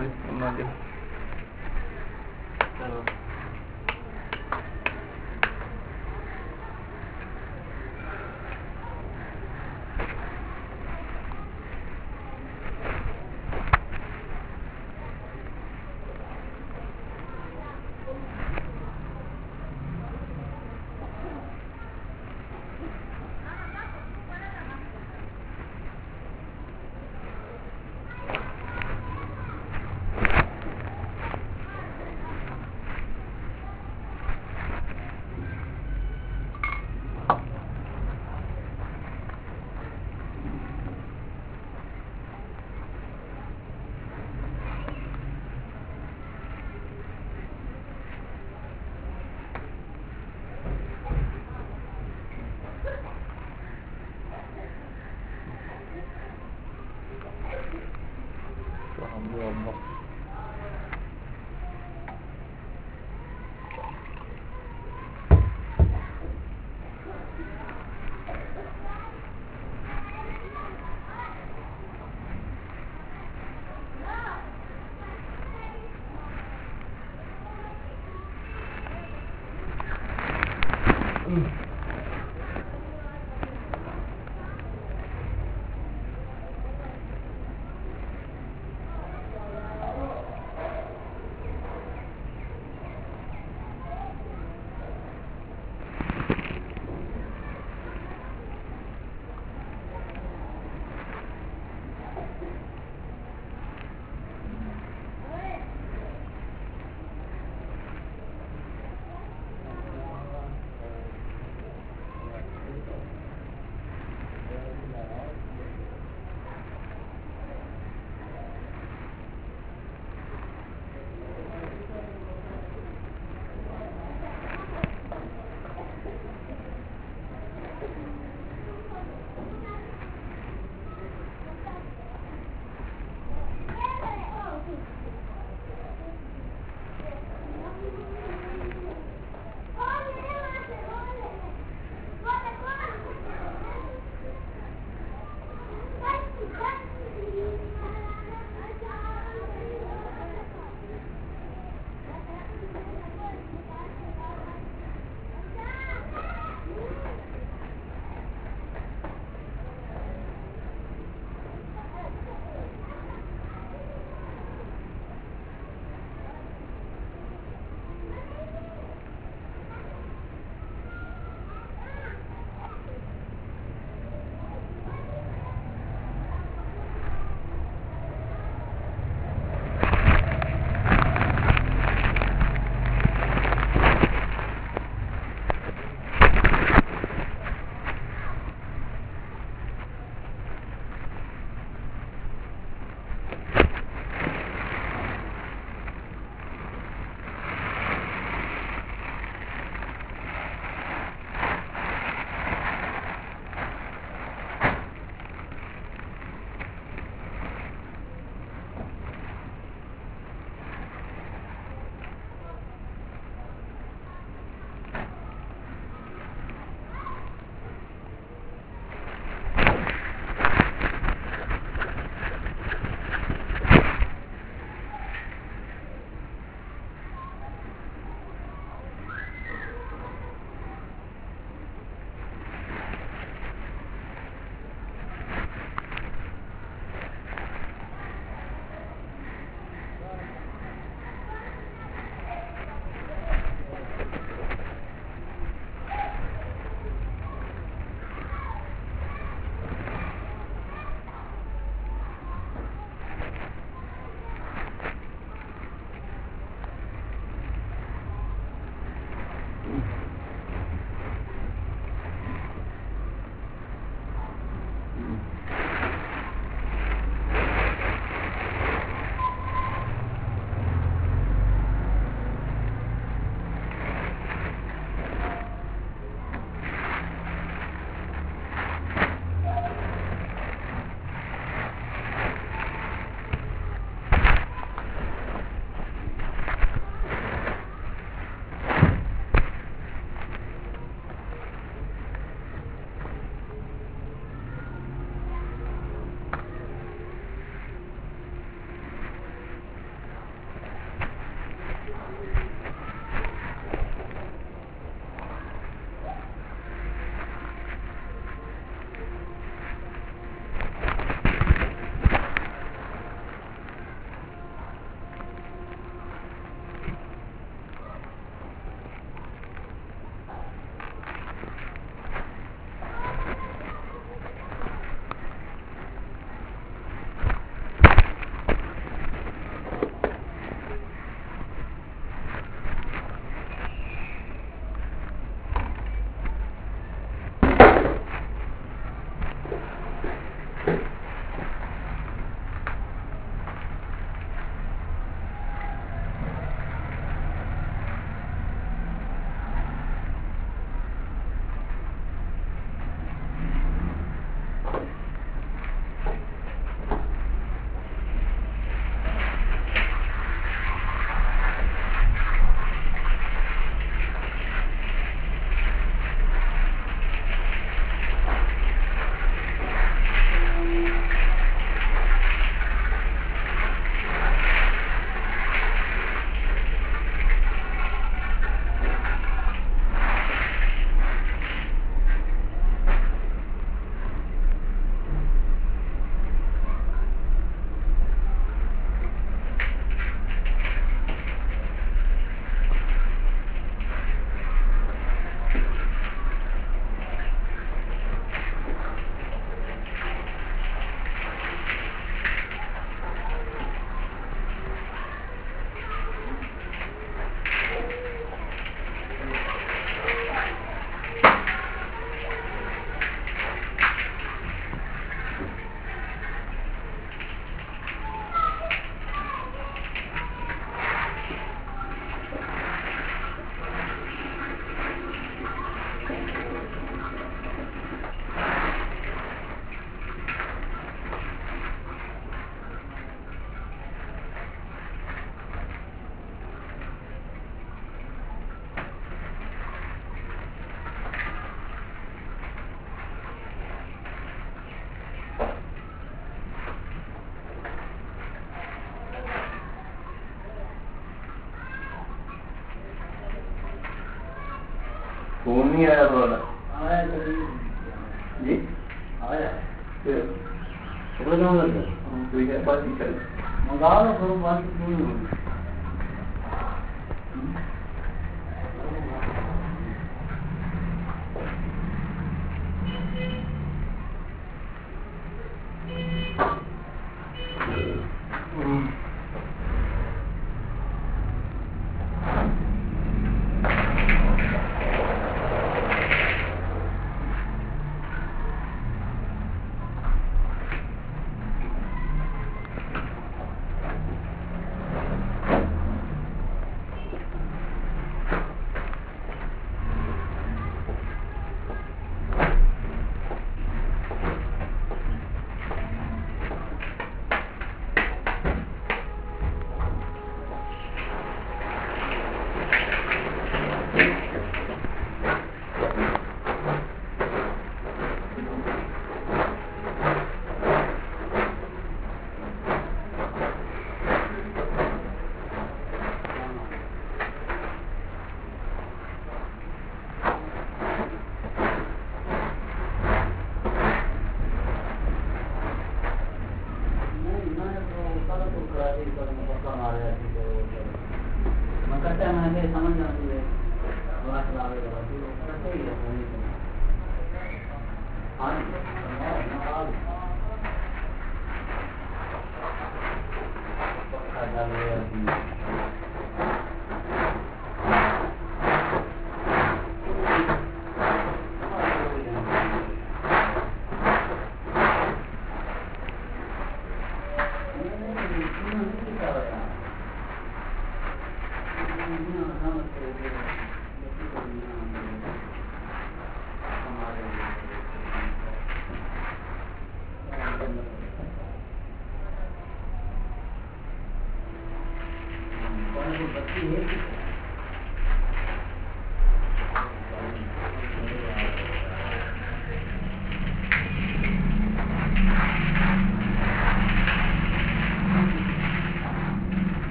Speaker 3: فون نہیں آیا تھوڑا
Speaker 1: آیا
Speaker 3: جی
Speaker 1: آیا
Speaker 3: پھر
Speaker 1: ٹکڑے کہاں لگ گئے
Speaker 3: کوئی ہے بات نہیں کر
Speaker 1: منگا لو کرو بات کیوں نہیں ہوگی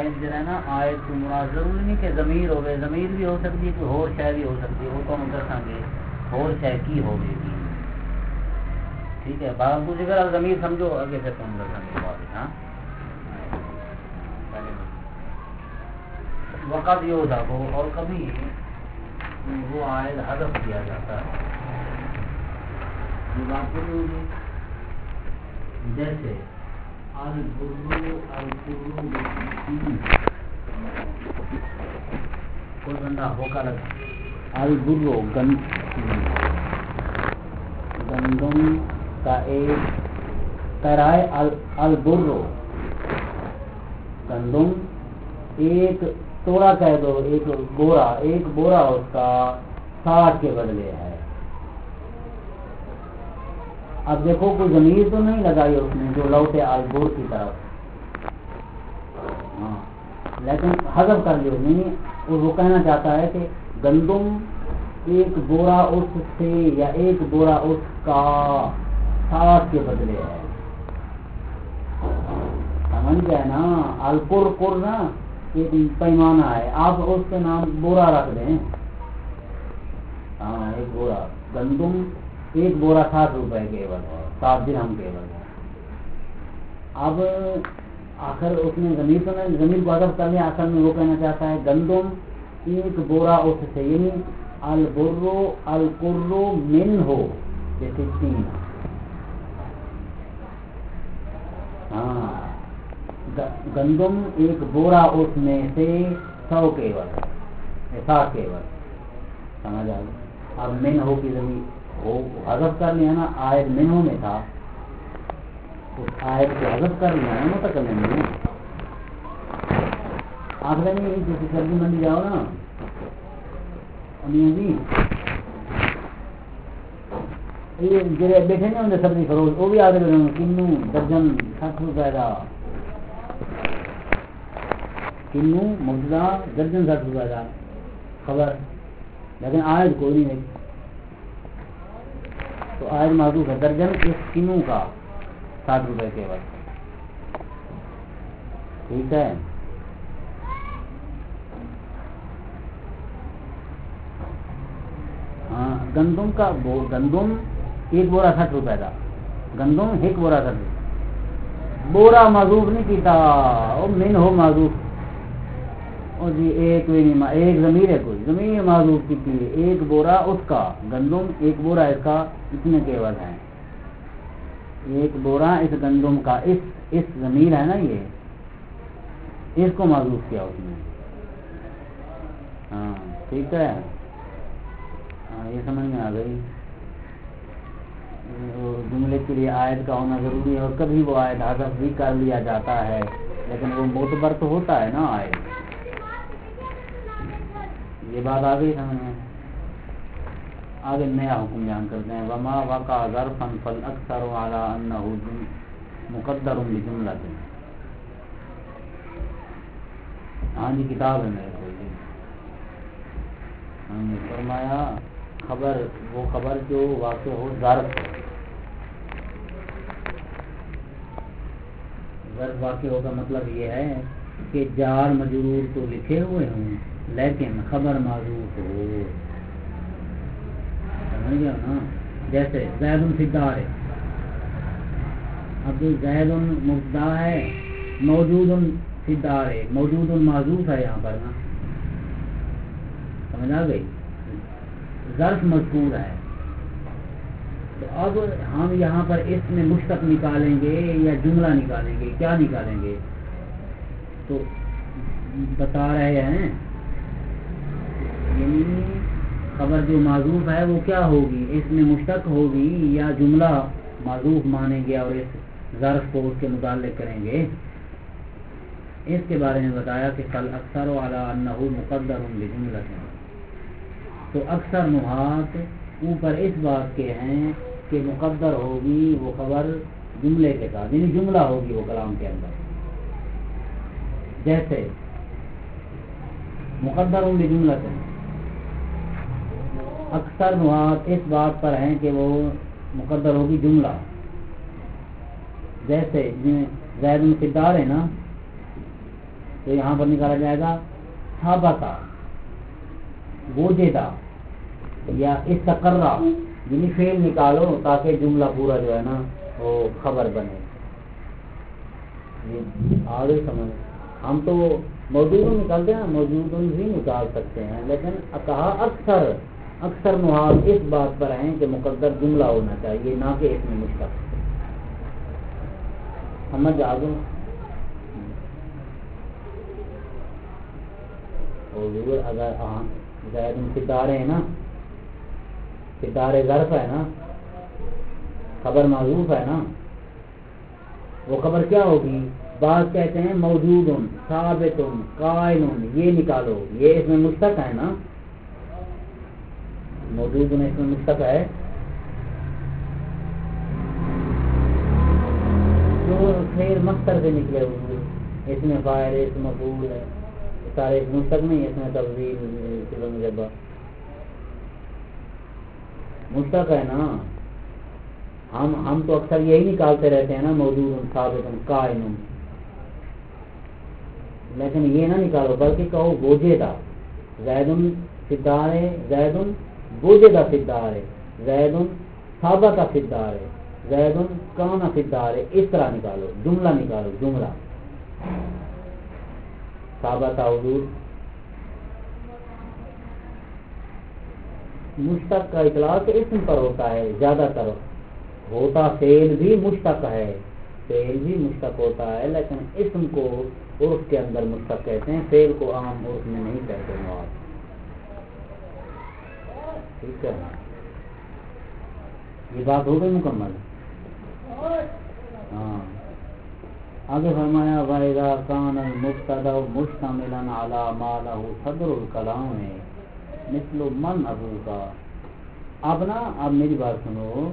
Speaker 1: آیت جو ہے نا آیت کو مراد ضروری نہیں کہ ضمیر ہوگی، ضمیر بھی ہو سکتی ہے، کوئی اور شے بھی ہو سکتی ہے، وہ تو ہم دساں گے اور شے کی ہوگی گی، ٹھیک ہے. بات کچھ اگر ضمیر سمجھو آگے سے تو ہم دساں گے بات. ہاں وقت یہ ہوتا ہو اور کبھی وہ آیت حذف کیا جاتا ہے. یہ بات پوری ہوگی. جیسے کوئی بندہ ہو کر البرو گندم کا ایک کرائے البرو گندم ایک توڑا کہہ دو، ایک بورا اس کا 60 کے بدلے ہے. اب دیکھو کوئی ضمیر تو نہیں لگائی اس نے جو لوٹے البر کی طرف، ہاں لیکن حذف کر لیا نہیں. وہ کہنا چاہتا ہے کہ گندم ایک بورا اس سے یا ایک بورا اس کا 60 کے بدلے ہے. سمجھ گئے نا؟ القر نا ایک پیمانہ ہے، آپ اس کے نام بورا رکھ دیں. ہاں ایک بورا گندم، ایک بورا 60 روپے کیول ہے، 60 درہم کیول ہے. اب آخر اس نے ضمیر کو حذف کر لیا. اصل میں وہ کہنا چاہتا ہے گندم ایک بورا اس سے، یعنی البرو القرو من ہو جیسے 3. ہاں گندم ایک بورا اس میں سے 100 کیول 60 کیول. سمجھ آ گیا؟ اب من ہو کی ضمیر وہ حذف کر لیا نا، آیت منہو میں تھا، اس آیت کو حذف کر لیا نا متکلم میں. آخر میں جیسے سبزی منڈی جاؤ نا جی، یہ جڑے بیٹھے نا اندر سبزی فروش وہ بھی آگے کنو درجن 60 روپے کا، کنو مبتدا درجن 60 روپے کا خبر، لیکن آیت کوئی نہیں ہے. تو آج معروف ہے درجن اس کنو کا 60 روپے کے بعد. ٹھیک ہے. ہاں گندم کا گندم ایک بورا 60 روپے کا، گندم ایک بورا 60 روپے. بورا معروف نہیں کیتا وہ من ہو معروف جی ایک ضمیر ہے، کوئی ضمیر معروف کی تھی. ایک بورا اس کا گندم، ایک بورا اس کا اتنے کیول ہیں. ایک بورا اس گندم کا، اس ضمیر ہے نا یہ، اس کو معروف کیا اس نے. ہاں ٹھیک ہے. ہاں یہ سمجھ میں آ گئی. جملے کے لیے آیت کا ہونا ضروری ہے، اور کبھی وہ آیت حذف بھی کر لیا جاتا ہے، لیکن وہ معتبر تو ہوتا ہے نا آیت. یہ بات آ گئی سمجھ میں. آگے نیا حکم بیان کرتے ہیں. وما وقع ظرفا فالاکثر على انه مقدر بجملۃ. ہاں جی کتاب ہے میرے کو جی. ہم نے فرمایا خبر وہ خبر جو واقع ہو ظرف، ظرف واقع ہوگا مطلب یہ ہے کہ جار مجرور تو لکھے ہوئے ہوں لیکن خبر معروف ہو. سمجھ گیا نا؟ جیسے زید فی الدار ہے، اب زید مبتدا ہے، موجود فی الدار ہے، موجود معذوف ہے یہاں پر نا. سمجھ آ گئی؟ ظرف مذکور ہے. تو اب ہم یہاں پر اس میں مشتق نکالیں گے یا جملہ نکالیں گے؟ کیا نکالیں گے؟ تو بتا رہے ہیں یعنی خبر جو معذوف ہے وہ کیا ہوگی؟ اس میں مشتق ہوگی یا جملہ معذوف مانیں گے اور اس ظرف کو اس کے متعلق کریں گے؟ اس کے بارے میں بتایا کہ فالاکثر علی انہ مقدر بجملۃ. تو اکثر نحات اوپر اس بات کے ہیں کہ مقدر ہوگی وہ خبر جملے کے ساتھ، یعنی جملہ ہوگی وہ کلام کے اندر. جیسے مقدر بجملۃ، اکثر نحات اس بات پر ہیں کہ وہ مقدر ہوگی جملہ. جیسے زید فی الدار ہے نا، تو یہاں پر نکالا جائے گا ثابتا وجدا یا استقرا، یعنی فعل نکالو تاکہ جملہ پورا جو ہے نا وہ خبر بنے. یہ آگے سمجھ. ہم تو موجود نکالتے ہیں، موجود بھی نکال سکتے ہیں، لیکن کہا اکثر نحات اس بات پر ہیں کہ مقدر جملہ ہونا چاہیے نہ کہ اس میں مشتق. سمجھ آگے. اور اگر زید ستارے ہیں نا، ستارے ظرف ہے نا، خبر معذوف ہے نا، وہ خبر کیا ہوگی؟ بعض کہتے ہیں موجود ثابت قائم، یہ نکالو، یہ اس میں مشتق ہے نا، موجود اس میں مشتق ہے. جو خیر مصدر سے نکلے ہوئے اس میں فاعل اس مفعول ہے، سارے اس مشتق نہیں، اس میں تفضیل صفت مجبہ مشتق ہے نا. ہم تو اکثر یہی نکالتے رہتے ہیں نا، موجود ثابت قائم، لیکن یہ نہ نکالو بلکہ کہو بوجھدا زید فدارے، زید بوجھدا فدارے، زید ثابت فدارے، زید کان فدارے، اس طرح نکالو، جملہ نکالو، جملہ ثابت حضور. مشتق کا اطلاق اسم پر ہوتا ہے، زیادہ تر ہوتا فعل بھی مشتق ہے، فعل بھی مشتق ہوتا ہے، لیکن اسم کو عرف کے اندر مشتق کہتے ہیں، فعل کو عام عرف میں نہیں کہتے ہیں. ٹھیک ہے، یہ بات ہو گئی مکمل. ہاں آگے فرمایا وَإِذَا كَانَ الْمُبْتَدَأُ مُشْتَمِلًا عَلَى مَا لَهُ صَدْرُ الْكَلَامِ مِثْلُ مَنْ أَبُوكَ. اب میری بات سنو،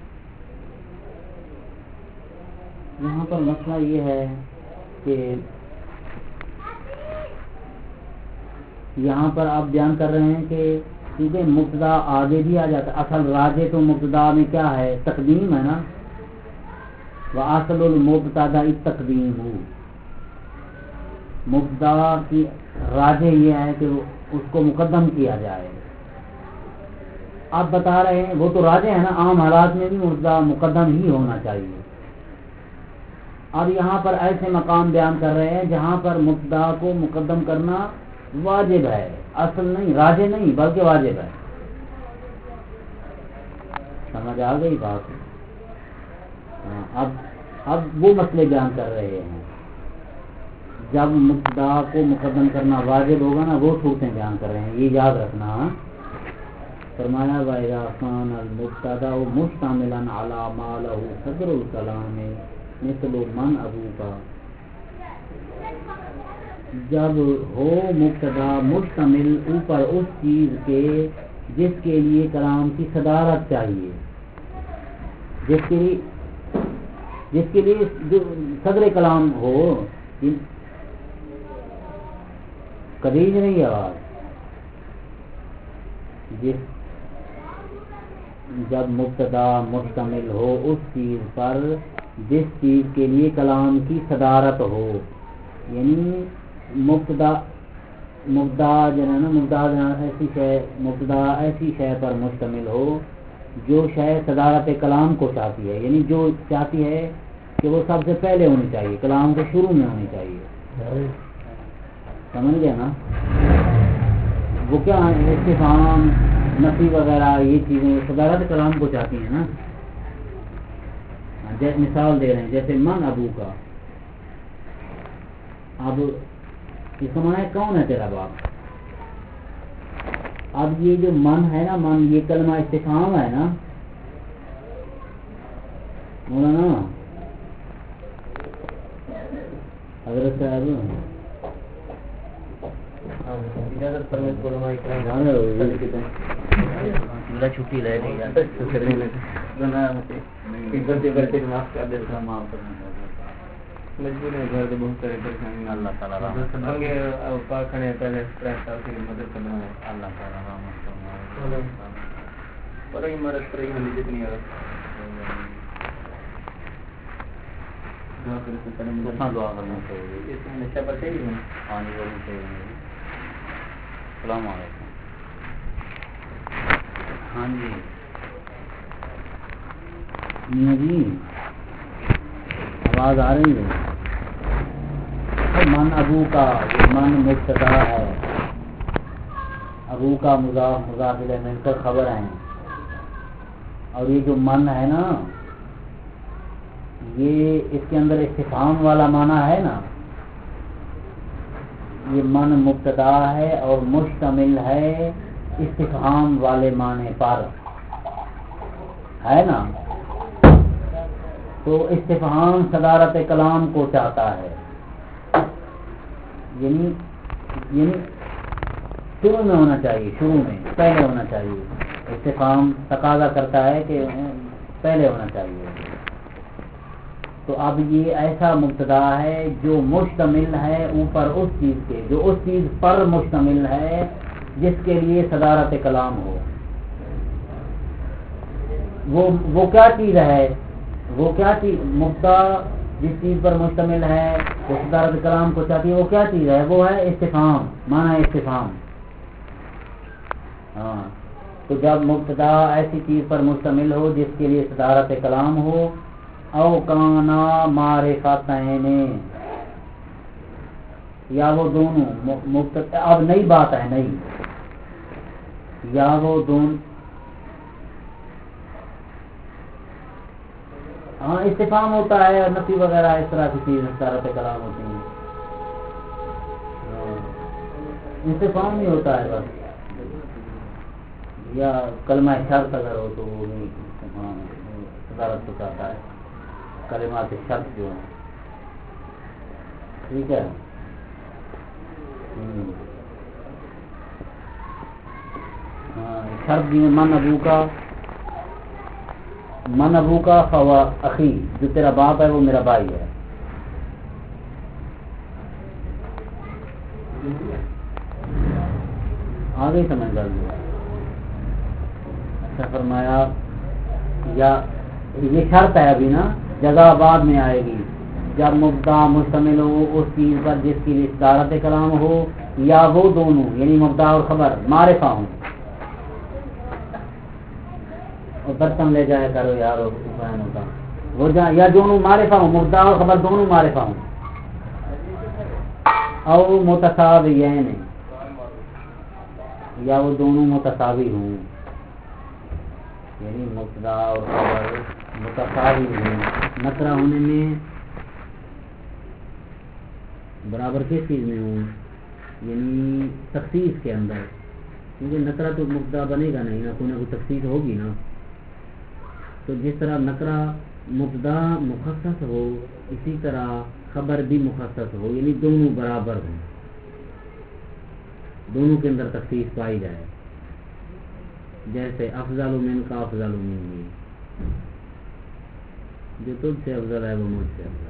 Speaker 1: یہاں پر مسئلہ یہ ہے کہ یہاں پر آپ بیان کر رہے ہیں کہ کیونکہ مبتدا آگے بھی آ جاتا ہے، اصل راجے تو مبتدا میں کیا ہے؟ تقدیم ہے نا. وَأَصْلُ الْمُبْتَدَأِ التَّقْدِيمُ، مبتدا کی راجے یہ ہے کہ اس کو مقدم کیا جائے. آپ بتا رہے ہیں وہ تو راجے ہیں نا، عام حالات میں بھی مبتدا مقدم ہی ہونا چاہیے. اب یہاں پر ایسے مقام بیان کر رہے ہیں جہاں پر مبتدا کو مقدم کرنا واجب ہے، اصل نہیں، راجے نہیں بلکہ واجب ہے. سمجھ آ گئی بات؟ اب وہ مسئلے بیان کر رہے ہیں جب مبتدا کو مقدم کرنا واجب ہوگا نا، وہ صورتیں بیان کر رہے ہیں، یہ یاد رکھنا. فرمایا وَإِذَا كَانَ الْمُبْتَدَأُ مُشْتَمِلًا عَلَى مَا لَهُ صَدْرُ الْكَلَامِ مِثْلُ مَنْ أَبُوكَ. جب ہو مبتدا مشتمل اوپر اس چیز کے جس کے لیے کلام کی صدارت چاہیے، جس کے لیے جو صدر کلام ہو. کبھی نہیں آواز جب مبتدا مشتمل ہو اس چیز پر جس چیز کے لیے کلام کی صدارت ہو، یعنی مبتدا جو ہے نا، مبتدا ایسی شے پر مشتمل ہو جو شے صدارت کلام کو چاہتی ہے، یعنی جو چاہتی ہے کہ وہ سب سے پہلے ہونی چاہیے، کلام کے شروع میں ہونی چاہیے. سمجھ گیا نا؟ وہ کیا ہے؟ استفہام، نفی وغیرہ یہ چیزیں صدارت کلام کو چاہتی ہیں نا. مثال دے رہے ہیں جیسے من ابو کا. اب اس کا معنی کون ہے تیرا باپ؟ اب یہ جو من ہے نا، من یہ کلمہ استفہام ہے نا مولانا حضرت صاحب. چھٹی رہ گئی مجبور ہے گھر بہت سارے پریشانی. اللہ تعالیٰ پہلے مدد کرنا ہے. اللہ تعالیٰ پر ہی مرض پر ہی جتنی دعا کرنا چاہیے اس میں نشہ پر چاہیے ہاں جی وہ بھی چاہیے السلام علیکم ہاں جی میاں جی آواز آ رہی ہے من ابو کا من مبتدا ہے ابو کا مضاف مضاف الیہ مل کر خبر ہیں اور یہ جو من ہے نا یہ اس کے اندر استفہام والا معنی ہے نا یہ من مبتدا ہے اور مشتمل ہے استفہام والے معنی پر ہے نا تو استفہام صدارت کلام کو چاہتا ہے یعنی شروع میں ہونا چاہیے شروع میں پہلے ہونا چاہیے استفہام تقاضا کرتا ہے کہ پہلے ہونا چاہیے تو اب یہ ایسا مبتدا ہے جو مشتمل ہے اوپر اس چیز کے جو اس چیز پر مشتمل ہے جس کے لیے صدارت کلام ہو وہ کیا چیز ہے وہ کیا چیز مبتدا جس چیز پر مشتمل ہے وہ صدارت کلام کو چاہتی ہے وہ کیا چیز ہے وہ ہے استفہام معنی استفہام ہاں تو جب مبتدا ایسی چیز پر مشتمل ہو جس کے لیے صدارت کلام ہو او کانا معرفتین یا وہ دونوں مبتدا اب نئی بات ہے نئی یا وہ دونوں ہاں استفہام ہوتا ہے اور نفی وغیرہ اس طرح کی چیز صدارت کلام ہوتی ہیں استفہام نہیں ہوتا ہے بس یا کلمہ شرط اگر ہو تو وہ نہیں صدارت کو چاہتا ہے کلمات شرط جو ہیں ٹھیک ہے ہاں شرط بھی من ابو کا فوا اخی جو تیرا باپ ہے وہ میرا بھائی ہے آگے سمجھ گا اچھا فرمایا یا یہ شرط ہے ابھی نا جزا بعد میں آئے گی جب مبتدا مشتمل ہو اس چیز پر جس کی صدارت کلام ہو یا وہ دونوں یعنی مبتدا اور خبر معرفہ ہوں اور برتن لے جایا کرو یار ہوتا وہ یا دونوں معرفہ ہوں مبتدا اور خبر دونوں معرفہ ہوں او متساویین یا وہ دونوں متساوی ہوں یعنی مبتدا اور خبر متساوی ہوں نکرہ ہونے میں برابر کس چیز میں ہوں یعنی تخصیص کے اندر کیونکہ نکرہ تو مبتدا بنے گا نہیں نا کوئی نہ کوئی تخصیص ہوگی نا تو جس طرح نکرہ مبتدا مخصص ہو اسی طرح خبر بھی مخصص ہو یعنی دونوں برابر ہوں دونوں کے اندر تخصیص پائی جائے جیسے افضل من کا افضل منی جو تجھ سے افضل ہے وہ مجھ سے افضل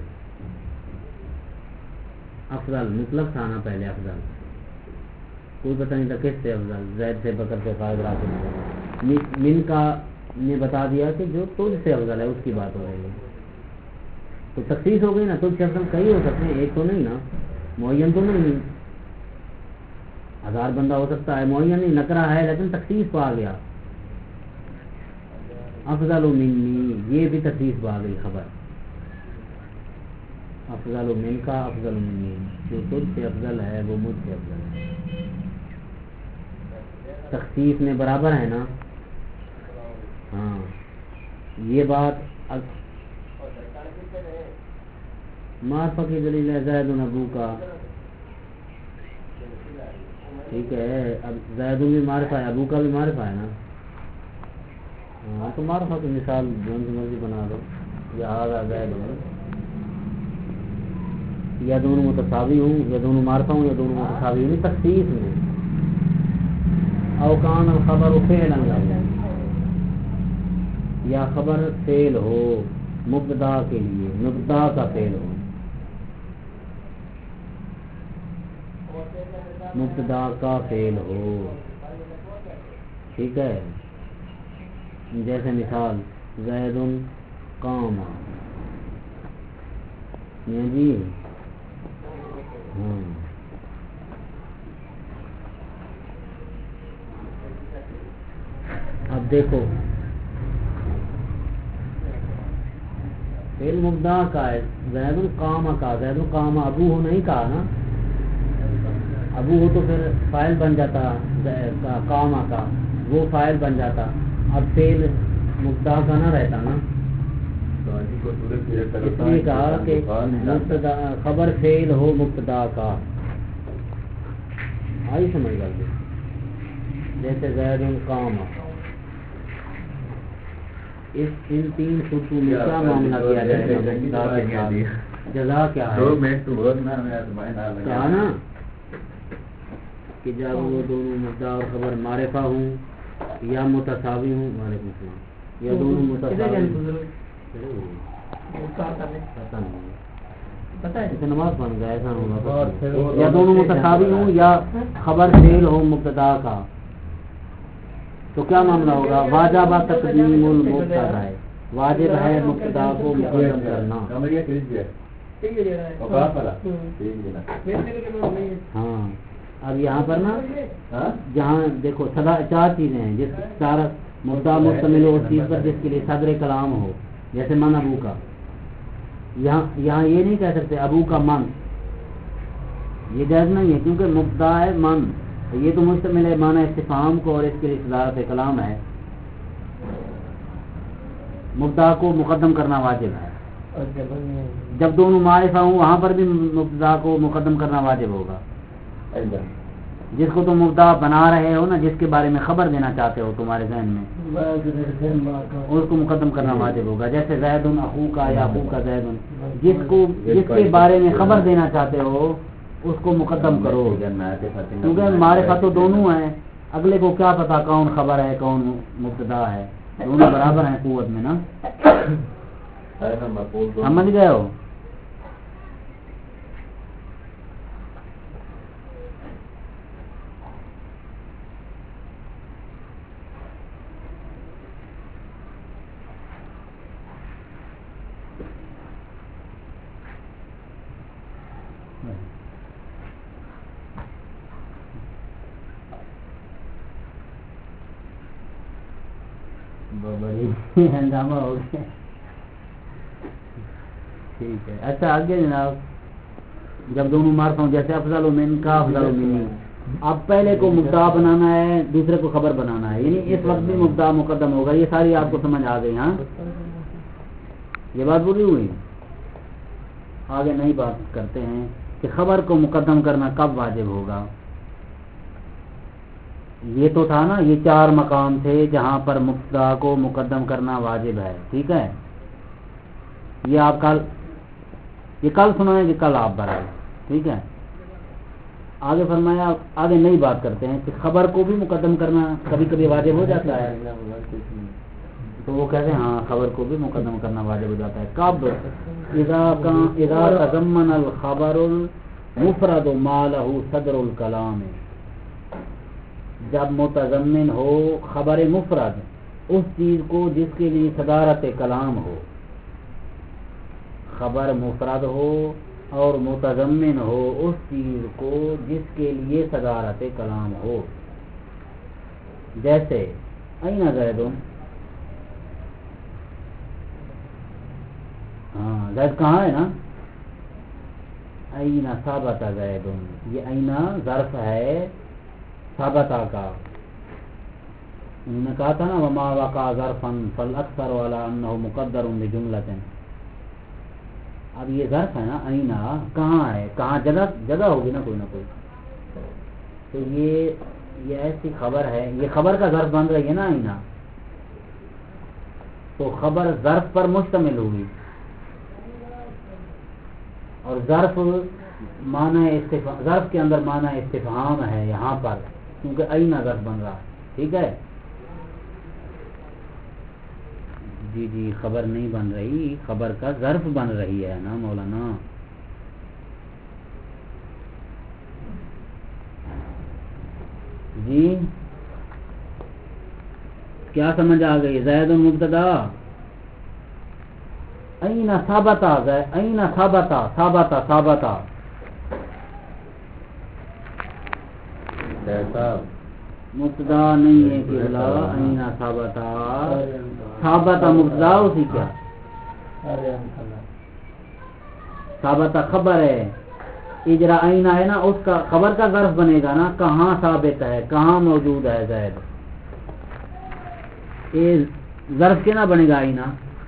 Speaker 1: افضل مطلق تھا نا پہلے افضل کوئی پتہ نہیں تھا کس سے افضل زید سے بکر سے فائد راشد من کا نے بتا دیا کہ جو تجھ سے افضل ہے اس کی بات ہو رہی ہے تو تخصیص ہو گئی نا تجھ سے افضل کئی ہو سکتے ہیں ایک تو نہیں نا معین تو نہیں 1000 بندہ ہو سکتا ہے معین نہیں نکرہ ہے لیکن تخصیص پا گیا افضل منی یہ بھی تخصیص پا گئی خبر افضل من کا افضل منی جو تجھ سے افضل ہے وہ مجھ سے افضل ہے تخصیص میں برابر ہے نا ہاں یہ بات معرفہ کی دلیل ہے زید ابو کا ٹھیک ہے اب زید بھی معرفہ ہے ابو کا بھی معرفہ ہے نا ہاں تو معرفہ کی مثال جو مرضی بنا دو یا آگا زید یا دونوں متساوی ہوں یا دونوں معرفہ ہوں یا دونوں متساوی ہوں تخصیص میں اوکان الخبر فعلا یا خبر فعل ہو مبتدا کے لیے مبتدا کا فعل ہو مبتدا کا فعل ہو ٹھیک ہے جیسے مثال زید قام یہ جی ہاں اب دیکھو فعل مبدا کا ہے زید القام کا، زید القام ابو ہو نہیں کہا نا، ابو ہو تو پھر فاعل بن جاتا قام کا، وہ فاعل بن جاتا، اب فعل مبدا کا نہ رہتا نا، اس لیے کہا کہ مبتدا خبر فعل ہو مبتدا کا، آئی سمجھ گئے؟ جیسے زید القام، ان تین صورتوں میں کیا معاملہ کیا جائے گا؟ جزا کیا ہے؟ کہا نا کہ جب وہ دونوں مبدا اور خبر معرفہ ہوں یا متساوی ہوں، وعلیکم السلام، یا دونوں متساوی نماز پڑھ گیا ایسا ہوگا، یا دونوں متساوی ہوں یا خبر فعل ہو مبتدا کا، تو کیا معاملہ ہوگا؟ واجب تقدیم المبتدا ہے، واجب ہے مبتدا کو مقدم کرنا۔ ہاں اب یہاں پر نا جہاں دیکھو چار چیزیں ہیں جس چار مبدا مشتمل ہو اس چیز پر جس کے لیے صدر کلام ہو، جیسے من ابو کا، یہاں یہ نہیں کہہ سکتے ابو کا من، یہ جائز نہیں ہے کیونکہ مبدا ہے من، یہ تو مشتمل ہے معنی استفہام کو اور اس کے لیے صدارت کلام ہے، مبدا کو مقدم کرنا واجب ہے، جب دونوں معرفہ ہوں وہاں پر بھی مبدا کو مقدم کرنا واجب ہوگا، جس کو تم مبدا بنا رہے ہو نا، جس کے بارے میں خبر دینا چاہتے ہو تمہارے ذہن میں، اس کو مقدم کرنا واجب ہوگا، جیسے زید اخو کا یا اخو کا زید، جس کے بارے میں خبر دینا چاہتے ہو اس کو مقدم کرو، کیونکہ معرفہ تو دونوں ہیں، اگلے کو کیا پتا کون خبر ہے کون مبتدا ہے، دونوں برابر ہیں قوت میں نا، سمجھ گئے ہو؟ ہنگامہ ہو گیا، ٹھیک ہے۔ اچھا آگے جناب، جب دونوں معرفہ ہوں جیسے افضل من کا افضل منی، اب پہلے کو مبدا بنانا ہے دوسرے کو خبر بنانا ہے، یعنی اس وقت بھی مبدا مقدم ہوگا، یہ ساری آپ کو سمجھ آ گئی؟ ہاں یہ بات بولی ہوئی، آگے نہیں بات کرتے ہیں کہ خبر کو مقدم کرنا کب واجب ہوگا۔ یہ تو تھا نا، یہ چار مقام تھے جہاں پر مبتدا کو مقدم کرنا واجب ہے، ٹھیک ہے، یہ آپ کل سنائیں کہ کل آپ بتائیں، ٹھیک ہے۔ آگے فرمایا، آگے نئی بات کرتے ہیں کہ خبر کو بھی مقدم کرنا کبھی کبھی واجب ہو جاتا ہے، تو وہ کہتے ہیں ہاں خبر کو بھی مقدم کرنا واجب ہو جاتا ہے، کب؟ اذا تضمن الخبر المفرد ما له صدر الکلام، جب متضمن ہو خبر مفرد اس چیز کو جس کے لیے صدارت کلام ہو، خبر مفرد ہو اور متضمن ہو اس چیز کو جس کے لیے صدارت کلام ہو، جیسے این زید، ہاں زید کہاں ہے نا، این ثابت زید، یہ این ظرف ہے ثابتہ کا، انہوں نے کہا تھا نا وما وقع ظرفا فالاکثر علی انہ مقدر بجملۃ، اب یہ ظرف ہے نا اینا، کہاں ہے، کہاں جگہ ہوگی نا کوئی نہ کوئی، تو یہ ایسی خبر ہے، یہ خبر کا ظرف بن رہی ہے نا اینا، تو خبر ظرف پر مشتمل ہوگی، اور ظرف ظرف کے اندر معنی استفہام ہے یہاں پر، کیونکہ اینا ظرف بن رہا ہے، ٹھیک ہے جی خبر نہیں بن رہی، خبر کا ظرف بن رہی ہے نا مولانا، جی کیا سمجھ آ گئی؟ زید مبتدا، این ثابتا این ثابتا ثابتا ثابتا مبتدا نہیں ہے کہ اللہ این ثابتا ثابتا مبتدا اسی کیا ثابتا خبر ہے، اجرا آئینہ ہے نا، اس کا خبر کا ظرف بنے گا نا، کہاں ثابت ہے، کہاں موجود ہے زید، یہ ظرف کے نہ بنے گا آئینہ.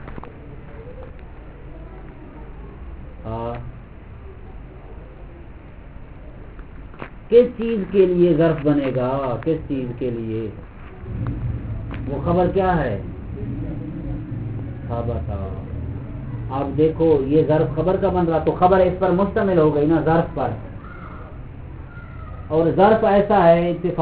Speaker 1: کس چیز کے لیے ظرف بنے گا، کس چیز کے لیے، وہ خبر کیا ہے، ثابتا. آپ دیکھو یہ ظرف خبر کا بن رہا، تو خبر اس پر مشتمل ہو گئی نا، ظرف پر، اور ظرف ایسا ہے اتفاق